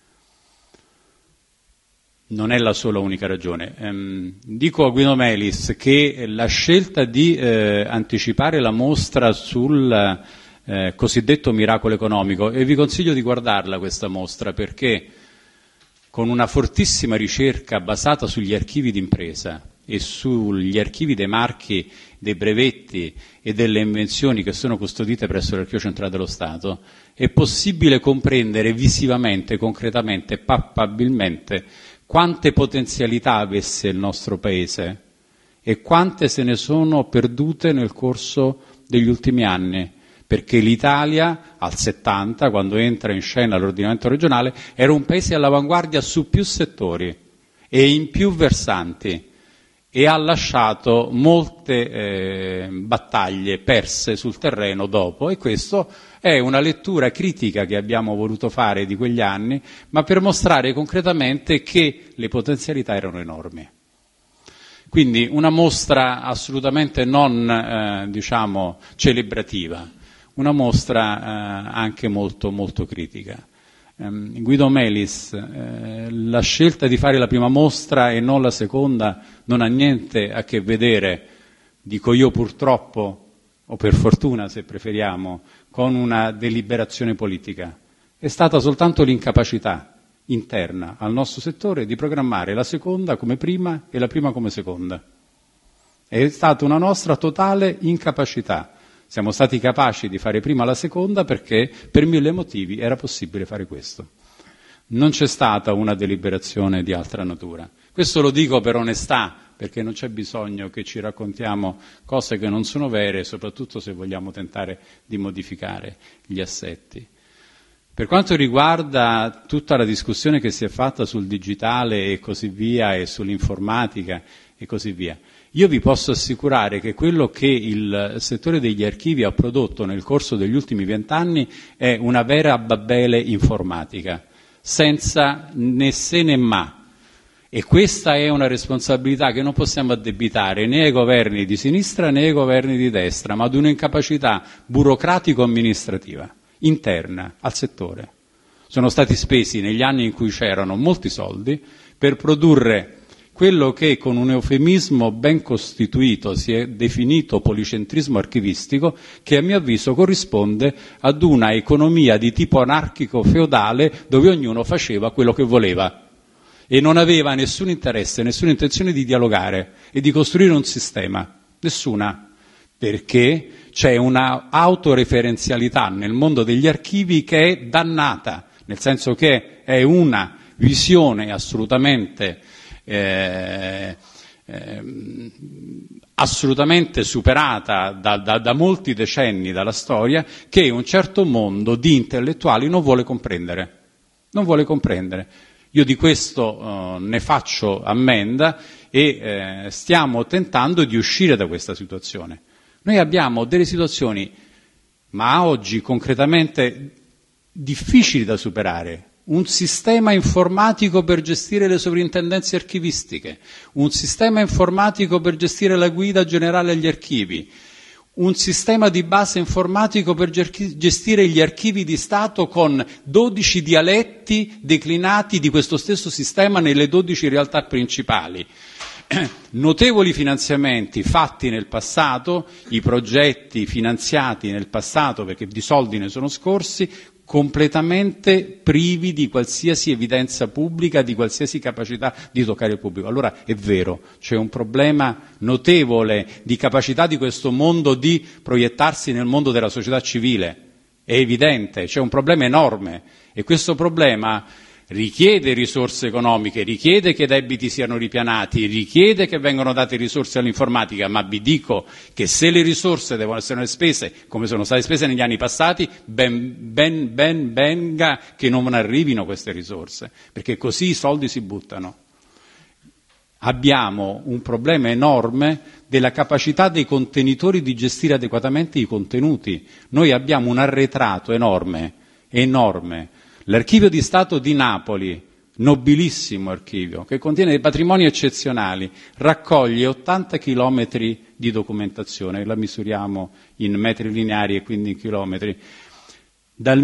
Non è la sola, unica ragione. Dico a Guido Melis che la scelta di anticipare la mostra sul cosiddetto miracolo economico, e vi consiglio di guardarla questa mostra, perché con una fortissima ricerca basata sugli archivi d'impresa e sugli archivi dei marchi, dei brevetti e delle invenzioni che sono custodite presso l'Archivio Centrale dello Stato, è possibile comprendere visivamente, concretamente, palpabilmente quante potenzialità avesse il nostro Paese e quante se ne sono perdute nel corso degli ultimi anni, perché l'Italia al 70, quando entra in scena l'ordinamento regionale, era un paese all'avanguardia su più settori e in più versanti, e ha lasciato molte battaglie perse sul terreno dopo, e questo è una lettura critica che abbiamo voluto fare di quegli anni, ma per mostrare concretamente che le potenzialità erano enormi. Quindi una mostra assolutamente non celebrativa, una mostra anche molto, molto critica. Guido Melis, la scelta di fare la prima mostra e non la seconda non ha niente a che vedere, dico io purtroppo, o per fortuna se preferiamo, con una deliberazione politica. È stata soltanto l'incapacità interna al nostro settore di programmare la seconda come prima e la prima come seconda. È stata una nostra totale incapacità. Siamo stati capaci di fare prima la seconda perché per 1000 motivi era possibile fare questo. Non c'è stata una deliberazione di altra natura. Questo lo dico per onestà, perché non c'è bisogno che ci raccontiamo cose che non sono vere, soprattutto se vogliamo tentare di modificare gli assetti. Per quanto riguarda tutta la discussione che si è fatta sul digitale e così via, e sull'informatica e così via, io vi posso assicurare che quello che il settore degli archivi ha prodotto nel corso degli ultimi 20 anni è una vera Babele informatica, senza né se né ma. E questa è una responsabilità che non possiamo addebitare né ai governi di sinistra né ai governi di destra, ma ad un'incapacità burocratico-amministrativa interna al settore. Sono stati spesi negli anni in cui c'erano molti soldi per produrre quello che con un eufemismo ben costituito si è definito policentrismo archivistico, che a mio avviso corrisponde ad una economia di tipo anarchico-feudale dove ognuno faceva quello che voleva e non aveva nessun interesse, nessuna intenzione di dialogare e di costruire un sistema, nessuna, perché c'è una autoreferenzialità nel mondo degli archivi che è dannata, nel senso che è una visione assolutamente superata da molti decenni dalla storia, che un certo mondo di intellettuali non vuole comprendere. Io di questo ne faccio ammenda e stiamo tentando di uscire da questa situazione. Noi abbiamo delle situazioni, ma oggi concretamente difficili da superare. Un sistema informatico per gestire le sovrintendenze archivistiche, un sistema informatico per gestire la guida generale agli archivi, un sistema di base informatico per gestire gli archivi di Stato con 12 dialetti declinati di questo stesso sistema nelle 12 realtà principali. Notevoli finanziamenti fatti nel passato, i progetti finanziati nel passato, perché di soldi ne sono scorsi, completamente privi di qualsiasi evidenza pubblica, di qualsiasi capacità di toccare il pubblico. Allora è vero, c'è un problema notevole di capacità di questo mondo di proiettarsi nel mondo della società civile, è evidente, c'è un problema enorme e questo problema richiede risorse economiche, richiede che i debiti siano ripianati, richiede che vengano date risorse all'informatica, ma vi dico che se le risorse devono essere spese come sono state spese negli anni passati, ben venga che non arrivino queste risorse, perché così i soldi si buttano. Abbiamo un problema enorme della capacità dei contenitori di gestire adeguatamente i contenuti. Noi abbiamo un arretrato enorme. L'Archivio di Stato di Napoli, nobilissimo archivio, che contiene dei patrimoni eccezionali, raccoglie 80 chilometri di documentazione, la misuriamo in metri lineari e quindi in chilometri. Dal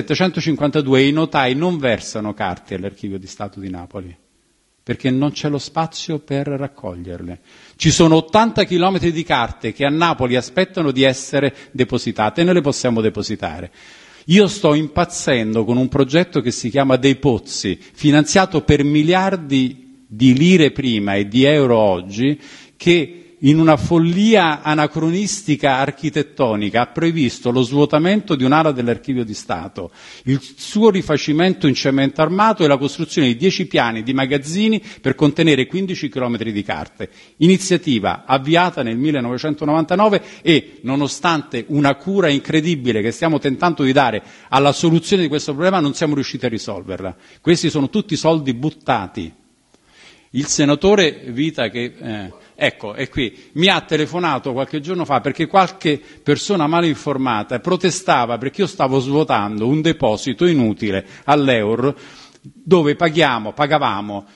1752 i notai non versano carte all'Archivio di Stato di Napoli, perché non c'è lo spazio per raccoglierle. Ci sono 80 chilometri di carte che a Napoli aspettano di essere depositate e noi le possiamo depositare. Io sto impazzendo con un progetto che si chiama Dei Pozzi, finanziato per miliardi di lire prima e di euro oggi, che in una follia anacronistica architettonica ha previsto lo svuotamento di un'ala dell'Archivio di Stato, il suo rifacimento in cemento armato e la costruzione di 10 piani di magazzini per contenere 15 chilometri di carte. Iniziativa avviata nel 1999 e, nonostante una cura incredibile che stiamo tentando di dare alla soluzione di questo problema, non siamo riusciti a risolverla. Questi sono tutti soldi buttati. Il senatore Vita ecco, è qui, mi ha telefonato qualche giorno fa perché qualche persona mal informata protestava perché io stavo svuotando un deposito inutile all'EUR dove pagavamo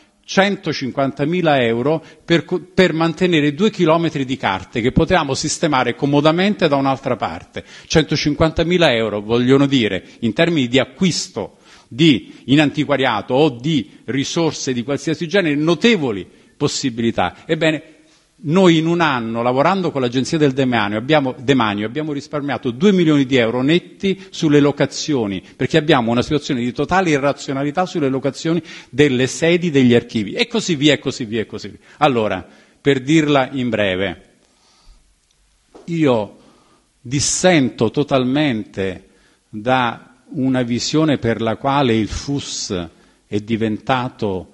150.000 euro per mantenere 2 chilometri di carte che potevamo sistemare comodamente da un'altra parte. 150.000 euro vogliono dire, in termini di acquisto in antiquariato o di risorse di qualsiasi genere, notevoli possibilità. Ebbene, noi in un anno, lavorando con l'Agenzia del Demanio, abbiamo risparmiato 2 milioni di euro netti sulle locazioni, perché abbiamo una situazione di totale irrazionalità sulle locazioni delle sedi degli archivi, e così via, e così via, e così via. Allora, per dirla in breve, io dissento totalmente da una visione per la quale il FUS è diventato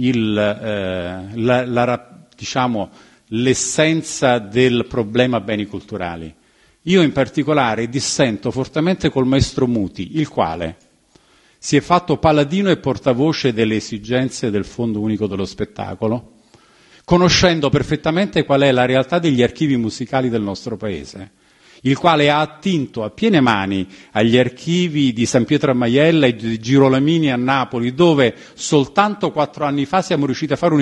l'essenza del problema beni culturali. Io in particolare dissento fortemente col maestro Muti, il quale si è fatto paladino e portavoce delle esigenze del Fondo Unico dello Spettacolo, conoscendo perfettamente qual è la realtà degli archivi musicali del nostro Paese, il quale ha attinto a piene mani agli archivi di San Pietro a Maiella e di Girolamini a Napoli, dove soltanto 4 anni fa siamo riusciti a fare un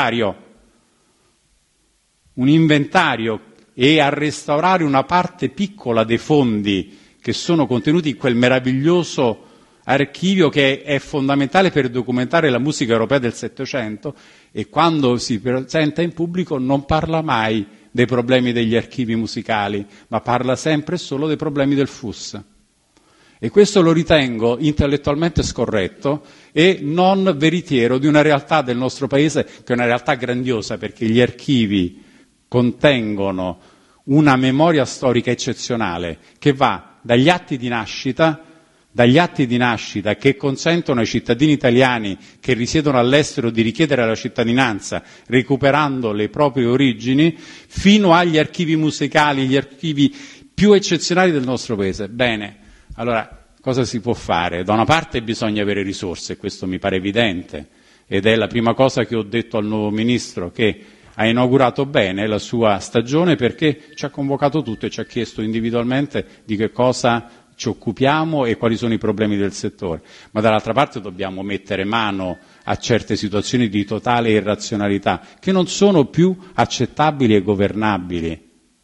inventario e a restaurare una parte piccola dei fondi che sono contenuti in quel meraviglioso archivio che è fondamentale per documentare la musica europea del Settecento, e quando si presenta in pubblico non parla mai dei problemi degli archivi musicali, ma parla sempre e solo dei problemi del FUS. E questo lo ritengo intellettualmente scorretto e non veritiero di una realtà del nostro Paese che è una realtà grandiosa, perché gli archivi contengono una memoria storica eccezionale che va dagli atti di nascita che consentono ai cittadini italiani che risiedono all'estero di richiedere la cittadinanza recuperando le proprie origini, fino agli archivi musicali, gli archivi più eccezionali del nostro Paese. Bene, allora cosa si può fare? Da una parte bisogna avere risorse, questo mi pare evidente, ed è la prima cosa che ho detto al nuovo Ministro, che ha inaugurato bene la sua stagione perché ci ha convocato tutto e ci ha chiesto individualmente di che cosa ci occupiamo e quali sono i problemi del settore, ma dall'altra parte dobbiamo mettere mano a certe situazioni di totale irrazionalità che non sono più accettabili e governabili.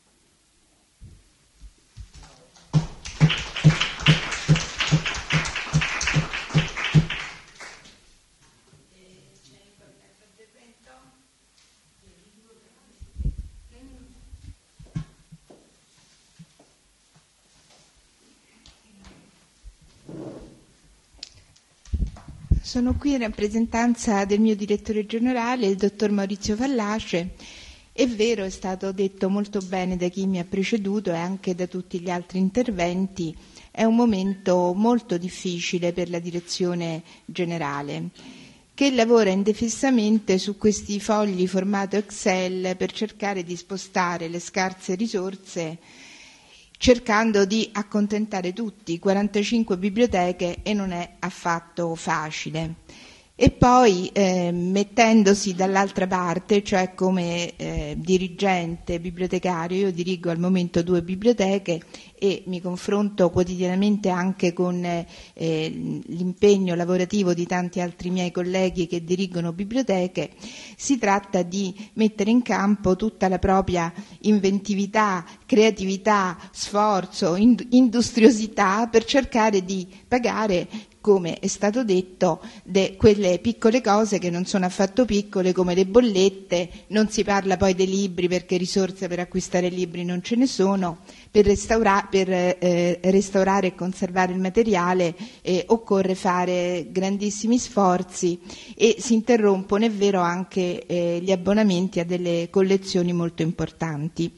Sono qui in rappresentanza del mio direttore generale, il dottor Maurizio Fallace. È vero, è stato detto molto bene da chi mi ha preceduto e anche da tutti gli altri interventi, è un momento molto difficile per la direzione generale, che lavora indefessamente su questi fogli formato Excel per cercare di spostare le scarse risorse, cercando di accontentare tutti, 45 biblioteche, e non è affatto facile. E poi mettendosi dall'altra parte, cioè come dirigente bibliotecario, io dirigo al momento 2 biblioteche e mi confronto quotidianamente anche con l'impegno lavorativo di tanti altri miei colleghi che dirigono biblioteche. Si tratta di mettere in campo tutta la propria inventività, creatività, sforzo, industriosità per cercare di pagare, come è stato detto, quelle piccole cose che non sono affatto piccole, come le bollette. Non si parla poi dei libri perché risorse per acquistare libri non ce ne sono, per restaurare e conservare il materiale occorre fare grandissimi sforzi e si interrompono, è vero, anche gli abbonamenti a delle collezioni molto importanti.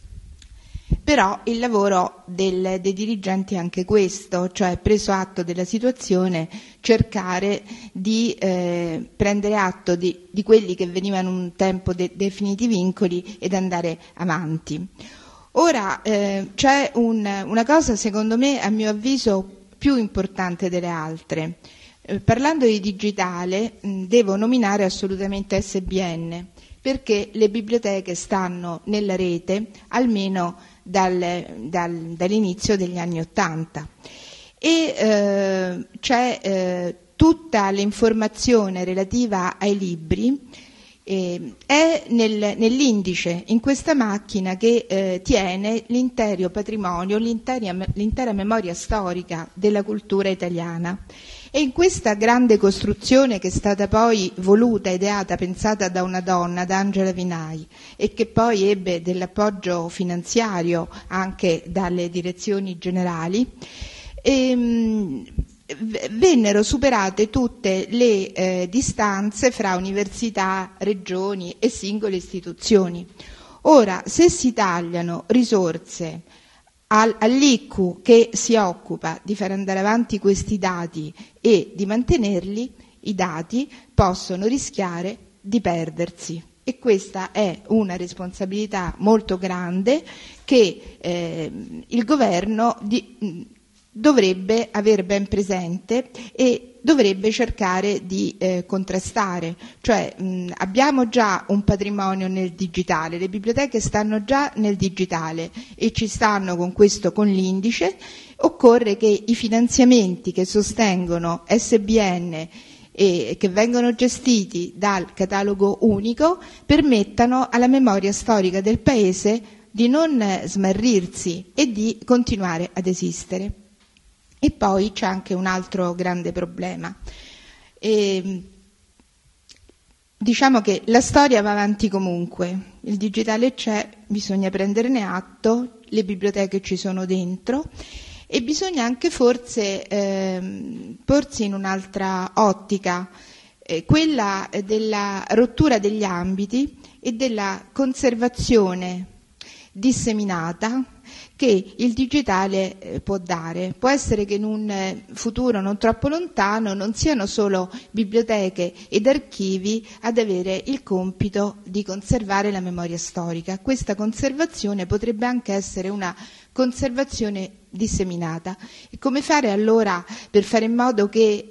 Però il lavoro dei dirigenti è anche questo, cioè preso atto della situazione, cercare di prendere atto di quelli che venivano un tempo definiti vincoli ed andare avanti. Ora c'è una cosa, secondo me, a mio avviso, più importante delle altre. Parlando di digitale, devo nominare assolutamente SBN, perché le biblioteche stanno nella rete almeno dall'inizio degli anni '80 e c'è tutta l'informazione relativa ai libri è nell'indice, in questa macchina che tiene l'intero patrimonio, l'intera memoria storica della cultura italiana. E in questa grande costruzione, che è stata poi voluta, ideata, pensata da una donna, da Angela Vinai, e che poi ebbe dell'appoggio finanziario anche dalle direzioni generali, vennero superate tutte le distanze fra università, regioni e singole istituzioni. Ora, se si tagliano risorse all'ICU che si occupa di far andare avanti questi dati e di mantenerli, i dati possono rischiare di perdersi. E questa è una responsabilità molto grande che il governo dovrebbe aver ben presente e dovrebbe cercare di contrastare. Cioè abbiamo già un patrimonio nel digitale, le biblioteche stanno già nel digitale e ci stanno con l'indice. Occorre che i finanziamenti che sostengono SBN e che vengono gestiti dal catalogo unico permettano alla memoria storica del Paese di non smarrirsi e di continuare ad esistere. E poi c'è anche un altro grande problema. Diciamo che la storia va avanti comunque, il digitale c'è, bisogna prenderne atto, le biblioteche ci sono dentro e bisogna anche forse porsi in un'altra ottica, quella della rottura degli ambiti e della conservazione disseminata che il digitale può dare. Può essere che in un futuro non troppo lontano non siano solo biblioteche ed archivi ad avere il compito di conservare la memoria storica. Questa conservazione potrebbe anche essere una conservazione disseminata. E come fare allora per fare in modo che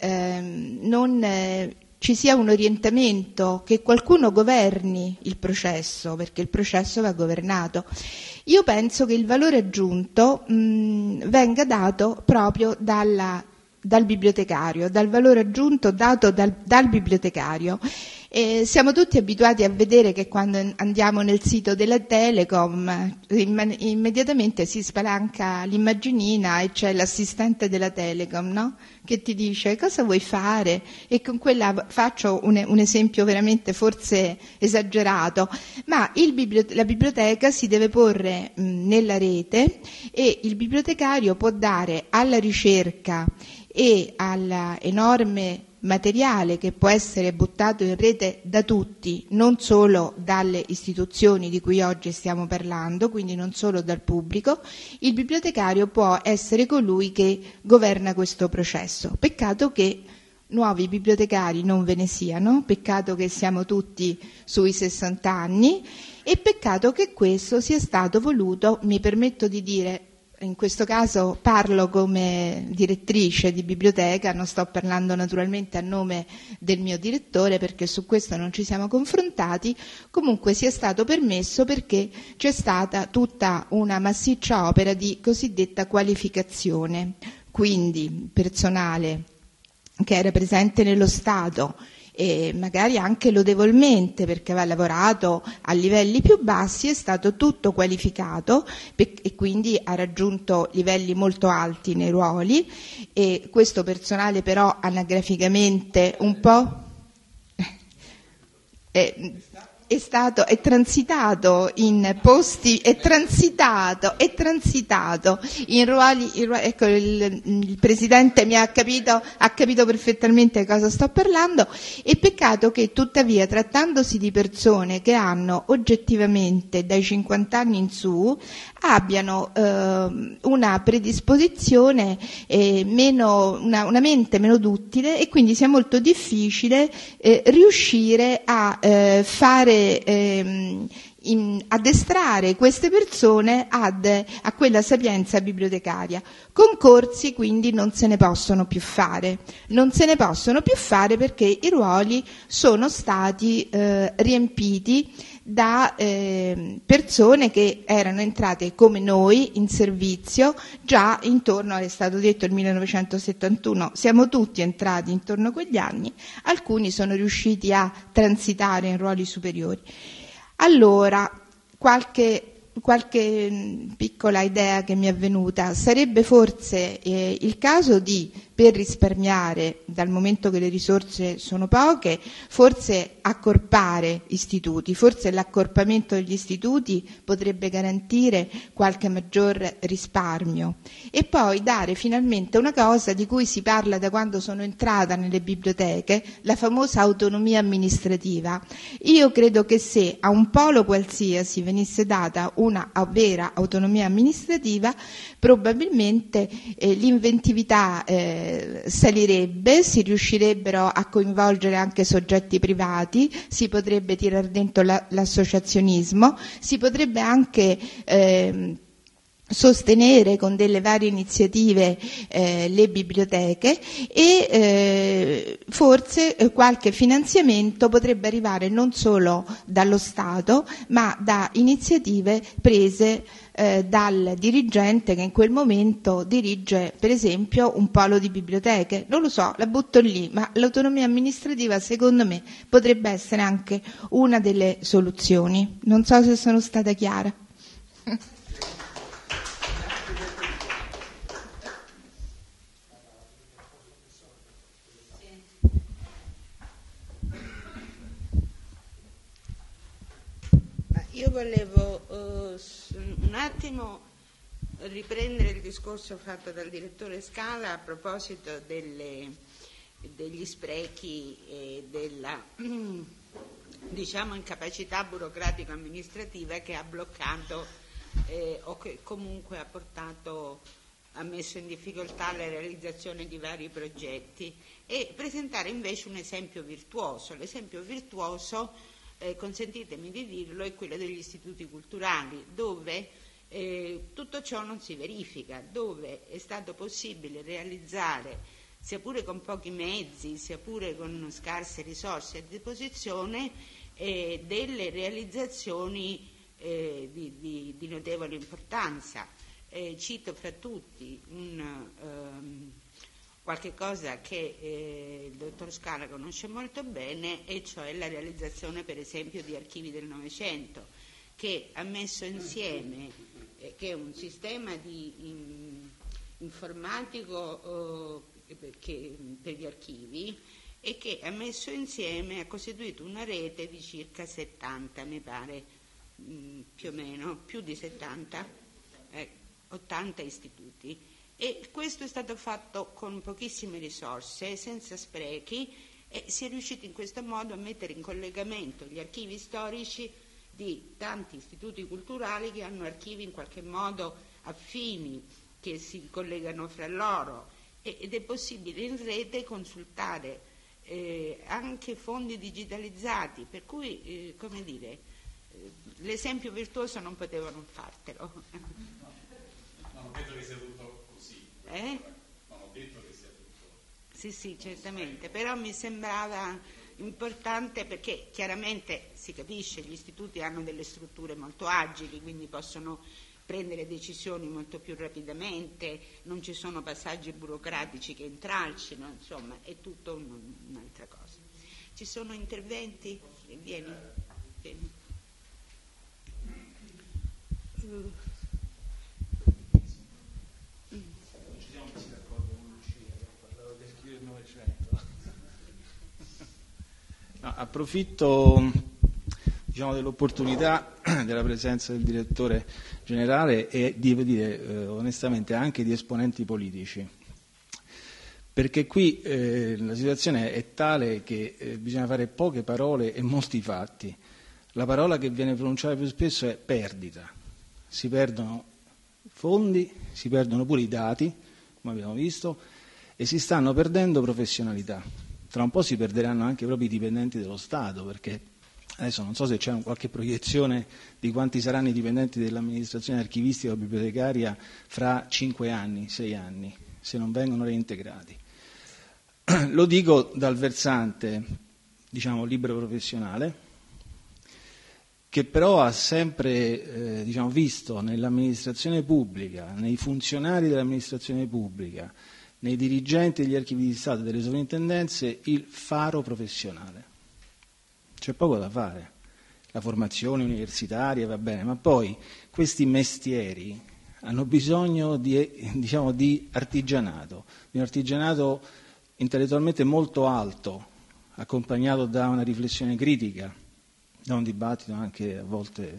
non ci sia un orientamento, che qualcuno governi il processo, perché il processo va governato? Io penso che il valore aggiunto venga dato proprio dal bibliotecario, dal valore aggiunto dato dal bibliotecario. Siamo tutti abituati a vedere che quando andiamo nel sito della Telecom immediatamente si spalanca l'immaginina e c'è l'assistente della Telecom, no? Che ti dice cosa vuoi fare, e con quella faccio un esempio veramente forse esagerato, ma la biblioteca si deve porre nella rete e il bibliotecario può dare alla ricerca e all'enorme materiale che può essere buttato in rete da tutti, non solo dalle istituzioni di cui oggi stiamo parlando, quindi non solo dal pubblico, il bibliotecario può essere colui che governa questo processo. Peccato che nuovi bibliotecari non ve ne siano, peccato che siamo tutti sui 60 anni e peccato che questo sia stato voluto, mi permetto di dire, in questo caso parlo come direttrice di biblioteca, non sto parlando naturalmente a nome del mio direttore perché su questo non ci siamo confrontati, comunque sia stato permesso perché c'è stata tutta una massiccia opera di cosiddetta qualificazione, quindi personale che era presente nello Stato e magari anche lodevolmente perché aveva lavorato a livelli più bassi, è stato tutto qualificato e quindi ha raggiunto livelli molto alti nei ruoli, e questo personale però anagraficamente un po' è transitato in posti, è transitato in ruoli, ecco il Presidente ha capito perfettamente cosa sto parlando, e peccato che tuttavia, trattandosi di persone che hanno oggettivamente dai 50 anni in su, abbiano una predisposizione una mente meno duttile, e quindi sia molto difficile riuscire a fare addestrare queste persone a quella sapienza bibliotecaria. Concorsi quindi non se ne possono più fare perché i ruoli sono stati riempiti da persone che erano entrate come noi in servizio già intorno, è stato detto il 1971, siamo tutti entrati intorno a quegli anni, alcuni sono riusciti a transitare in ruoli superiori. Allora, qualche piccola idea che mi è venuta: sarebbe forse il caso per risparmiare, dal momento che le risorse sono poche, forse accorpare istituti, forse l'accorpamento degli istituti potrebbe garantire qualche maggior risparmio, e poi dare finalmente una cosa di cui si parla da quando sono entrata nelle biblioteche, la famosa autonomia amministrativa. Io credo che se a un polo qualsiasi venisse data una vera autonomia amministrativa, probabilmente l'inventività salirebbe, si riuscirebbero a coinvolgere anche soggetti privati, si potrebbe tirare dentro l'associazionismo, si potrebbe anche sostenere con delle varie iniziative le biblioteche e forse qualche finanziamento potrebbe arrivare non solo dallo Stato ma da iniziative prese dal dirigente che in quel momento dirige per esempio un polo di biblioteche. Non lo so, la butto lì, ma l'autonomia amministrativa secondo me potrebbe essere anche una delle soluzioni. Non so se sono stata chiara. Io volevo un attimo riprendere il discorso fatto dal direttore Scala a proposito degli sprechi e della diciamo incapacità burocratico-amministrativa che ha bloccato o che comunque ha messo in difficoltà la realizzazione di vari progetti, e presentare invece un esempio virtuoso. L'esempio virtuoso, consentitemi di dirlo, è quello degli istituti culturali, dove tutto ciò non si verifica, dove è stato possibile realizzare, sia pure con pochi mezzi, sia pure con scarse risorse a disposizione, delle realizzazioni di notevole importanza. Cito fra tutti qualche cosa che il dottor Scala conosce molto bene, e cioè la realizzazione per esempio di Archivi del Novecento, che ha messo insieme, che è un sistema informatico per gli archivi, e che ha messo insieme, ha costituito una rete di circa 70, mi pare, più o meno, più di 70, 80 istituti. E questo è stato fatto con pochissime risorse, senza sprechi, e si è riusciti in questo modo a mettere in collegamento gli archivi storici di tanti istituti culturali che hanno archivi in qualche modo affini, che si collegano fra loro, ed è possibile in rete consultare anche fondi digitalizzati, per cui, come dire, l'esempio virtuoso non poteva non fartelo. Non ho detto che sia tutto così. Non ho detto che sia tutto. Sì, certamente, però mi sembrava importante, perché chiaramente si capisce, gli istituti hanno delle strutture molto agili, quindi possono prendere decisioni molto più rapidamente, non ci sono passaggi burocratici che intralcino, insomma è tutto un'altra cosa. Ci sono interventi? Vieni. No, approfitto dell'opportunità della presenza del direttore generale e devo dire onestamente anche di esponenti politici, perché qui la situazione è tale che bisogna fare poche parole e molti fatti. La parola che viene pronunciata più spesso è perdita. Si perdono fondi, si perdono pure i dati, come abbiamo visto, e si stanno perdendo professionalità. Tra un po' si perderanno anche proprio i dipendenti dello Stato, perché adesso non so se c'è qualche proiezione di quanti saranno i dipendenti dell'amministrazione archivistica o bibliotecaria fra 5 anni, 6 anni, se non vengono reintegrati. Lo dico dal versante, libero professionale, che però ha sempre visto nell'amministrazione pubblica, nei funzionari dell'amministrazione pubblica, nei dirigenti degli archivi di Stato e delle sovrintendenze il faro professionale. C'è poco da fare, la formazione universitaria va bene, ma poi questi mestieri hanno bisogno di artigianato, di un artigianato intellettualmente molto alto, accompagnato da una riflessione critica, da un dibattito anche a volte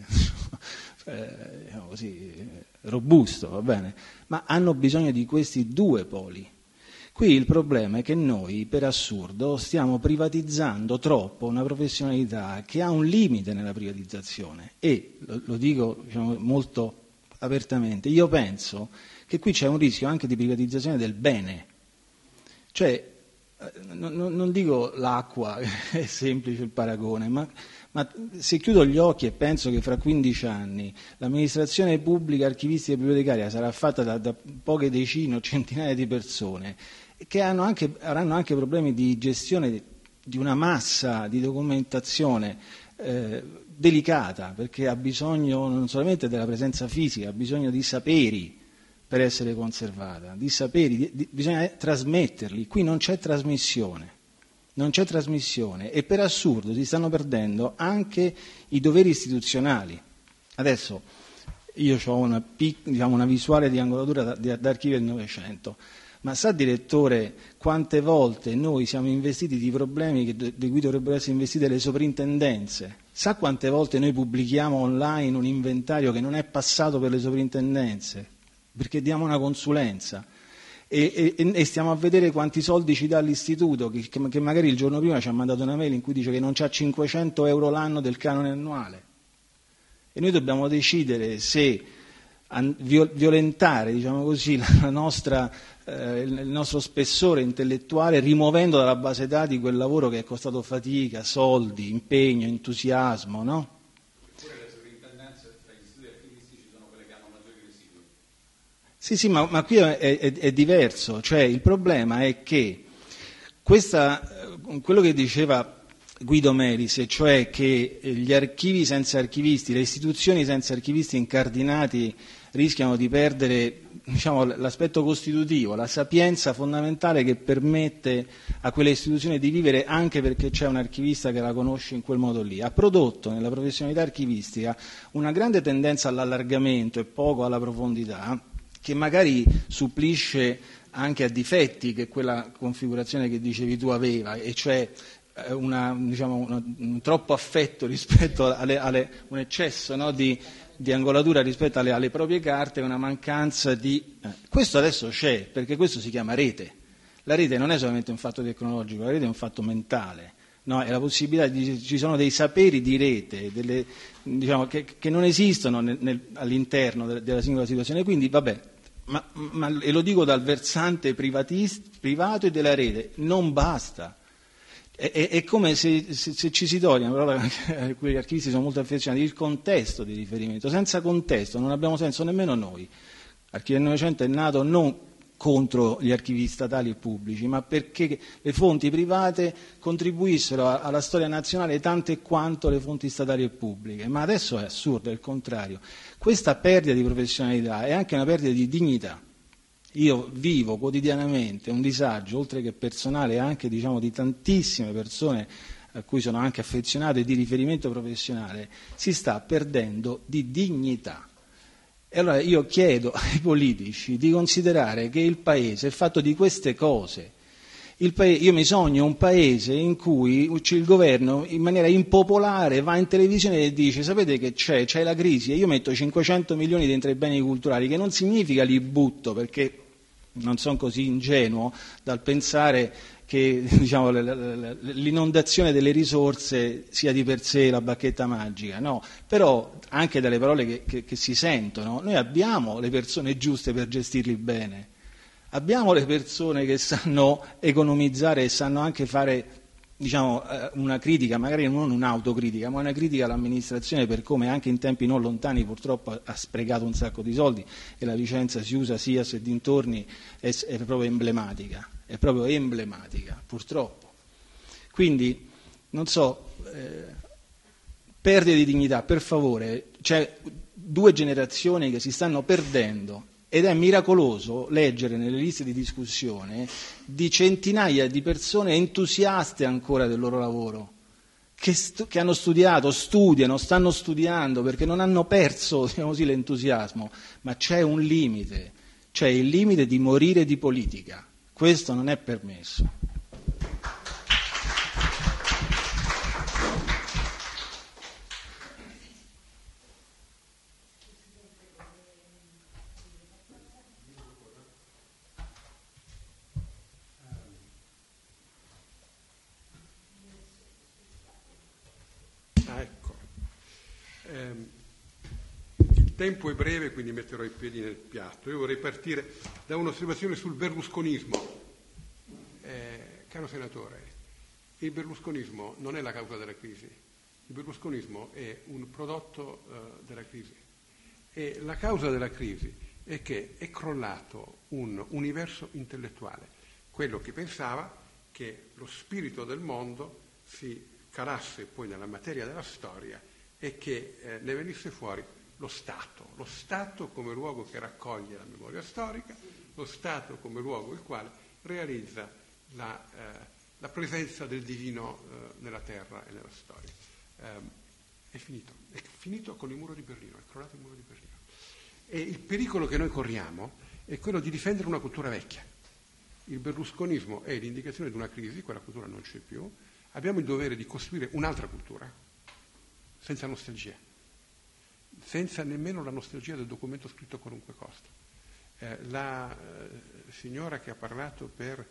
robusto, va bene, ma hanno bisogno di questi due poli. Qui il problema è che noi, per assurdo, stiamo privatizzando troppo una professionalità che ha un limite nella privatizzazione e, lo dico molto apertamente, io penso che qui c'è un rischio anche di privatizzazione del bene. Cioè, non dico l'acqua, è semplice il paragone, ma Ma se chiudo gli occhi e penso che fra 15 anni l'amministrazione pubblica, archivistica e bibliotecaria sarà fatta da poche decine o centinaia di persone che avranno anche problemi di gestione di una massa di documentazione delicata, perché ha bisogno non solamente della presenza fisica, ha bisogno di saperi per essere conservata, di saperi, bisogna trasmetterli. Qui non c'è trasmissione e per assurdo si stanno perdendo anche i doveri istituzionali. Adesso io ho una visuale di angolatura d'archivio del Novecento, ma sa, direttore, quante volte noi siamo investiti di problemi di cui dovrebbero essere investite le soprintendenze? Sa quante volte noi pubblichiamo online un inventario che non è passato per le soprintendenze, perché diamo una consulenza e stiamo a vedere quanti soldi ci dà l'istituto, che magari il giorno prima ci ha mandato una mail in cui dice che non c'ha 500 euro l'anno del canone annuale. E noi dobbiamo decidere se violentare, diciamo così, il nostro spessore intellettuale, rimuovendo dalla base dati quel lavoro che è costato fatica, soldi, impegno, entusiasmo, no? Eppure le sovrintendenze tra gli studi archivistici sono quelle che hanno maggiori residui. Sì, ma qui è diverso, cioè il problema è che quello che diceva Guido Melis, cioè che gli archivi senza archivisti, le istituzioni senza archivisti incardinati rischiano di perdere, diciamo, l'aspetto costitutivo, la sapienza fondamentale che permette a quelle istituzioni di vivere anche perché c'è un archivista che la conosce in quel modo lì. Ha prodotto nella professionalità archivistica una grande tendenza all'allargamento e poco alla profondità, che magari supplisce anche a difetti che quella configurazione che dicevi tu aveva, e cioè un troppo affetto rispetto un eccesso, no, di angolatura rispetto alle proprie carte, una mancanza di... Questo adesso c'è, perché questo si chiama rete. La rete non è solamente un fatto tecnologico, la rete è un fatto mentale, no? È la possibilità ci sono dei saperi di rete, che non esistono all'interno della singola situazione. Quindi, vabbè, e lo dico dal versante privato e della rete, non basta. È come se ci si toglie, una parola a cui gli archivisti sono molto affezionati, il contesto di riferimento. Senza contesto non abbiamo senso nemmeno noi. L'archivio del Novecento è nato non contro gli archivi statali e pubblici, ma perché le fonti private contribuissero alla storia nazionale tanto quanto le fonti statali e pubbliche. Ma adesso è assurdo, è il contrario. Questa perdita di professionalità è anche una perdita di dignità. Io vivo quotidianamente un disagio, oltre che personale, anche di tantissime persone a cui sono anche affezionato e di riferimento professionale. Si sta perdendo di dignità. E allora io chiedo ai politici di considerare che il Paese è fatto di queste cose. Io mi sogno un Paese in cui il governo in maniera impopolare va in televisione e dice: sapete che c'è la crisi e io metto 500 milioni dentro i beni culturali, che non significa li butto, perché non sono così ingenuo dal pensare che l'inondazione delle risorse sia di per sé la bacchetta magica, no, però anche dalle parole che si sentono, noi abbiamo le persone giuste per gestirli bene, abbiamo le persone che sanno economizzare e sanno anche fare una critica, magari non un'autocritica, ma una critica all'amministrazione per come anche in tempi non lontani purtroppo ha sprecato un sacco di soldi, e la Vicenza Siusa, Sias e dintorni è proprio emblematica, purtroppo. Quindi, non so, perdita di dignità, per favore, c'è 2 generazioni che si stanno perdendo. Ed è miracoloso leggere nelle liste di discussione di centinaia di persone entusiaste ancora del loro lavoro, che hanno studiato, studiano, stanno studiando perché non hanno perso, l'entusiasmo, ma c'è un limite, c'è il limite di morire di politica. Questo non è permesso. Il tempo è breve, quindi metterò i piedi nel piatto. Io vorrei partire da un'osservazione sul berlusconismo. Caro senatore, il berlusconismo non è la causa della crisi, Il berlusconismo è un prodotto della crisi e la causa della crisi è che è crollato un universo intellettuale, quello che pensava che lo spirito del mondo si calasse poi nella materia della storia e che ne venisse fuori lo Stato come luogo che raccoglie la memoria storica, lo Stato come luogo il quale realizza la presenza del divino nella terra e nella storia. È finito con il muro di Berlino, è crollato il muro di Berlino. E il pericolo che noi corriamo è quello di difendere una cultura vecchia. Il berlusconismo è l'indicazione di una crisi, quella cultura non c'è più, abbiamo il dovere di costruire un'altra cultura, senza nostalgia, senza nemmeno la nostalgia del documento scritto a qualunque costo. La signora che ha parlato per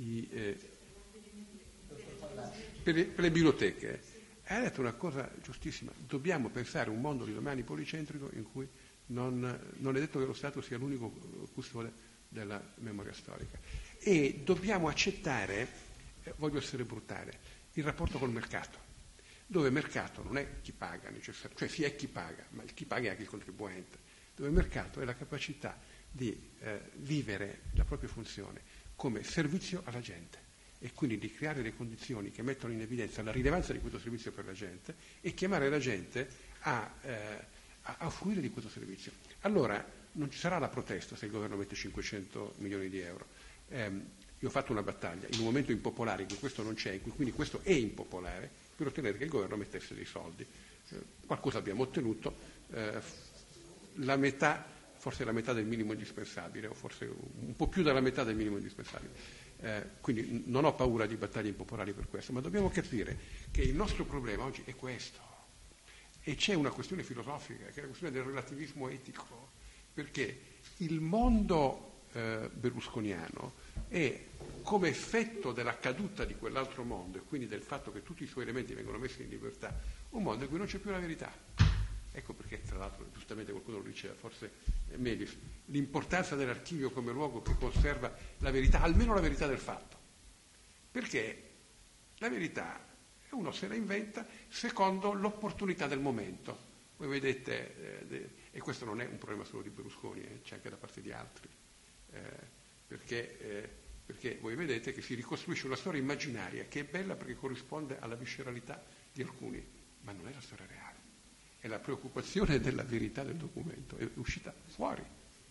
le biblioteche ha detto una cosa giustissima: dobbiamo pensare a un mondo di domani policentrico in cui non è detto che lo Stato sia l'unico custode della memoria storica, e dobbiamo accettare, voglio essere brutale, il rapporto col mercato, dove mercato non è chi paga necessariamente, cioè sì è chi paga, ma chi paga è anche il contribuente, dove il mercato è la capacità di vivere la propria funzione come servizio alla gente e quindi di creare le condizioni che mettono in evidenza la rilevanza di questo servizio per la gente e chiamare la gente a fruire di questo servizio. Allora non ci sarà la protesta se il governo mette 500 milioni di euro. Io ho fatto una battaglia in un momento impopolare in cui questo non c'è, in cui quindi questo è impopolare, per ottenere che il governo mettesse dei soldi. Qualcosa abbiamo ottenuto, la metà, forse la metà del minimo indispensabile, o forse un po' più della metà del minimo indispensabile. Quindi non ho paura di battaglie impopolari per questo, ma dobbiamo capire che il nostro problema oggi è questo. E c'è una questione filosofica, che è la questione del relativismo etico, perché il mondo berlusconiano è, come effetto della caduta di quell'altro mondo e quindi del fatto che tutti i suoi elementi vengono messi in libertà, un mondo in cui non c'è più la verità. Ecco perché, tra l'altro, giustamente qualcuno lo diceva, forse Melis, l'importanza dell'archivio come luogo che conserva la verità, almeno la verità del fatto. Perché la verità uno se la inventa secondo l'opportunità del momento. Voi vedete, e questo non è un problema solo di Berlusconi, c'è anche da parte di altri, perché voi vedete che si ricostruisce una storia immaginaria che è bella perché corrisponde alla visceralità di alcuni, ma non è la storia reale. È la preoccupazione della verità del documento, è uscita fuori.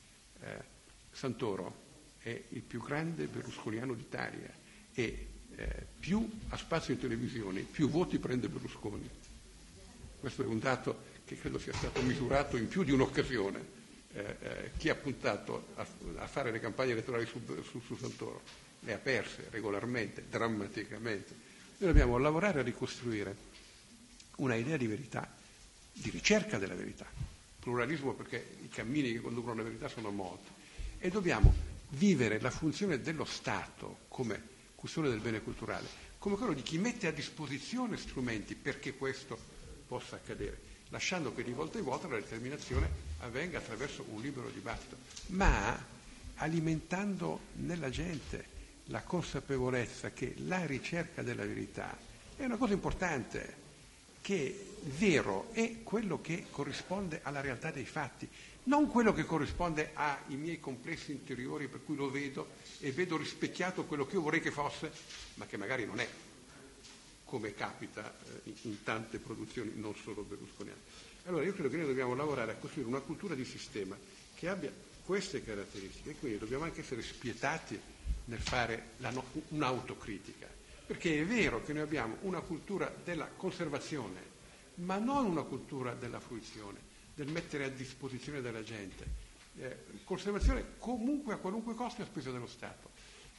Santoro è il più grande berlusconiano d'Italia e più ha spazio in televisione, più voti prende Berlusconi. Questo è un dato che credo sia stato misurato in più di un'occasione. Chi ha puntato a fare le campagne elettorali su Santoro le ha perse regolarmente, drammaticamente. Noi dobbiamo lavorare a ricostruire una idea di verità, di ricerca della verità, pluralismo, perché i cammini che conducono alla verità sono molti, e dobbiamo vivere la funzione dello Stato come custode del bene culturale, come quello di chi mette a disposizione strumenti perché questo possa accadere, lasciando che di volta in volta la determinazione avvenga attraverso un libero dibattito, ma alimentando nella gente la consapevolezza che la ricerca della verità è una cosa importante, che vero è quello che corrisponde alla realtà dei fatti, non quello che corrisponde ai miei complessi interiori per cui lo vedo e vedo rispecchiato quello che io vorrei che fosse, ma che magari non è, come capita in tante produzioni non solo berlusconiane. Allora io credo che noi dobbiamo lavorare a costruire una cultura di sistema che abbia queste caratteristiche, e quindi dobbiamo anche essere spietati nel fare un'autocritica, perché è vero che noi abbiamo una cultura della conservazione, ma non una cultura della fruizione, del mettere a disposizione della gente. Conservazione comunque a qualunque costo a spese dello Stato.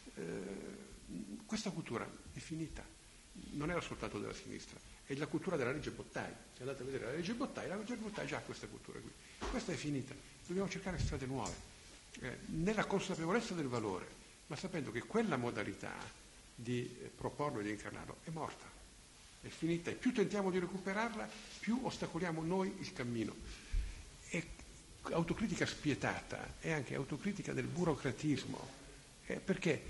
Questa cultura è finita, non era soltanto della sinistra, è la cultura della legge Bottai. Se andate a vedere la legge Bottai già ha questa cultura qui. Questa è finita, dobbiamo cercare strade nuove, nella consapevolezza del valore, ma sapendo che quella modalità di proporlo e di incarnarlo è morta, è finita, e più tentiamo di recuperarla, più ostacoliamo noi il cammino. E autocritica spietata è anche autocritica del burocratismo, perché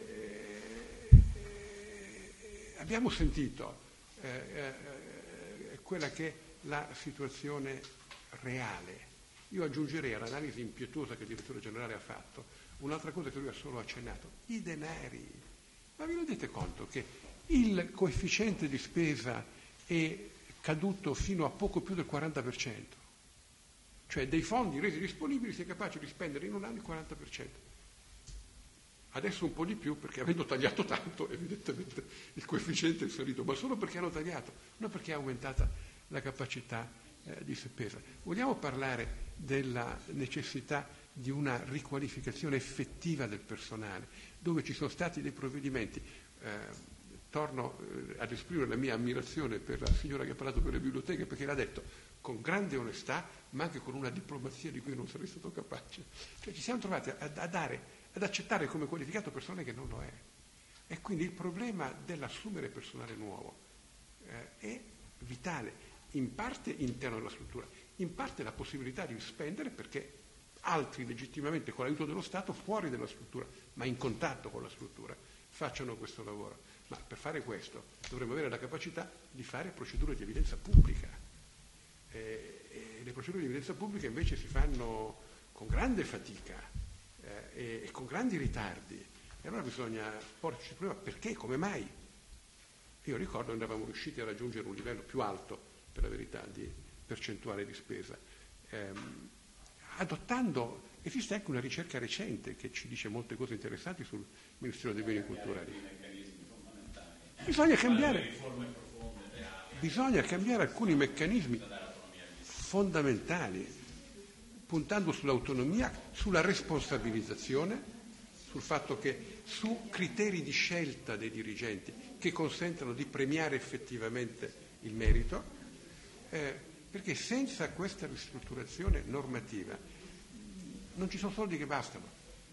abbiamo sentito quella che è la situazione reale. Io aggiungerei all'analisi impietosa che il direttore generale ha fatto un'altra cosa che lui ha solo accennato: i denari. Ma vi rendete conto che il coefficiente di spesa è caduto fino a poco più del 40%? Cioè dei fondi resi disponibili si è capace di spendere in un anno il 40%. Adesso un po' di più, perché avendo tagliato tanto, evidentemente il coefficiente è salito, ma solo perché hanno tagliato, non perché è aumentata la capacità di spesa. Vogliamo parlare della necessità di una riqualificazione effettiva del personale, dove ci sono stati dei provvedimenti. Torno ad esprimere la mia ammirazione per la signora che ha parlato per le biblioteche, perché l'ha detto con grande onestà, ma anche con una diplomazia di cui non sarei stato capace. Cioè ci siamo trovati ad accettare come qualificato personale che non lo è. E quindi il problema dell'assumere personale nuovo è vitale, in parte interno alla struttura, in parte la possibilità di spendere perché altri legittimamente con l'aiuto dello Stato fuori dalla struttura, ma in contatto con la struttura, facciano questo lavoro. Ma per fare questo dovremmo avere la capacità di fare procedure di evidenza pubblica. E le procedure di evidenza pubblica invece si fanno con grande fatica e con grandi ritardi. E allora bisogna porci il problema: perché, come mai? Io ricordo che eravamo riusciti a raggiungere un livello più alto, per la verità, di percentuale di spesa, adottando, esiste anche una ricerca recente che ci dice molte cose interessanti sul Ministero dei Beni Culturali. Bisogna cambiare alcuni meccanismi fondamentali, puntando sull'autonomia, sulla responsabilizzazione, sul fatto che su criteri di scelta dei dirigenti che consentano di premiare effettivamente il merito, perché senza questa ristrutturazione normativa non ci sono soldi che bastano,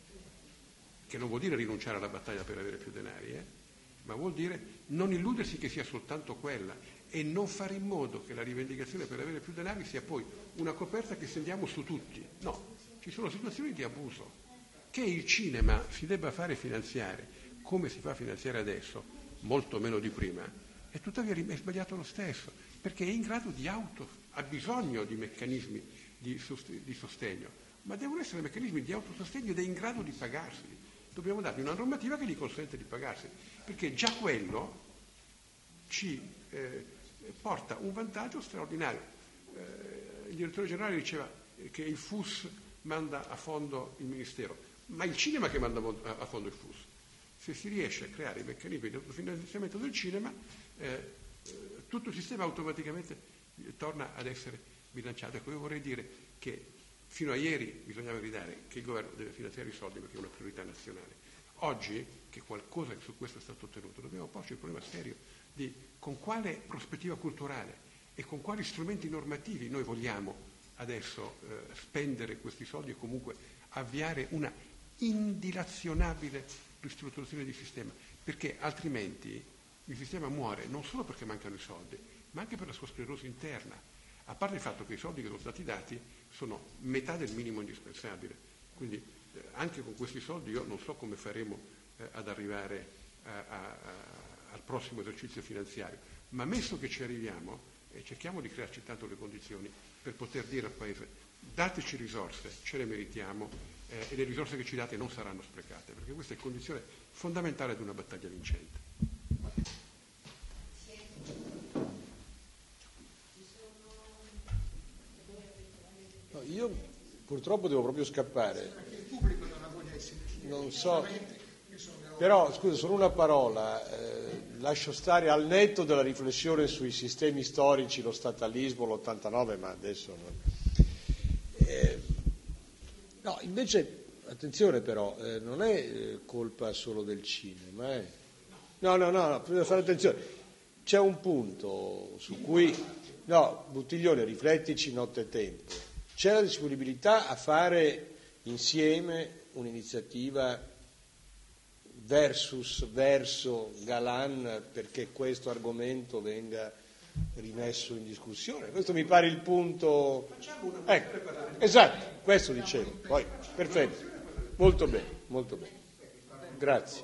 che non vuol dire rinunciare alla battaglia per avere più denari, ma vuol dire non illudersi che sia soltanto quella e non fare in modo che la rivendicazione per avere più denari sia poi una coperta che stendiamo su tutti. No, ci sono situazioni di abuso. Che il cinema si debba fare finanziare come si fa finanziare adesso, molto meno di prima, e tuttavia è sbagliato lo stesso, perché è in grado di ha bisogno di meccanismi di sostegno, ma devono essere meccanismi di autosostegno ed è in grado di pagarsi. Dobbiamo dargli una normativa che gli consente di pagarsi, perché già quello ci porta un vantaggio straordinario. Il direttore generale diceva che il FUS manda a fondo il Ministero, ma il cinema che manda a fondo il FUS. Se si riesce a creare i meccanismi di autofinanziamento del cinema, tutto il sistema automaticamente torna ad essere bilanciato. Ecco, io vorrei dire che fino a ieri bisognava gridare che il governo deve finanziare i soldi perché è una priorità nazionale. Oggi, che qualcosa su questo è stato ottenuto, dobbiamo porci il problema serio di con quale prospettiva culturale e con quali strumenti normativi noi vogliamo adesso spendere questi soldi e comunque avviare una indilazionabile ristrutturazione di sistema, perché altrimenti il sistema muore non solo perché mancano i soldi, ma anche per la sua sclerosi interna, a parte il fatto che i soldi che sono stati dati sono metà del minimo indispensabile. Quindi anche con questi soldi io non so come faremo ad arrivare al prossimo esercizio finanziario, ma messo che ci arriviamo, cerchiamo di crearci tanto le condizioni per poter dire al Paese: dateci risorse, ce le meritiamo e le risorse che ci date non saranno sprecate, perché questa è condizione fondamentale di una battaglia vincente. No, io purtroppo devo proprio scappare. Il pubblico non la voglia essere. Non so, però scusa, solo una parola, lascio stare al netto della riflessione sui sistemi storici, lo statalismo, l'89, ma adesso no, invece attenzione però, non è colpa solo del cinema, no, bisogna fare attenzione, c'è un punto su cui, Buttiglione, riflettici notte e tempo, c'è la disponibilità a fare insieme un'iniziativa verso Galan perché questo argomento venga rimesso in discussione. Questo mi pare il punto. Ecco, esatto, questo dicevo. Poi, perfetto, molto bene. Grazie.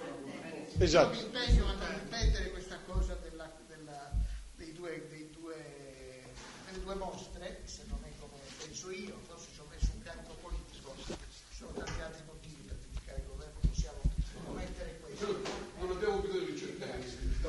Esatto. Mi impegno a ripetere questa cosa dei due due mostre, se non è come penso io, forse ci ho messo un carico politico, ci sono tanti altri motivi per criticare il governo, possiamo mettere questo. Non abbiamo bisogno di cercare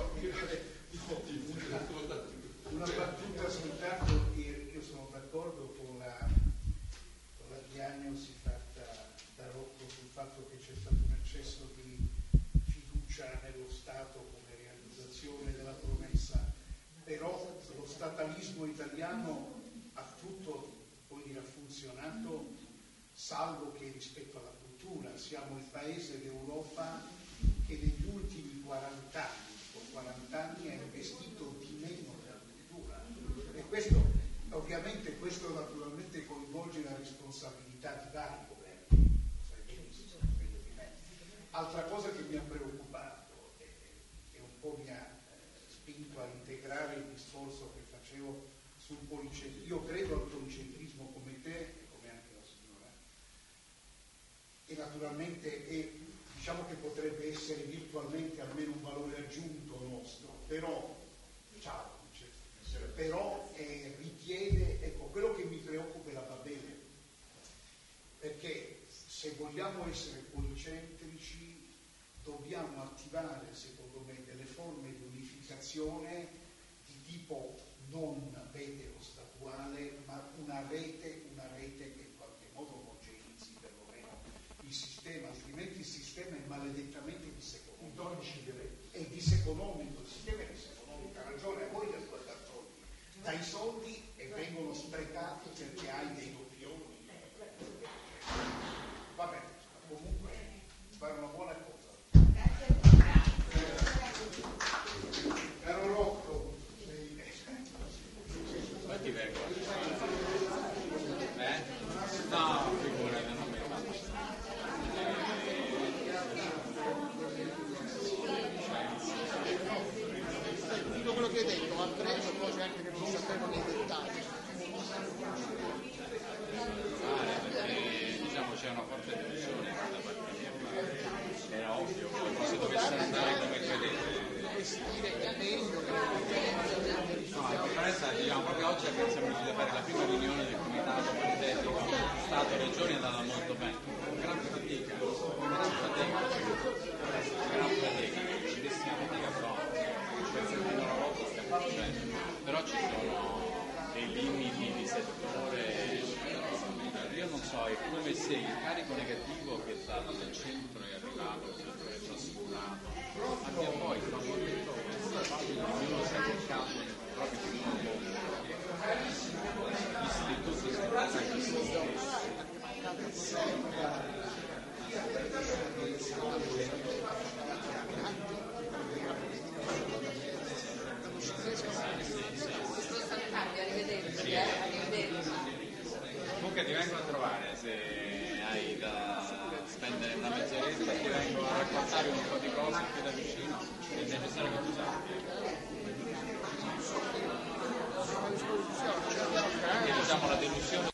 una battuta soltanto. Io sono d'accordo con la diagnosi fatta da Rocco sul fatto che c'è stato un eccesso di fiducia nello Stato come realizzazione della promessa, però lo statalismo italiano ha funzionato, salvo che rispetto alla cultura siamo il paese d'Europa che negli ultimi 40 anni ha investito di meno nella cultura, e questo naturalmente coinvolge la responsabilità di vari governi, lo sai benissimo, meglio di me. Altra cosa che mi ha preoccupato e un po' mi ha spinto a integrare il discorso che facevo sul policentrismo. Io credo al policentrismo come te e come anche la signora, e naturalmente diciamo che potrebbe essere virtualmente almeno un valore aggiunto nostro, però richiede, ecco, quello che mi preoccupa è la Babele, perché se vogliamo essere policentrici dobbiamo attivare, secondo me, delle forme di unificazione di tipo non vetero-statuale, ma una rete che in qualche modo omogenizzi perlomeno il sistema, altrimenti il sistema è maledettamente diseconomico. È diseconomico, il sistema è diseconomico, ha ragione, a voi da guardare soldi. Dai soldi e vengono sprecati perché hai dei doppioni. Va bene, comunque fare una buona cosa. Caro Rocco, ma ti vengo no, figurati, non mi fa. Tutto quello che hai detto, ma preso cose anche che non sapevo nei dettagli. Perché diciamo c'è una forte tensione da parte mia, era ovvio che le cose dovessero andare come credete. Dovresti dire che è meglio che No, la conferenza diciamo proprio oggi siamo riusciti a fare la prima riunione del comitato paritetico Stato e Regioni, è andata molto bene, gran fatica, grandissima fatica forte, una volta stiamo facendo, però ci sono dei limiti di settore. Io non so, è come se il carico negativo che dal centro è arrivato, il settore trascurato, abbia poi favorito ognuno si è cercato nel proprio piccolo mondo, gli istituti sono anche comunque ti vengo a trovare se hai da spendere una mezz'oretta, ti vengo a raccontare un po' di cose più da vicino, è necessario che tu sappia. Diciamo la delusione